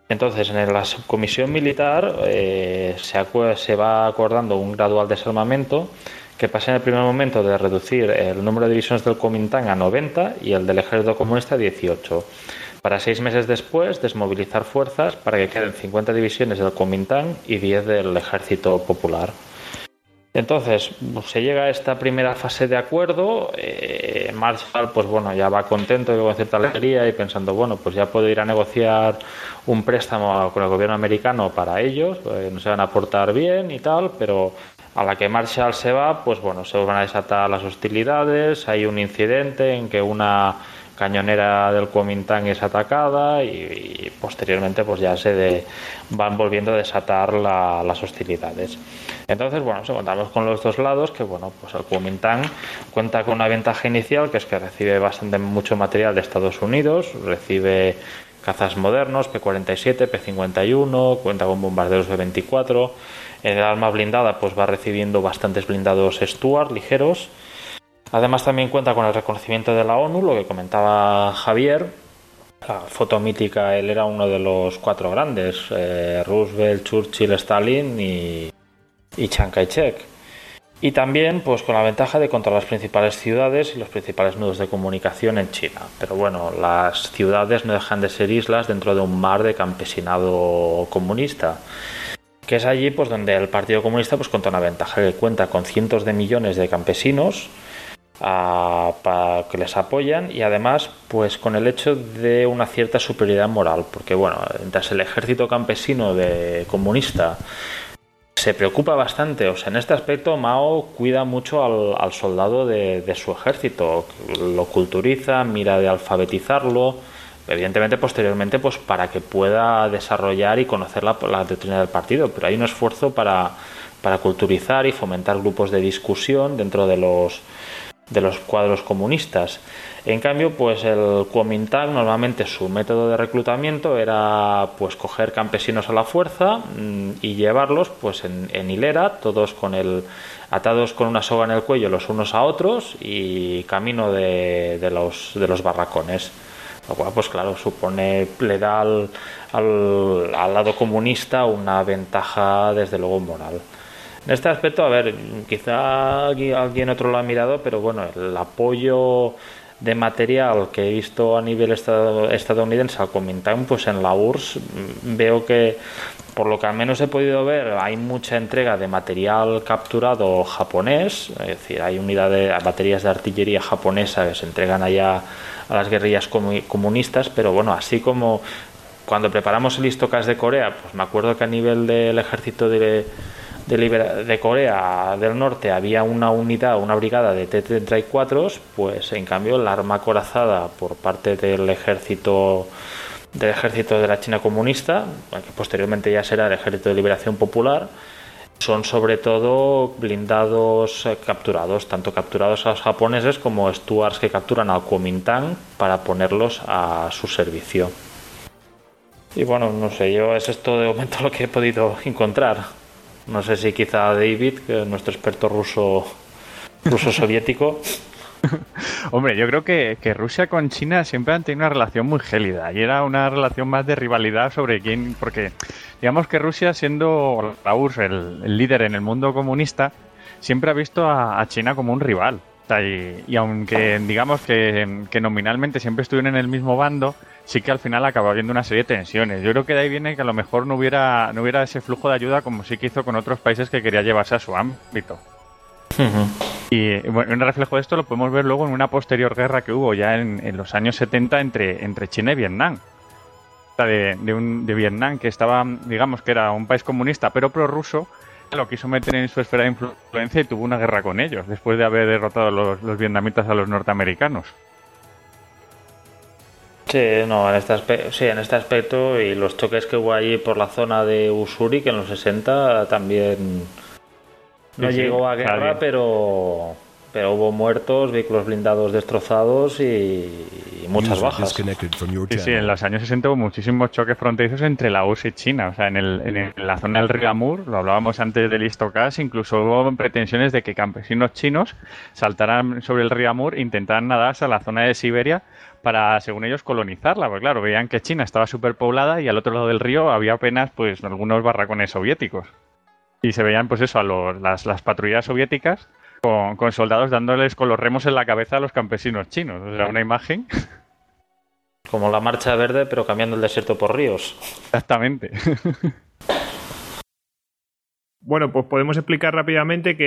Entonces, en la subcomisión militar se va acordando un gradual desarmamento que pasa en el primer momento de reducir el número de divisiones del Kuomintang a 90 y el del ejército comunista a 18. Para 6 meses después, desmovilizar fuerzas para que queden 50 divisiones del Kuomintang y 10 del ejército popular. Entonces, se llega a esta primera fase de acuerdo. Marshall, pues bueno, ya va contento y con cierta alegría y pensando, bueno, pues ya puedo ir a negociar un préstamo con el gobierno americano para ellos, nos van a portar bien y tal, pero a la que Marshall se va, pues bueno, se van a desatar las hostilidades. Hay un incidente en que una cañonera del Kuomintang es atacada y posteriormente pues ya van volviendo a desatar las hostilidades. Entonces, bueno, contamos con los dos lados que, bueno, pues el Kuomintang cuenta con una ventaja inicial, que es que recibe mucho material de Estados Unidos, recibe cazas modernos, P-47, P-51, cuenta con bombarderos B-24. El arma blindada pues va recibiendo bastantes blindados Stuart ligeros. Además también cuenta con el reconocimiento de la ONU, lo que comentaba Javier. La foto mítica, él era uno de los 4 grandes, Roosevelt, Churchill, Stalin y Chiang Kai-shek. Y también pues con la ventaja de controlar las principales ciudades y los principales nudos de comunicación en China. Pero bueno, las ciudades no dejan de ser islas dentro de un mar de campesinado comunista, que es allí pues donde el Partido Comunista pues cuenta una ventaja, que cuenta con cientos de millones de campesinos que les apoyan, y además pues con el hecho de una cierta superioridad moral, porque bueno, mientras el ejército campesino comunista se preocupa bastante, o sea, en este aspecto Mao cuida mucho al soldado de su ejército, lo culturiza, mira de alfabetizarlo, evidentemente posteriormente pues para que pueda desarrollar y conocer la doctrina del partido, pero hay un esfuerzo para culturizar y fomentar grupos de discusión dentro de los cuadros comunistas. En cambio, pues el Kuomintang normalmente su método de reclutamiento era pues coger campesinos a la fuerza y llevarlos pues en hilera, todos atados con una soga en el cuello los unos a otros y camino de los barracones. Lo cual, pues claro, le da al lado comunista una ventaja desde luego moral. En este aspecto, a ver, quizá alguien otro lo ha mirado, pero bueno, el apoyo de material que he visto a nivel estadounidense al Kuomintang, pues en la URSS veo que, por lo que al menos he podido ver, hay mucha entrega de material capturado japonés, es decir, hay baterías de artillería japonesa que se entregan allá a las guerrillas comunistas, pero bueno, así como cuando preparamos el Histocast de Corea, pues me acuerdo que a nivel del ejército de Corea del Norte había una brigada de T-34, pues en cambio el arma acorazada por parte del ejército de la China comunista, que posteriormente ya será el Ejército de Liberación Popular, son sobre todo blindados capturados, tanto capturados a los japoneses como Stuarts que capturan al Kuomintang para ponerlos a su servicio. Y bueno, no sé, es esto de momento lo que he podido encontrar. No sé si quizá David, que es nuestro experto ruso soviético. Hombre, yo creo que Rusia con China siempre han tenido una relación muy gélida y era una relación más de rivalidad sobre quién, porque digamos que Rusia, siendo la URSS el líder en el mundo comunista, siempre ha visto a China como un rival. O sea, y aunque digamos que nominalmente siempre estuvieron en el mismo bando, sí que al final acaba habiendo una serie de tensiones. Yo creo que de ahí viene que a lo mejor no hubiera ese flujo de ayuda como sí que hizo con otros países que quería llevarse a su ámbito. Uh-huh. Y bueno, un reflejo de esto lo podemos ver luego en una posterior guerra que hubo ya en los años 70 entre China y Vietnam. De Vietnam, que estaba, digamos que era un país comunista pero prorruso, lo quiso meter en su esfera de influencia y tuvo una guerra con ellos después de haber derrotado los vietnamitas a los norteamericanos. Sí, no, en este aspecto y los choques que hubo allí por la zona de Ussuri, que en los 60 también no llegó a guerra, pero hubo muertos, vehículos blindados destrozados y y muchas bajas. Sí, en los años 60 hubo muchísimos choques fronterizos entre la URSS y China. O sea, en la zona del río Amur, lo hablábamos antes del Istokaz, incluso hubo pretensiones de que campesinos chinos saltaran sobre el río Amur e intentaran nadar hasta la zona de Siberia para, según ellos, colonizarla. Porque claro, veían que China estaba superpoblada y al otro lado del río había apenas pues algunos barracones soviéticos. Y se veían pues eso, las patrullas soviéticas con soldados dándoles con los remos en la cabeza a los campesinos chinos. O sea, una imagen... Como la Marcha Verde, pero cambiando el desierto por ríos. Exactamente. Bueno, pues podemos explicar rápidamente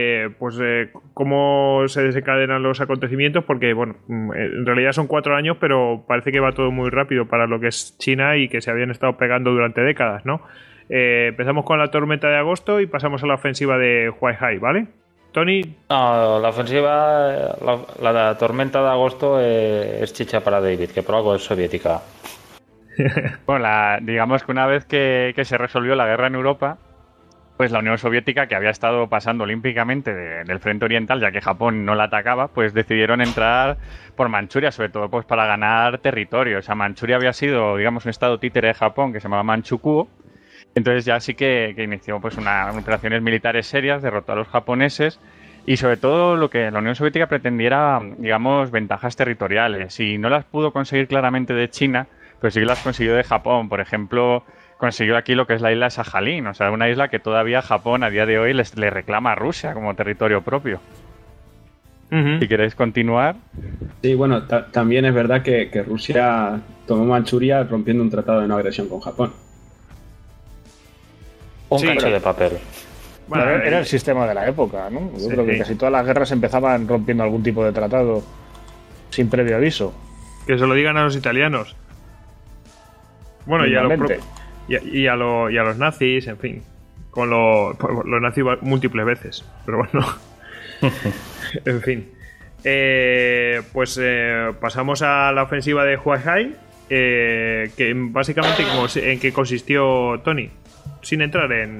cómo se desencadenan los acontecimientos, porque bueno, en realidad son 4 años, pero parece que va todo muy rápido para lo que es China y que se habían estado pegando durante décadas, ¿no? Empezamos con la tormenta de agosto y pasamos a la ofensiva de Huaihai, ¿vale? Tony. No, la ofensiva, la tormenta de agosto es chicha para David, que por algo es soviética. Bueno, digamos que una vez que se resolvió la guerra en Europa, pues la Unión Soviética, que había estado pasando olímpicamente del frente oriental, ya que Japón no la atacaba, pues decidieron entrar por Manchuria, sobre todo pues para ganar territorio. O sea, Manchuria había sido, digamos, un estado títere de Japón que se llamaba Manchukuo. Entonces ya sí que inició pues unas operaciones militares serias, derrotó a los japoneses y sobre todo lo que la Unión Soviética pretendiera, digamos, ventajas territoriales. Y no las pudo conseguir claramente de China, pero sí que las consiguió de Japón. Por ejemplo, consiguió aquí lo que es la isla de Sajalín, o sea, una isla que todavía Japón a día de hoy le reclama a Rusia como territorio propio. Si queréis continuar. Sí, bueno, también es verdad que Rusia tomó Manchuria rompiendo un tratado de no agresión con Japón. Un cacho de papel. Bueno, era el sistema de la época, ¿no? Yo creo que casi todas las guerras empezaban rompiendo algún tipo de tratado sin previo aviso. Que se lo digan a los italianos. Bueno, y a los nazis, en fin. Con los nazis múltiples veces. Pero bueno. En fin. Pasamos a la ofensiva de Huaihai. Que básicamente, ¿en qué consistió, Tony? Sin entrar en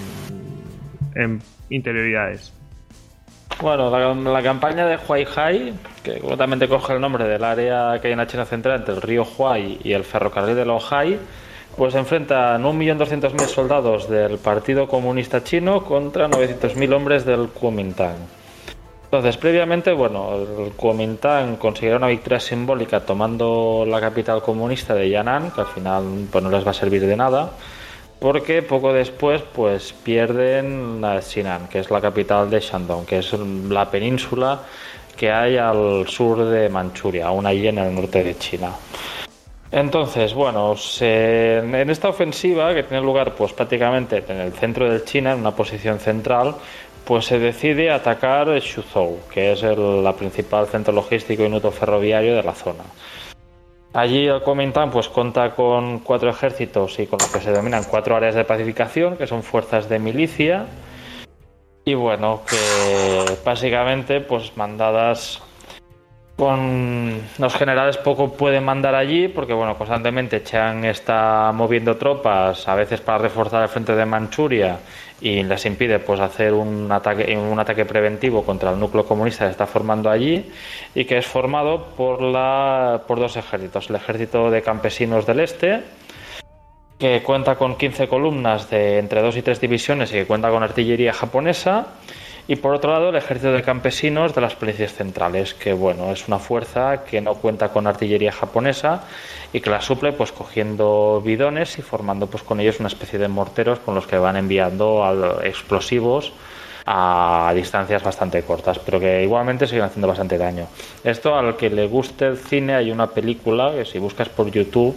interioridades. Bueno, la campaña de Huaihai, que concretamente coge el nombre del área que hay en la China central entre el río Huai y el ferrocarril de Lohai, pues enfrentan 1.200.000 soldados del Partido Comunista Chino contra 900.000 hombres del Kuomintang. Entonces, previamente, bueno, el Kuomintang consiguió una victoria simbólica tomando la capital comunista de Yan'an, que al final pues no les va a servir de nada, porque poco después pues pierden Xi'an, que es la capital de Shandong, que es la península que hay al sur de Manchuria, aún allí en el norte de China. Entonces, bueno, en esta ofensiva, que tiene lugar pues prácticamente en el centro de China, en una posición central, pues se decide atacar Suzhou, que es la principal centro logístico y nudo ferroviario de la zona. Allí el Kuomintang pues cuenta con 4 ejércitos y con lo que se denominan 4 áreas de pacificación, que son fuerzas de milicia, y bueno, que básicamente pues mandadas con los generales poco pueden mandar allí, porque bueno, constantemente Chiang está moviendo tropas, a veces para reforzar el frente de Manchuria, y les impide pues hacer un ataque preventivo contra el núcleo comunista que se está formando allí, y que es formado por 2 ejércitos: el ejército de campesinos del este, que cuenta con 15 columnas de entre 2 y 3 divisiones y que cuenta con artillería japonesa, y por otro lado el ejército de campesinos de las provincias centrales, que bueno, es una fuerza que no cuenta con artillería japonesa y que la suple pues cogiendo bidones y formando pues con ellos una especie de morteros con los que van enviando explosivos a distancias bastante cortas, pero que igualmente siguen haciendo bastante daño. Esto, al que le guste el cine, hay una película que si buscas por YouTube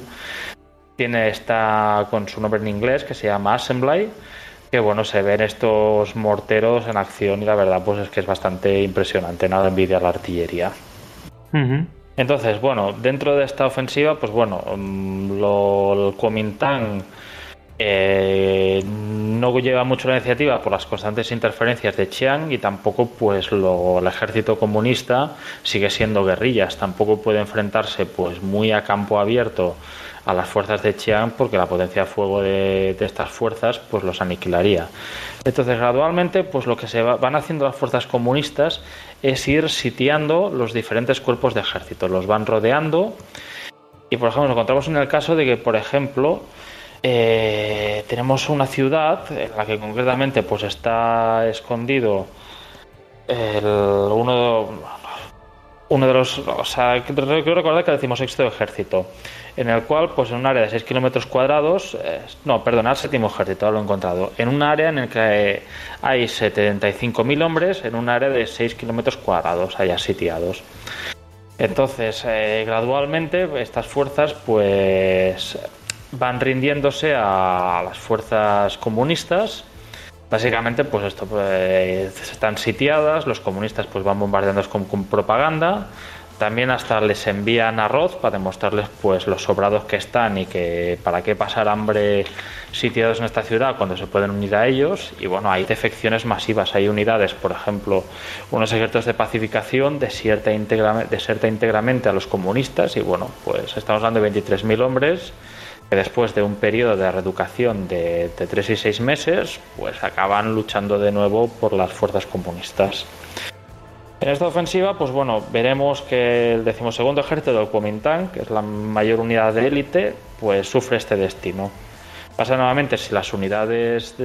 está con su nombre en inglés, que se llama Assembly, que bueno, se ven estos morteros en acción y la verdad pues es que es bastante impresionante, nada envidia a la artillería. Entonces, bueno, dentro de esta ofensiva, pues bueno, el Kuomintang no lleva mucho la iniciativa por las constantes interferencias de Chiang, y tampoco pues el ejército comunista sigue siendo guerrillas, tampoco puede enfrentarse pues muy a campo abierto a las fuerzas de Chiang, porque la potencia de fuego de estas fuerzas pues los aniquilaría. Entonces gradualmente pues lo que van haciendo las fuerzas comunistas es ir sitiando los diferentes cuerpos de ejército, los van rodeando. Y por ejemplo nos encontramos en el caso de que, por ejemplo, tenemos una ciudad en la que concretamente pues está escondido uno de los, o sea, quiero recordar que el 16º ejército, en el cual pues en un área de 6 kilómetros cuadrados, el 7º ejército, lo he encontrado, en un área en el que hay 75.000 hombres, en un área de 6 kilómetros cuadrados allá sitiados. Entonces gradualmente estas fuerzas pues van rindiéndose a las fuerzas comunistas. Básicamente pues esto están sitiadas, los comunistas pues van bombardeándolos con propaganda, también hasta les envían arroz para demostrarles pues los sobrados que están y que para qué pasar hambre sitiados en esta ciudad cuando se pueden unir a ellos. Y bueno, hay defecciones masivas, hay unidades, por ejemplo, unos ejércitos de pacificación deserta íntegramente a los comunistas, y bueno, pues estamos hablando de 23.000 hombres que después de un periodo de reeducación de 3 y 6 meses pues acaban luchando de nuevo por las fuerzas comunistas. En esta ofensiva pues bueno, veremos que el 12º ejército del Kuomintang, que es la mayor unidad de élite, pues sufre este destino. Pasa nuevamente si las unidades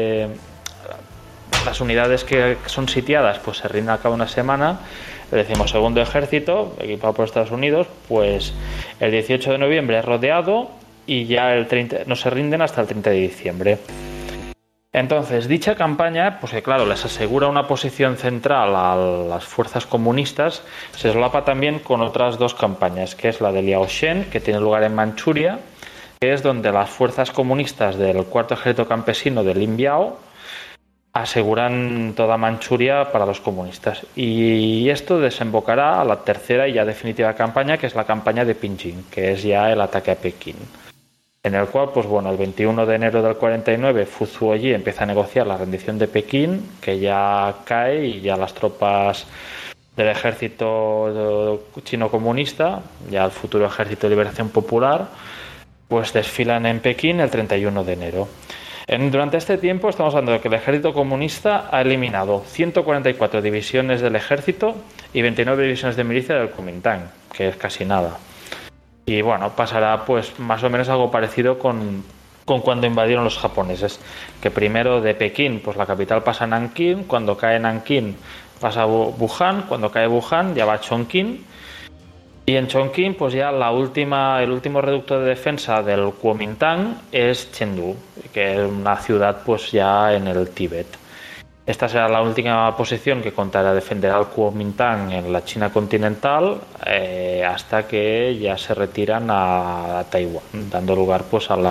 que son sitiadas pues se rinden a cabo una semana. El 12º ejército, equipado por Estados Unidos, pues el 18 de noviembre es rodeado y ya no se rinden hasta el 30 de diciembre. Entonces, dicha campaña, pues que claro, les asegura una posición central a las fuerzas comunistas, se solapa también con otras dos campañas, que es la de Liaoshen, que tiene lugar en Manchuria, que es donde las fuerzas comunistas del 4º ejército campesino de Lin Biao aseguran toda Manchuria para los comunistas. Y esto desembocará a la tercera y ya definitiva campaña, que es la campaña de Pinjin, que es ya el ataque a Pekín, en el cual, pues bueno, el 21 de enero del 49 Fu Zuoyi empieza a negociar la rendición de Pekín, que ya cae y ya las tropas del ejército chino comunista, ya el futuro Ejército de Liberación Popular, pues desfilan en Pekín el 31 de enero. Durante este tiempo estamos hablando de que el ejército comunista ha eliminado 144 divisiones del ejército y 29 divisiones de milicia del Kuomintang, que es casi nada. Y bueno, pasará pues más o menos algo parecido con cuando invadieron los japoneses, que primero de Pekín, pues la capital pasa a Nankín, cuando cae Nankín pasa a Wuhan, cuando cae Wuhan ya va a Chongqing, y en Chongqing pues ya el último reducto de defensa del Kuomintang es Chengdu, que es una ciudad pues ya en el Tíbet. Esta será la última posición que contará defender al Kuomintang en la China continental hasta que ya se retiran a Taiwán, dando lugar pues a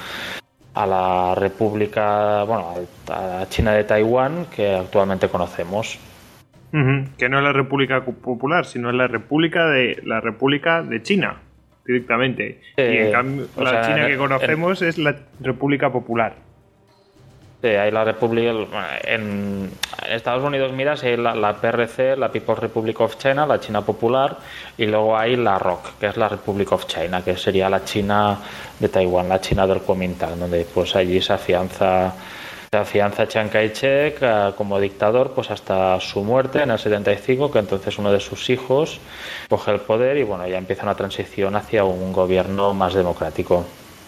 la República, bueno, a China de Taiwán que actualmente conocemos. Que no es la República Popular, sino es la República de China directamente. Y en cambio la China que conocemos es la República Popular. Sí, hay la República. En Estados Unidos, miras, hay la PRC, la People's Republic of China, la China Popular, y luego hay la ROC, que es la Republic of China, que sería la China de Taiwán, la China del Kuomintang, donde pues allí se afianza Chiang Kai-shek como dictador pues hasta su muerte en el 75, que entonces uno de sus hijos coge el poder y bueno, ya empieza una transición hacia un gobierno más democrático.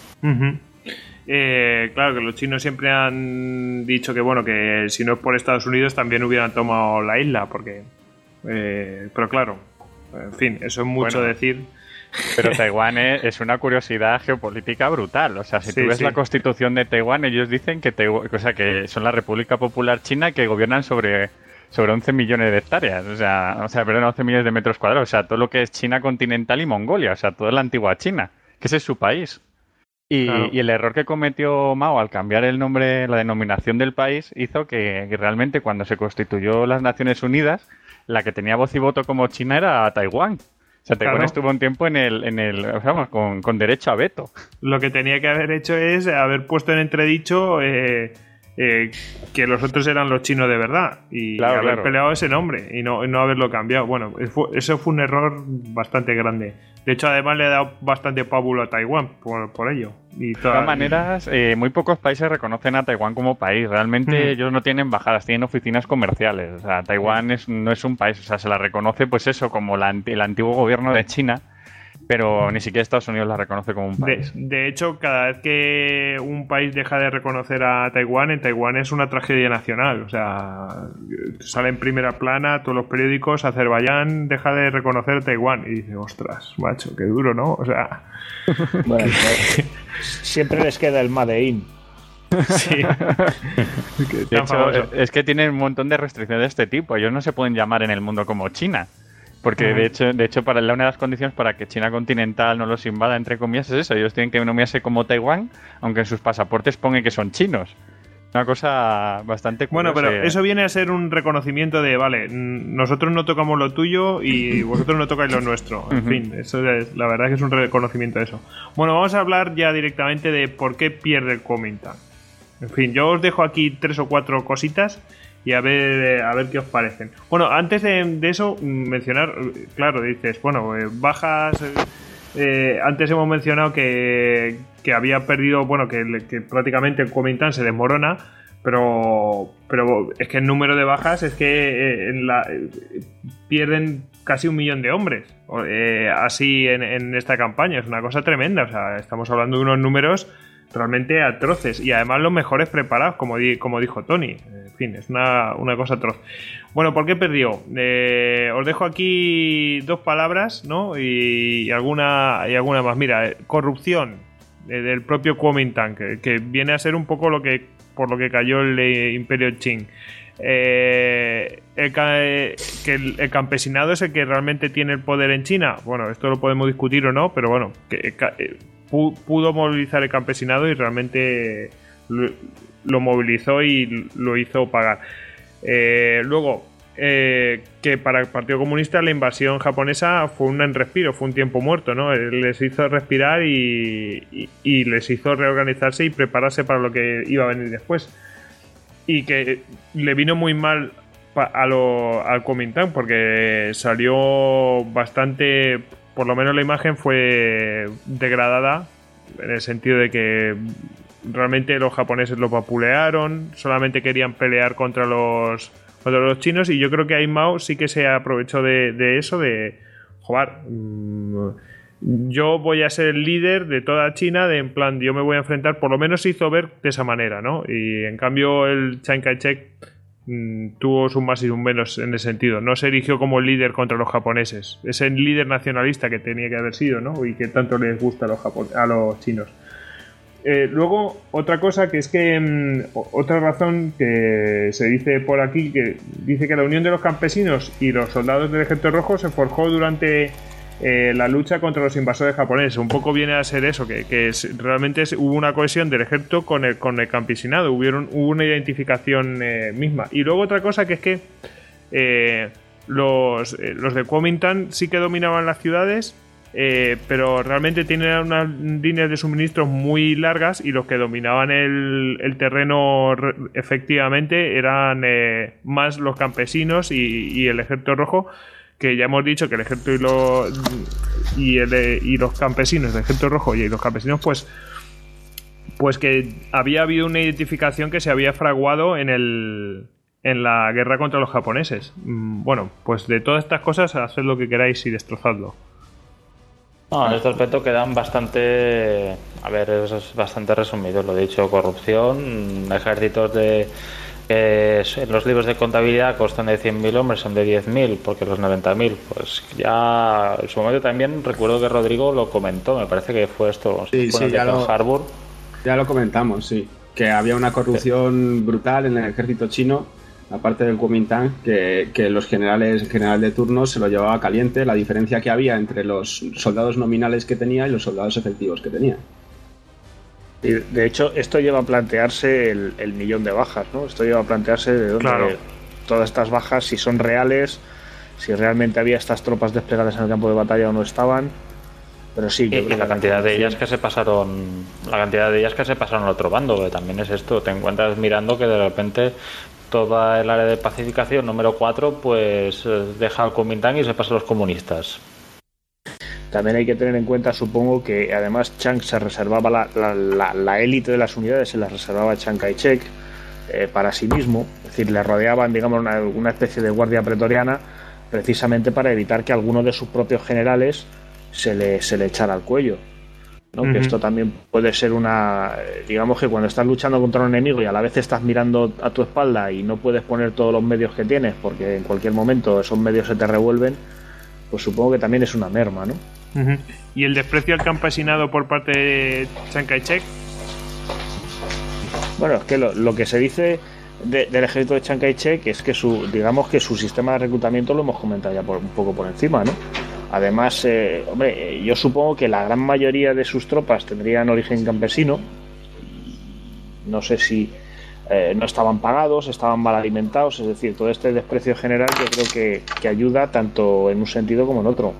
Claro que los chinos siempre han dicho que bueno, que si no es por Estados Unidos también hubieran tomado la isla, porque pero claro, en fin, eso es mucho decir. Pero Taiwán es una curiosidad geopolítica brutal. O sea, si tú ves la constitución de Taiwán, ellos dicen que son la República Popular China, que gobiernan sobre 11 millones de hectáreas. O sea, 11 millones de metros cuadrados. O sea, todo lo que es China continental y Mongolia. O sea, toda la antigua China, que ese es su país. Y el error que cometió Mao al cambiar el nombre, la denominación del país, hizo que realmente cuando se constituyó las Naciones Unidas, la que tenía voz y voto como China era Taiwán. O sea, Taiwán estuvo un tiempo vamos, con derecho a veto. Lo que tenía que haber hecho es haber puesto en entredicho que los otros eran los chinos de verdad y haber peleado ese nombre y no haberlo cambiado. Bueno, eso fue un error bastante grande. De hecho, además le ha dado bastante pábulo a Taiwán por ello. De todas maneras, muy pocos países reconocen a Taiwán como país. Realmente ellos no tienen embajadas, tienen oficinas comerciales. O sea, Taiwán no es un país. O sea, se la reconoce, pues eso, como el antiguo gobierno de China, pero ni siquiera Estados Unidos la reconoce como un país. De hecho, cada vez que un país deja de reconocer a Taiwán, en Taiwán es una tragedia nacional. O sea, sale en primera plana todos los periódicos, Azerbaiyán deja de reconocer a Taiwán. Y dice, ostras, macho, qué duro, ¿no? O sea... Bueno, siempre les queda el Made in. Sí. De hecho, es que tienen un montón de restricciones de este tipo. Ellos no se pueden llamar en el mundo como China. Porque de hecho una de las condiciones para que China continental no los invada, entre comillas, es eso. Ellos tienen que denominarse como Taiwán, aunque en sus pasaportes pongan que son chinos. Una cosa bastante curiosa. Bueno, pero eso viene a ser un reconocimiento de, vale, nosotros no tocamos lo tuyo y vosotros no tocáis lo nuestro. En fin, eso es, la verdad es que es un reconocimiento de eso. Bueno, vamos a hablar ya directamente de por qué pierde el Kuomintang. En fin, yo os dejo aquí 3 o 4 cositas y a ver qué os parecen. Bueno, antes de eso, mencionar, claro, dices, bueno, bajas... antes hemos mencionado que había perdido, bueno, que prácticamente el Kuomintang se desmorona, pero es que el número de bajas es que pierden casi 1 millón de hombres así en esta campaña. Es una cosa tremenda, o sea, estamos hablando de unos números realmente atroces y además los mejores preparados, como dijo Tony. En fin, es una cosa atroz. Bueno, ¿por qué perdió? Os dejo aquí 2 palabras, ¿no? Y alguna más. Mira, corrupción del propio Kuomintang, que viene a ser un poco por lo que cayó el Imperio Qing. Que el campesinado es el que realmente tiene el poder en China. Bueno, esto lo podemos discutir o no, pero bueno, pudo movilizar el campesinado y realmente lo movilizó y lo hizo pagar. Luego, que para el Partido Comunista la invasión japonesa fue un respiro, fue un tiempo muerto, ¿no? Les hizo respirar y les hizo reorganizarse y prepararse para lo que iba a venir después. Y que le vino muy mal al Kuomintang porque salió bastante, por lo menos la imagen fue degradada en el sentido de que realmente los japoneses lo vapulearon, solamente querían pelear contra los chinos y yo creo que ahí Mao sí que se aprovechó de eso, de joder, yo voy a ser el líder de toda China, en plan, yo me voy a enfrentar, por lo menos se hizo ver de esa manera, ¿no? Y en cambio el Chiang Kai-shek tuvo sus más y sus menos en ese sentido. No se erigió como el líder contra los japoneses. Es el líder nacionalista que tenía que haber sido, ¿no? Y que tanto les gusta a los chinos. Luego, otra cosa que es que otra razón que se dice por aquí, que dice que la unión de los campesinos y los soldados del Ejército Rojo se forjó durante la lucha contra los invasores japoneses. Un poco viene a ser eso, que realmente hubo una cohesión del ejército con el campesinado, hubo una identificación misma. Y luego otra cosa que es que los de Kuomintang sí que dominaban las ciudades, pero realmente tienen unas líneas de suministros muy largas y los que dominaban el terreno efectivamente eran más los campesinos y el Ejército Rojo, que ya hemos dicho que el ejército y los campesinos, el Ejército Rojo y los campesinos, pues que había habido una identificación que se había fraguado en la guerra contra los japoneses. Bueno, pues de todas estas cosas, haced lo que queráis y destrozadlo. No, en este aspecto quedan bastante... A ver, es bastante resumido. Lo he dicho, corrupción, ejércitos en los libros de contabilidad constan de 100.000 hombres, son de 10.000, porque los 90.000, pues ya en su momento también recuerdo que Rodrigo lo comentó, me parece que fue esto, sí, ya lo comentamos, sí, que había una corrupción brutal en el ejército chino, aparte del Kuomintang, que los generales, el general de turno se lo llevaba caliente, la diferencia que había entre los soldados nominales que tenía y los soldados efectivos que tenía. Y de hecho, esto lleva a plantearse el millón de bajas, ¿no? Esto lleva a plantearse de dónde todas estas bajas, si son reales, si realmente había estas tropas desplegadas en el campo de batalla o no estaban. Pero sí, yo creo que la cantidad de ellas que se pasaron, al otro bando, que también es esto, te encuentras mirando que de repente toda el área de pacificación número 4 pues deja al Kuomintang y se pasa a los comunistas. También hay que tener en cuenta, supongo, que además Chiang se reservaba la élite de las unidades, se las reservaba Chiang Kai-shek para sí mismo, es decir, le rodeaban, digamos, una especie de guardia pretoriana, precisamente para evitar que alguno de sus propios generales se le echara al cuello, ¿no? Que esto también puede ser digamos que cuando estás luchando contra un enemigo y a la vez estás mirando a tu espalda y no puedes poner todos los medios que tienes porque en cualquier momento esos medios se te revuelven, pues supongo que también es una merma, ¿no? ¿Y el desprecio al campesinado por parte de Chiang Kai-shek? Bueno, es que lo que se dice del ejército de Chiang Kai-shek es que digamos que su sistema de reclutamiento lo hemos comentado ya un poco por encima, ¿no? Además, hombre, yo supongo que la gran mayoría de sus tropas tendrían origen campesino. No sé si no estaban pagados, estaban mal alimentados, es decir, todo este desprecio general yo creo que ayuda tanto en un sentido como en otro.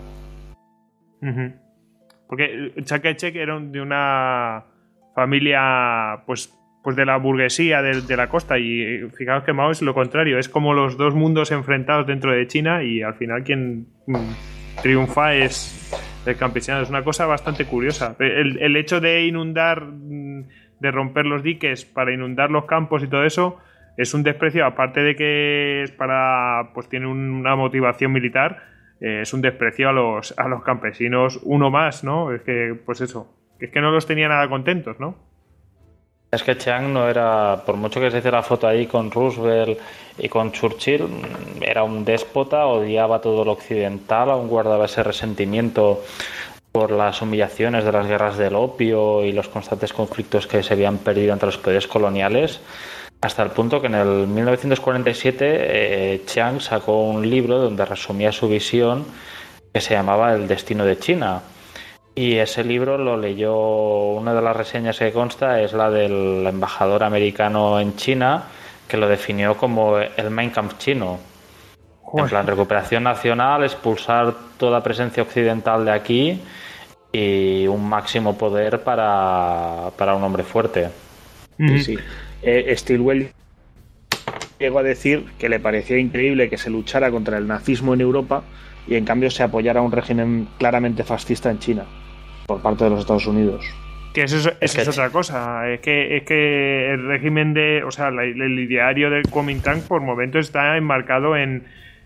Porque Chiang Kai-shek era de una familia pues de la burguesía de la costa, y fijaos que Mao es lo contrario, es como los dos mundos enfrentados dentro de China y al final quien triunfa es el campesinado. Es una cosa bastante curiosa. El hecho de inundar, de romper los diques para inundar los campos y todo eso, es un desprecio, aparte de que es pues tiene una motivación militar, es un desprecio a los campesinos, uno más, ¿no? Es que, pues eso, es que no los tenía nada contentos, ¿no? Es que Chiang no era, por mucho que se hiciera la foto ahí con Roosevelt y con Churchill, era un déspota, odiaba todo lo occidental, aún guardaba ese resentimiento por las humillaciones de las guerras del opio y los constantes conflictos que se habían perdido entre los poderes coloniales, hasta el punto que en el 1947 Chiang sacó un libro donde resumía su visión, que se llamaba El destino de China. Y ese libro lo leyó, una de las reseñas que consta es la del embajador americano en China, que lo definió como el Mein Kampf chino. En plan, recuperación nacional, expulsar toda presencia occidental de aquí y un máximo poder para un hombre fuerte. Sí. Stilwell llegó a decir que le parecía increíble que se luchara contra el nazismo en Europa y en cambio se apoyara a un régimen claramente fascista en China por parte de los Estados Unidos. Que eso es otra cosa. Es que el régimen el ideario del Kuomintang por momentos está enmarcado en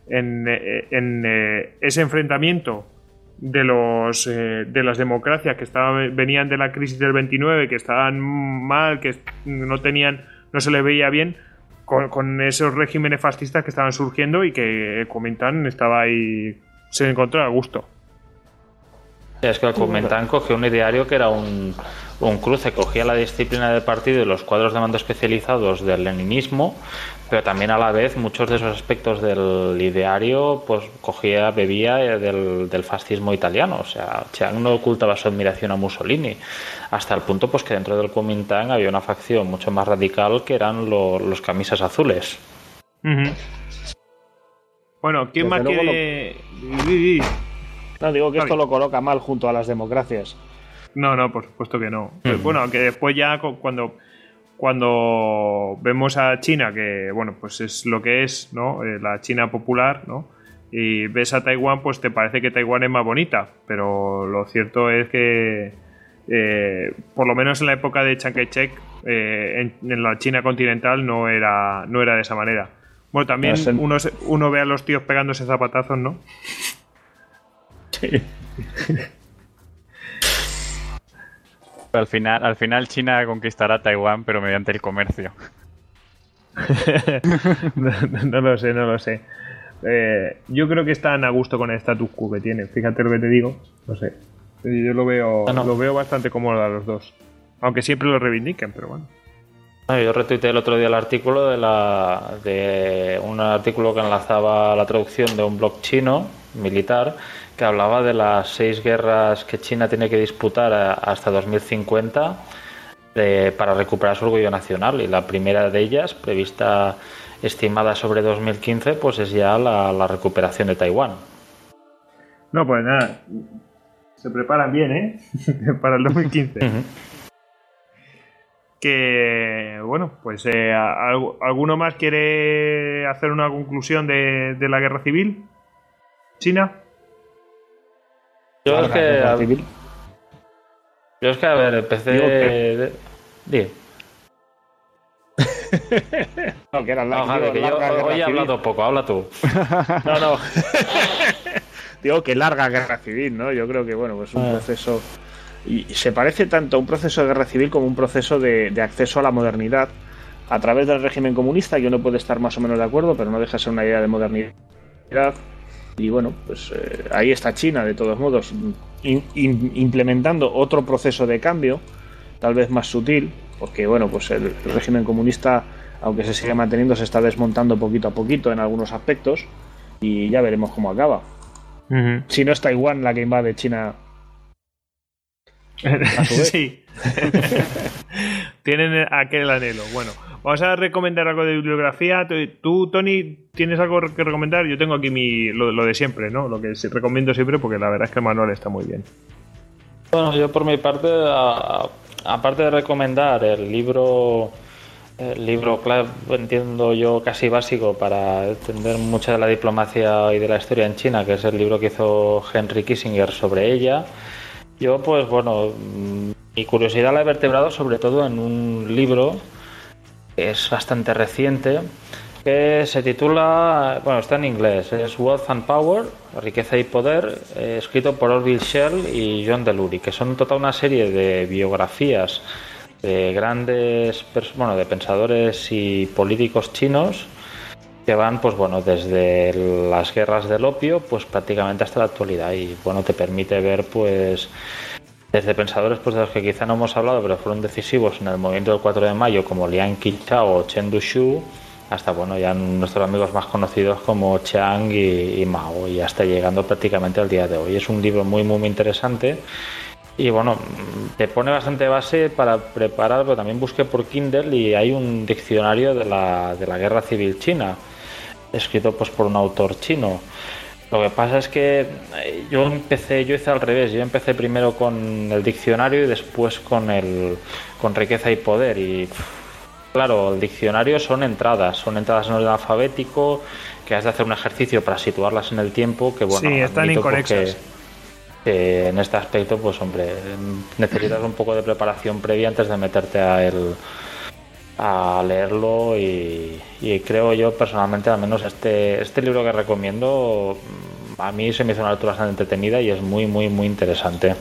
ese enfrentamiento de las democracias que venían de la crisis del 29, que estaban mal, que no se les veía bien, con esos regímenes fascistas que estaban surgiendo, y que el Kuomintang estaba ahí, se encontró a gusto. Es que el Kuomintang cogió un ideario que era un cruce, cogía la disciplina del partido y los cuadros de mando especializados del leninismo, pero también a la vez muchos de esos aspectos del ideario pues bebía del fascismo italiano. O sea, Chiang no ocultaba su admiración a Mussolini, hasta el punto pues que dentro del Kuomintang había una facción mucho más radical que eran los camisas azules. Bueno, ¿quién más quiere...? No, digo que esto lo coloca mal junto a las democracias. No, por supuesto que no. Bueno, aunque después ya cuando vemos a China, que bueno, pues es lo que es, ¿no? La China popular, ¿no? Y ves a Taiwán, pues te parece que Taiwán es más bonita, pero lo cierto es que por lo menos en la época de Chiang Kai-shek, en la China continental no era de esa manera. Bueno, también uno ve a los tíos pegándose zapatazos, ¿no? Sí. Al final China conquistará Taiwán, pero mediante el comercio. No lo sé. Yo creo que están a gusto con el status quo que tienen. Fíjate lo que te digo. No sé. Yo lo veo bastante cómodo a los dos. Aunque siempre lo reivindiquen, pero bueno. Yo retuiteé el otro día el artículo de un artículo que enlazaba la traducción de un blog chino militar que hablaba de las 6 guerras que China tiene que disputar hasta 2050 para recuperar su orgullo nacional, y la primera de ellas, prevista estimada sobre 2015, pues es ya la recuperación de Taiwán. No, pues nada, se preparan bien, ¿eh? Para el 2015. Que, bueno, pues ¿alguno más quiere hacer una conclusión de la guerra civil? ¿China? Yo es que, a ver, empecé... Dime. No, que era no, Javi, que yo hoy he hablado poco, habla tú. No. Digo que larga guerra civil, ¿no? Yo creo que, bueno, pues un proceso... Y se parece tanto a un proceso de guerra civil como un proceso de acceso a la modernidad a través del régimen comunista, que uno puede estar más o menos de acuerdo, pero no deja de ser una idea de modernidad. Y bueno, pues ahí está China, de todos modos, implementando otro proceso de cambio, tal vez más sutil, porque bueno, pues el régimen comunista, aunque se sigue manteniendo, se está desmontando poquito a poquito en algunos aspectos, y ya veremos cómo acaba. Si no es Taiwán la que invade China. Sí. Tienen aquel anhelo. Bueno, vamos a recomendar algo de bibliografía. Tú, Tony, ¿tienes algo que recomendar? Yo tengo aquí lo de siempre, ¿no? Lo que recomiendo siempre, porque la verdad es que el manual está muy bien. Bueno, yo por mi parte, aparte de recomendar el libro, claro, entiendo yo, casi básico para entender mucha de la diplomacia y de la historia en China, que es el libro que hizo Henry Kissinger sobre ella. Yo, pues bueno, mi curiosidad la he vertebrado sobre todo en un libro que es bastante reciente, que se titula, bueno, está en inglés, es Wealth and Power, Riqueza y Poder, escrito por Orville Schell y John Delury, que son toda una serie de biografías de grandes, de pensadores y políticos chinos que van, pues bueno, desde las guerras del opio, pues prácticamente hasta la actualidad, y bueno, te permite ver, pues, desde pensadores, pues de los que quizá no hemos hablado, pero fueron decisivos en el movimiento del 4 de mayo, como Liang Qichao o Chen Duxiu, hasta, bueno, ya nuestros amigos más conocidos como Chiang y Mao, y hasta llegando prácticamente al día de hoy. Es un libro muy, muy, muy interesante. Y bueno, te pone bastante base para preparar, pero también busqué por Kindle y hay un diccionario de la guerra civil china, escrito pues por un autor chino. Lo que pasa es que yo hice al revés, yo empecé primero con el diccionario y después con Riqueza y Poder, y claro, el diccionario son entradas en orden alfabético, que has de hacer un ejercicio para situarlas en el tiempo, que bueno, sí, están inconexas. En este aspecto, pues hombre, necesitas un poco de preparación previa antes de meterte a leerlo, y creo yo personalmente, al menos este libro que recomiendo, a mí se me hizo una lectura bastante entretenida y es muy, muy, muy interesante.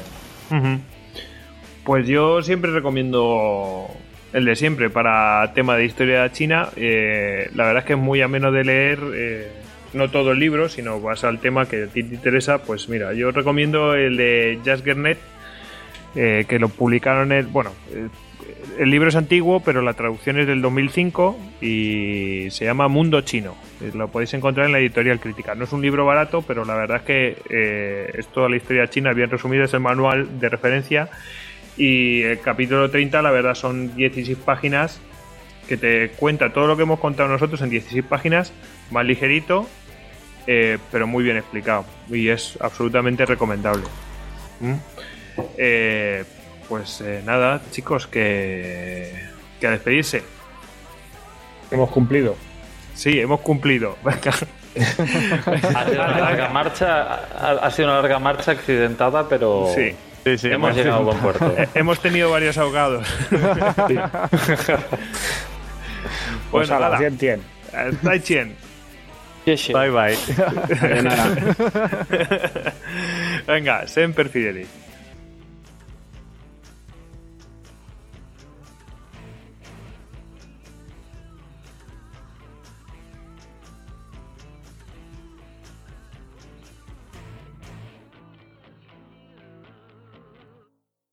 Pues yo siempre recomiendo el de siempre para tema de historia china. La verdad es que es muy ameno de leer, no todo el libro, sino vas al tema que a ti te interesa. Pues mira, yo recomiendo el de Jas Gernet, que lo publicaron el libro es antiguo, pero la traducción es del 2005 y se llama Mundo Chino. Lo podéis encontrar en la editorial Crítica. No es un libro barato, pero la verdad es que es toda la historia china bien resumida, es el manual de referencia. Y el capítulo 30, la verdad, son 16 páginas que te cuenta todo lo que hemos contado nosotros en 16 páginas, más ligerito, pero muy bien explicado. Y es absolutamente recomendable. Pues nada, chicos, que a despedirse. Hemos cumplido. Sí, hemos cumplido. Ha sido una larga marcha accidentada, pero sí, hemos llegado a buen puerto. Hemos tenido varios ahogados. Sí. Pues bueno, a la 100. Tai Chien. Bye bye. Venga, Semper Fidelis.